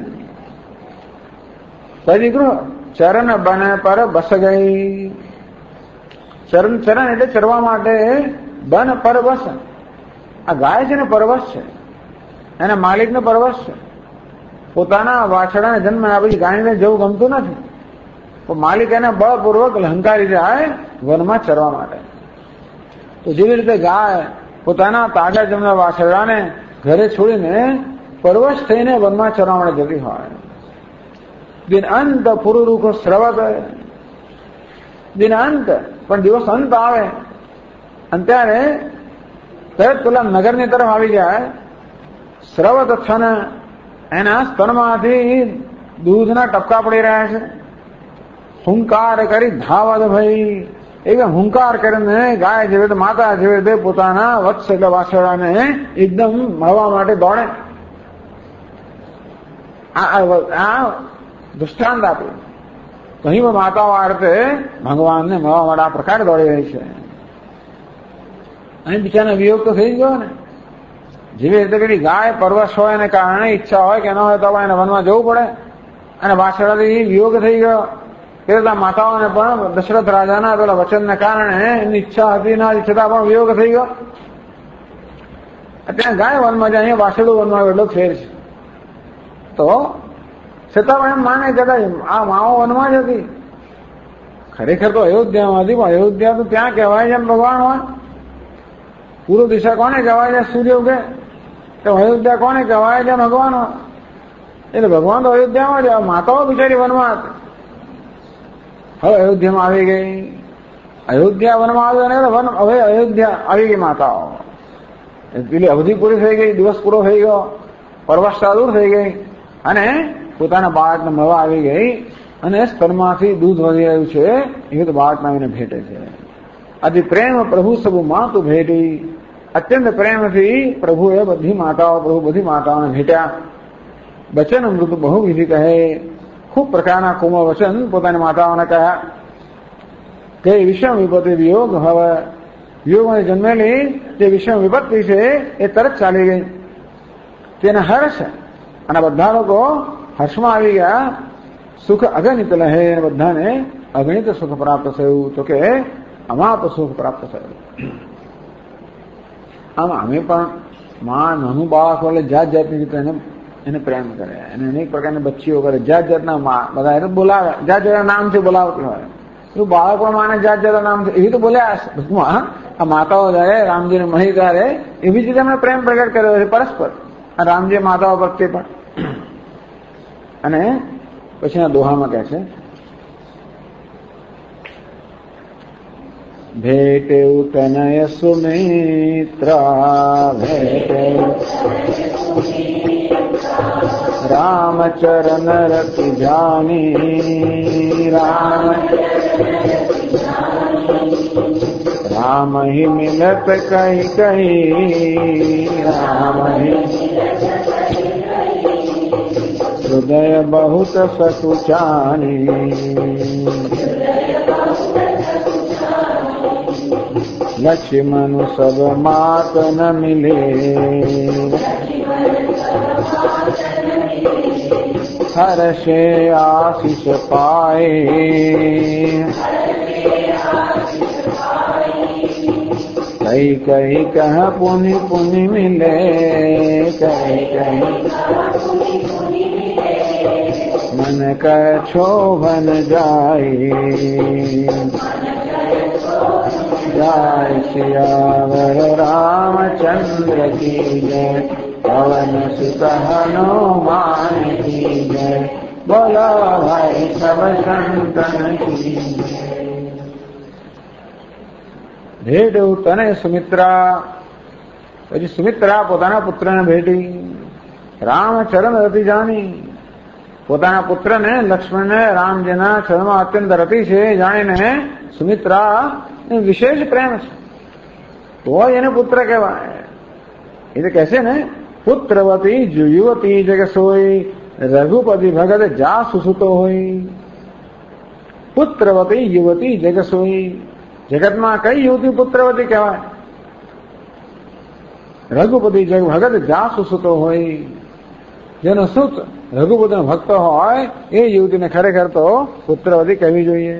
S1: તજીગૃહ ચરણ બને પર બસ ગઈ. ચરણ એટલે ચરવા માટે બન પર બસ. આ ગાય છે ને પરવશ છે, એના માલિકને પરવશ છે. પોતાના વાછડાને જન્મ આ પછી ગાયને જવું ગમતું નથી, તો માલિક એને બળપૂર્વક લંકારી જાય વનમાં ચરવા માટે. તો જેવી રીતે ગાય પોતાના તાજા જન્મેલા વાછડાને ઘરે છોડીને પરવશ થઈને વનમાં ચરવા માટે જતી હોય. દિન અંત પુરુરૂખ સ્રવત, દિન અંત પણ દિવસ અંત આવે અને ત્યારે તરત પેલા નગરની તરફ આવી જાય. સ્રવત થન, એના સ્તનમાંથી દૂધના ટપકા પડી રહ્યા છે. હુંકાર કરી ધાવત ભાઈ, એવી હુંકાર કરીને ગાય જેવી રીતે માતા જેવી રીતે પોતાના વત્સ એટલે વાછરડાને એકદમ મળવા માટે દોડે. આ દૃષ્ટાંત આપ્યું. કहीं પણ માતાઓ આ રીતે ભગવાનને મળવા માટે આ પ્રકારે દોડી રહી છે. અહીં બિચારાનો વિયોગ તો થઈ ગયો ને. જેવી રીતે પેલી ગાય પરવશ હોય એને કારણે ઈચ્છા હોય કે ન હોય તો એને વનમાં જવું પડે અને વાછરડાથી વિયોગ થઈ ગયો. એ રીતે માતાઓને પણ દશરથ રાજાના પેલા વચનને કારણે એની ઈચ્છા હતી ના છતાં પણ વિયોગ થઈ ગયો. અત્યારે ગાય વનમાં જાય, અહીંયા વાછરડું વનમાં એટલો ફેર છે. તો છતાં પણ એમ માને કદાચ આ માઓ વનમાં જ હતી. ખરેખર તો અયોધ્યામાં હતી, પણ અયોધ્યા તો ત્યાં કહેવાય છે એમ ભગવાન હોય. પૂર્વ દિશા કોને કહેવાય છે? સૂર્ય ઉગે. તો અયોધ્યા કોને કહેવાય છે? ભગવાન હોય. એટલે ભગવાન તો અયોધ્યામાં જ, માતાઓ બિચારી વનમાં હતી. હવે અયોધ્યામાં આવી ગઈ અયોધ્યા વનમાં આવ્યો ને વન હવે અયોધ્યા આવી ગઈ માતાઓ. પેલી અવધિ પૂરી થઈ ગઈ, દિવસ પૂરો થઈ ગયો, પરવશતા દૂર થઈ ગઈ અને પોતાના બાળકને મળવા આવી ગઈ અને સ્તનમાંથી દૂધ વધી રહ્યું છે એ તો બાળકને આવીને ભેટે છે. અતિ પ્રેમ પ્રભુ સબુ માતું ભેટી. અત્યંત પ્રેમથી પ્રભુએ બધી માતાઓને ભેટ્યા. વચન મૃદુ બહુવિધિ કહે. ખૂબ પ્રકારના કોમળ વચન પોતાની માતાઓને કહ્યા કે વિષમ વિપત્તિ વિયોગ હવે વિયોગમાં જન્મેલી જે વિષમ વિપત્તિ છે એ તરત ચાલી ગઈ. તેને હર્ષ અને બધા લોકો હર્ષમાં આવી ગયા. સુખ અગણિત લહે, બધાને અગણિત સુખ પ્રાપ્ત થયું. તો કે અમાપ સુખ પ્રાપ્ત થયું. આમ અમે પણ માં નાનું બાળક એટલે જાત જાતની રીતે એને પ્રેમ કરે, એને અનેક પ્રકારની બચ્ચીઓ કરે, જાત જાતના બધા એને બોલાવે, જાત જાતના નામથી બોલાવતી હોય. એવું બાળકો માને જાત જાતના નામથી એવી તો બોલ્યા. આ માતાઓ જાય રામજીને મહી કરે એવી જ રીતે એમણે પ્રેમ પ્રગટ કર્યો છે પરસ્પર રામજી માતાઓ પ્રત્યે પણ. અને પછીના દોહામાં કહે છે ભેટે તનય સુમિત્રા ભેટે રામચરણ રતિ જાની राम ही मिलत कही कही राम ही हृदय बहुत सकुचानी लक्ष्मण सब मात न मिले हर्षे आशीष पाए कहीं कहीं कह पुनि पुनि मिले कहीं कहीं मन कर शोभन जाए जय सियावर रामचंद्र की जय पवन सुत हनुमान की जय बोलो भाई सब संतन की भेट तने सुमित्रा. પછી સુમિત્રા પોતાના પુત્રને ભેટી. રામ ચરણ રતિ જાણી. પોતાના પુત્રને લક્ષ્મણને રામજીના ચરણમાં અત્યંત રતિ છે જાણીને સુમિત્રા વિશેષ પ્રેમ છે તો એને પુત્ર કહેવાય. એ તો કહેશે ને પુત્રવતી યુવતી જગ સોઈ રઘુપતિ ભગત જા સુસુતો હોય. પુત્રવતી યુવતી જગ સોઈ. જગતમાં કઈ યુવતી પુત્રવતી કહેવાય? રઘુપતિ ભગત જા સુસુતો હોય. જેનો સુત રઘુપતિનો ભક્ત હોય એ યુવતીને ખરેખર તો પુત્રવતી કહેવી જોઈએ.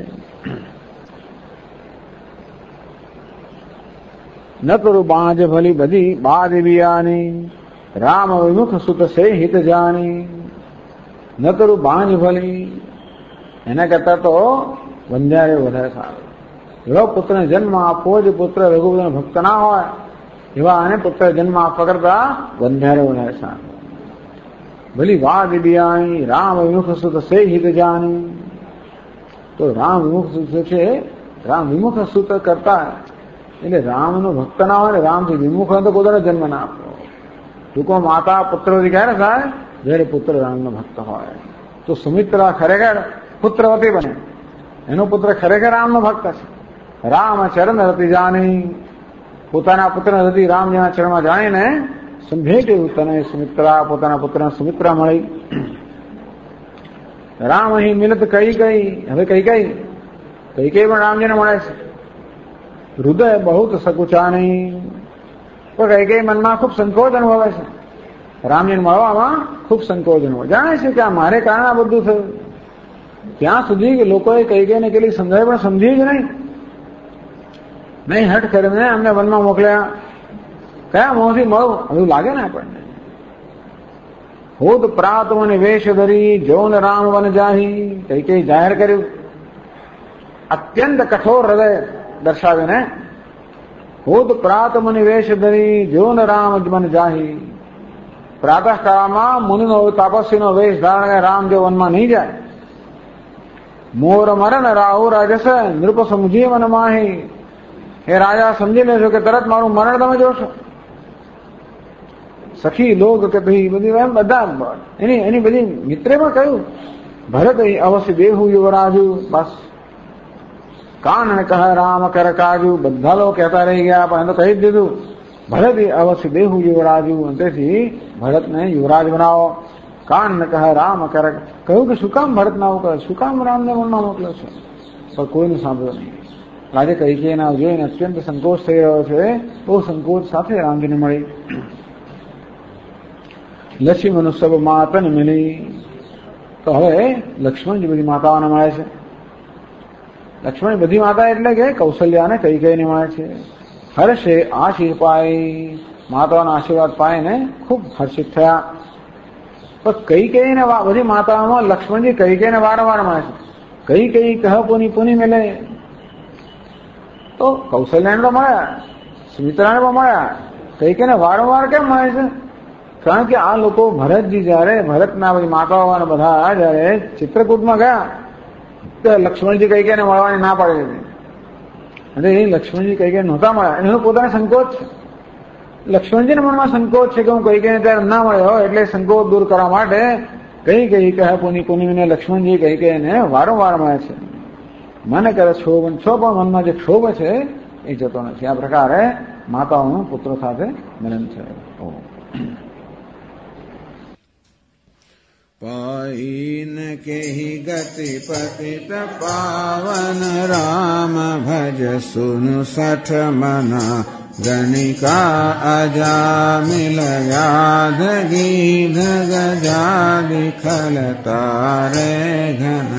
S1: ન કરું બાજ ભલી બધી બાદ બિયાની રામ વિમુખ સુત સે હિત જાની. ન કરું બાંજ ભલી એના કરતા તો વંધ્યારે વધારે સારું. એવા પુત્રને જન્મ આપવો જે પુત્ર રઘુપતિનો ભક્ત ના હોય એવા આને પુત્ર જન્મ આપવા કરતા વંધ્યારે વધારે સારું. ભલી વાદ બિયાણી રામ વિમુખ સુત સે હિત જાની. તો રામ વિમુખ સુત છે, રામ વિમુખ સુત કરતા એટલે રામનો ભક્ત ના હોય ને રામથી વિમુખ હોય તો પોતાનો જન્મ ના આપવો. ટૂંકો માતા પુત્રવતી ક્યારે થાય? જયારે પુત્ર રામનો ભક્ત હોય. તો સુમિત્રા ખરેખર પુત્રવતી બને. એનો પુત્ર ખરેખર રામનો ભક્ત છે. રામ ચરણ રતિ જાણી. પોતાના પુત્ર રતિ રામજીના ચરણમાં જાણીને ભેટ્યું તને સુમિત્રા. પોતાના પુત્રને સુમિત્રા મળી. રામ અહીં મિલત કઈ કઈ. હવે કઈ કઈ પણ રામજીને મળે છે. હૃદય બહુ સકુચાની. પણ કઈ કઈ મનમાં ખૂબ સંકોચ અનુભવે છે. રામજીને મળવામાં ખૂબ સંકોચ અનુભવે. જાણે છે કે આ મારે કારણે આ બધું થયું. ત્યાં સુધી કે લોકોએ કઈ કઈને કેટલી સમજાય પણ સમજી જ નહીં હઠ કરીને અમને વનમાં મોકલ્યા. કયા મોંથી મળું એવું લાગે ને આપણને. હોદ પ્રાત મને વેશ ધરી જૌન રામ વન જાહી. કઈ કઈ જાહેર કર્યું અત્યંત કઠોર હૃદય દર્શાવીને. હોદ પ્રાત મુનિ વેશ ધરી જૌન રામ વન જાહી. પ્રાતઃ કાળમાં મુનિનો તાપસ્વીનો વેશ ધારણ રામ જો વનમાં નહીં જાય मोर मरण राहु राजस नृप समजीवन माही। हे राजा समझी लेशो કે તરત મારું મરણ તમે જોશો। સખી લોગ કે ભાઈ બધી એમ બધા એની બધી મિત્રેમાં કહ્યું ભરત અવશ્ય દેહુ યુવરાજુ। બસ કાન ને કહે રામ કર કાજુ, બધા લોકો કહેતા રહી ગયા પણ તો કહી જ દીધું ભરત અવશ્ય દેહુ યુવરાજુ। તેથી ભરતને યુવરાજ બનાવો। કાન ને કહે રામ કર, કહ્યું કે શું કામ ભરત ના કરે, શું કામ રામને મનમાં મોકલ્યો છે, પણ કોઈનું સાંભળ્યો નહીં। રાજે કૈકેયીના જોઈને અત્યંત સંકોચ થઈ રહ્યો છે। બહુ સંકોચ સાથે રામજીને મળી। લક્ષ્મી સબ માતને મિલી, તો હવે લક્ષ્મણજી બધી માતાઓને મળે છે। લક્ષ્મણ બધી માતા એટલે કે કૌશલ્યાને કૈકેયીને મળે છે। હર્ષે આશીષ પાઈ, માતાઓના આશીર્વાદ પાઈને ખૂબ હર્ષિત થયા। પણ કૈકેયીને બધી માતાઓમાં લક્ષ્મણજી કૈકેયીને વારંવાર મળે છે। કૈકેયી કહ પુની પુની મિલે, તો કૌશલ્યાને તો મળ્યા, સુમિત્રાને પણ મળ્યા, કૈકેયીને વારંવાર કેમ મળે છે? કારણ કે આ લોકો ભરતજી જયારે ભરતના બધી માતાઓ અને બધા જયારે ચિત્રકૂટમાં ગયા તો લક્ષ્મણજી કૈકેયીને મળવાની ના પાડી દીધી। અને એ લક્ષ્મણજી કૈકેયીને નહોતા મળ્યા, એનો પોતાને સંકોચ છે। લક્ષ્મણજીના મનમાં સંકોચ છે કે હું કૈકેયીને ત્યારે ના મળ્યો, એટલે સંકોચ દૂર કરવા માટે કૈકેયી કહે પુની પુનીને લક્ષ્મણજી કૈકેયીને વારંવાર મળે છે। મને કરે ક્ષોભ, પણ મનમાં જે ક્ષોભ છે એ જતો નથી। આ પ્રકારે માતાઓનું પુત્રો સાથે મિલન છે।
S2: पाइन केहि गति पतित पावन राम भज सुनु सठ मना गणिका अजामिल व्याध गीध गजादि खल तारे घन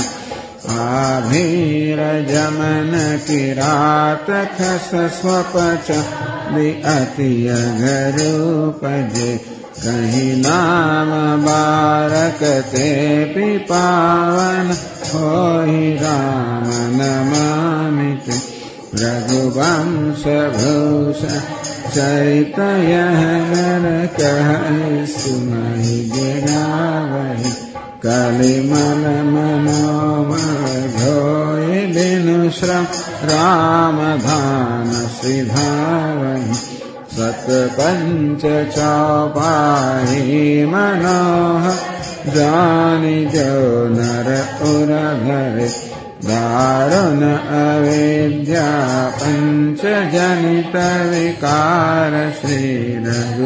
S2: आभीर जमन किरात खस स्वपच अति अगरूपजे कहीं नाम बारक ते पावन होई राम नमामित रघुवंश भूषण चरित यह नर कह सुनाई गिरावहि कलिमल मनोमल धोय बिनु श्रम राम धाम सिधावहि सत पंच चौपाई मनोह जानि जो नर उर धरे दारुण अविद्या पंच जनित विकार श्री रघु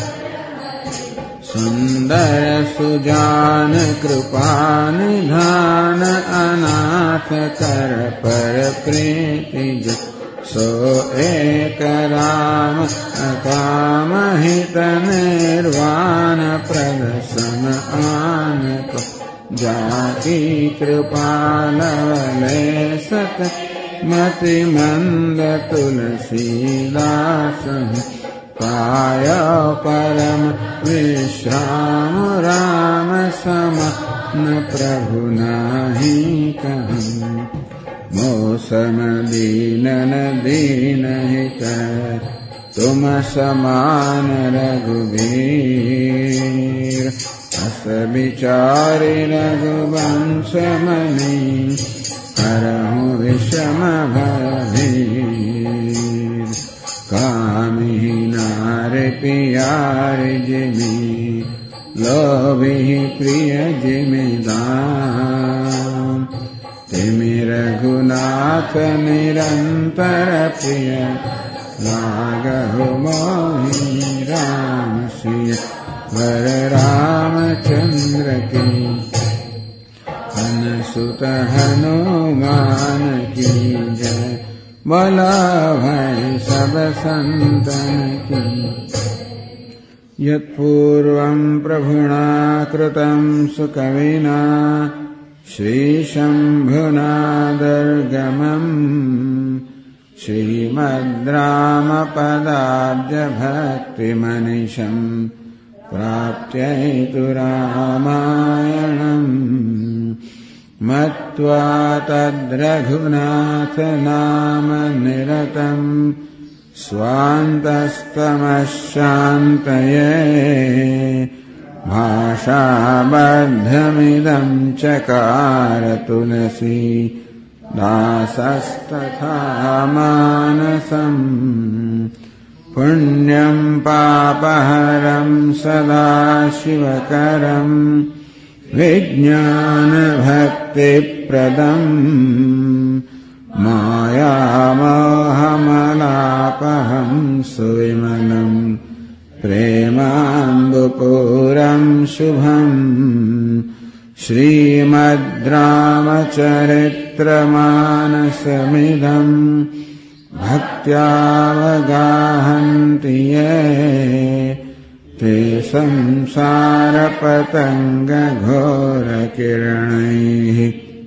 S2: सुंदर सुजान कृपा निधान अनाथ कर पर प्रीति सो एक राम अकाम हित निर्वाण प्रदर्शन आन को जाकी कृपालवले सत मति मंद तुलसीदास पाय परम विश्राम राम सम न प्रभु नाही कहूँ मौसम दीनन दीन हित तुम समान रघुवीर अस विचारि रघुवंश मणि हरहु विषम भयभीर कामिहि नारि पियारि जिमि लोभिहि प्रिय जिमिदान तिमि रघुनाथ निरंतर प्रिय लागहु मोहि राम सिय वर रामचंद्र की अनसुत हनुमान की जय बोला भय सब संतन की यत्पूर्वं प्रभुना कृतं सुकविना श्रीशम्भुनादर्गमम् श्रीमद्रामपदाब्जभक्तिमनिशम् प्राप्त्यैतु रामायणम् मत्वा तद्रघुनाथ नाम निरतम् स्वान्तस्तमः शान्तये भाषाबद्धमिदं चकार तुलसी दासस्तथा मानसम् पुण्यं पापहरं सदा शिवकरम् विज्ञानभक्तिप्रदम् मायामोहमलापहं सुविमलम् प्रेमाम्बुपूरं शुभम् श्रीमद्रामचरित्रमानसमिदम् भक्त्यावगाहन्ति ये ते संसारपतङ्गघोरकिरणैः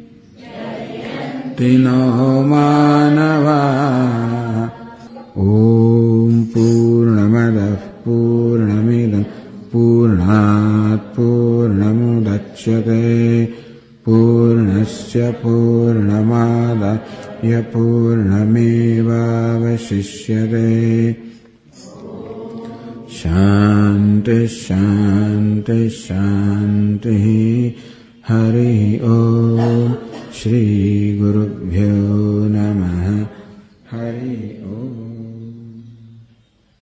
S2: तिनो मानवा ॐ पूर्णमदः पूर्णमिदं पूर्णात् पूर्णमुदच्यते पूर्णस्य पूर्णमादाय पूर्णमेवावशिष्यते शान्तिः शान्तिः शान्तिः हरिः ॐ श्रीगुरुभ्यो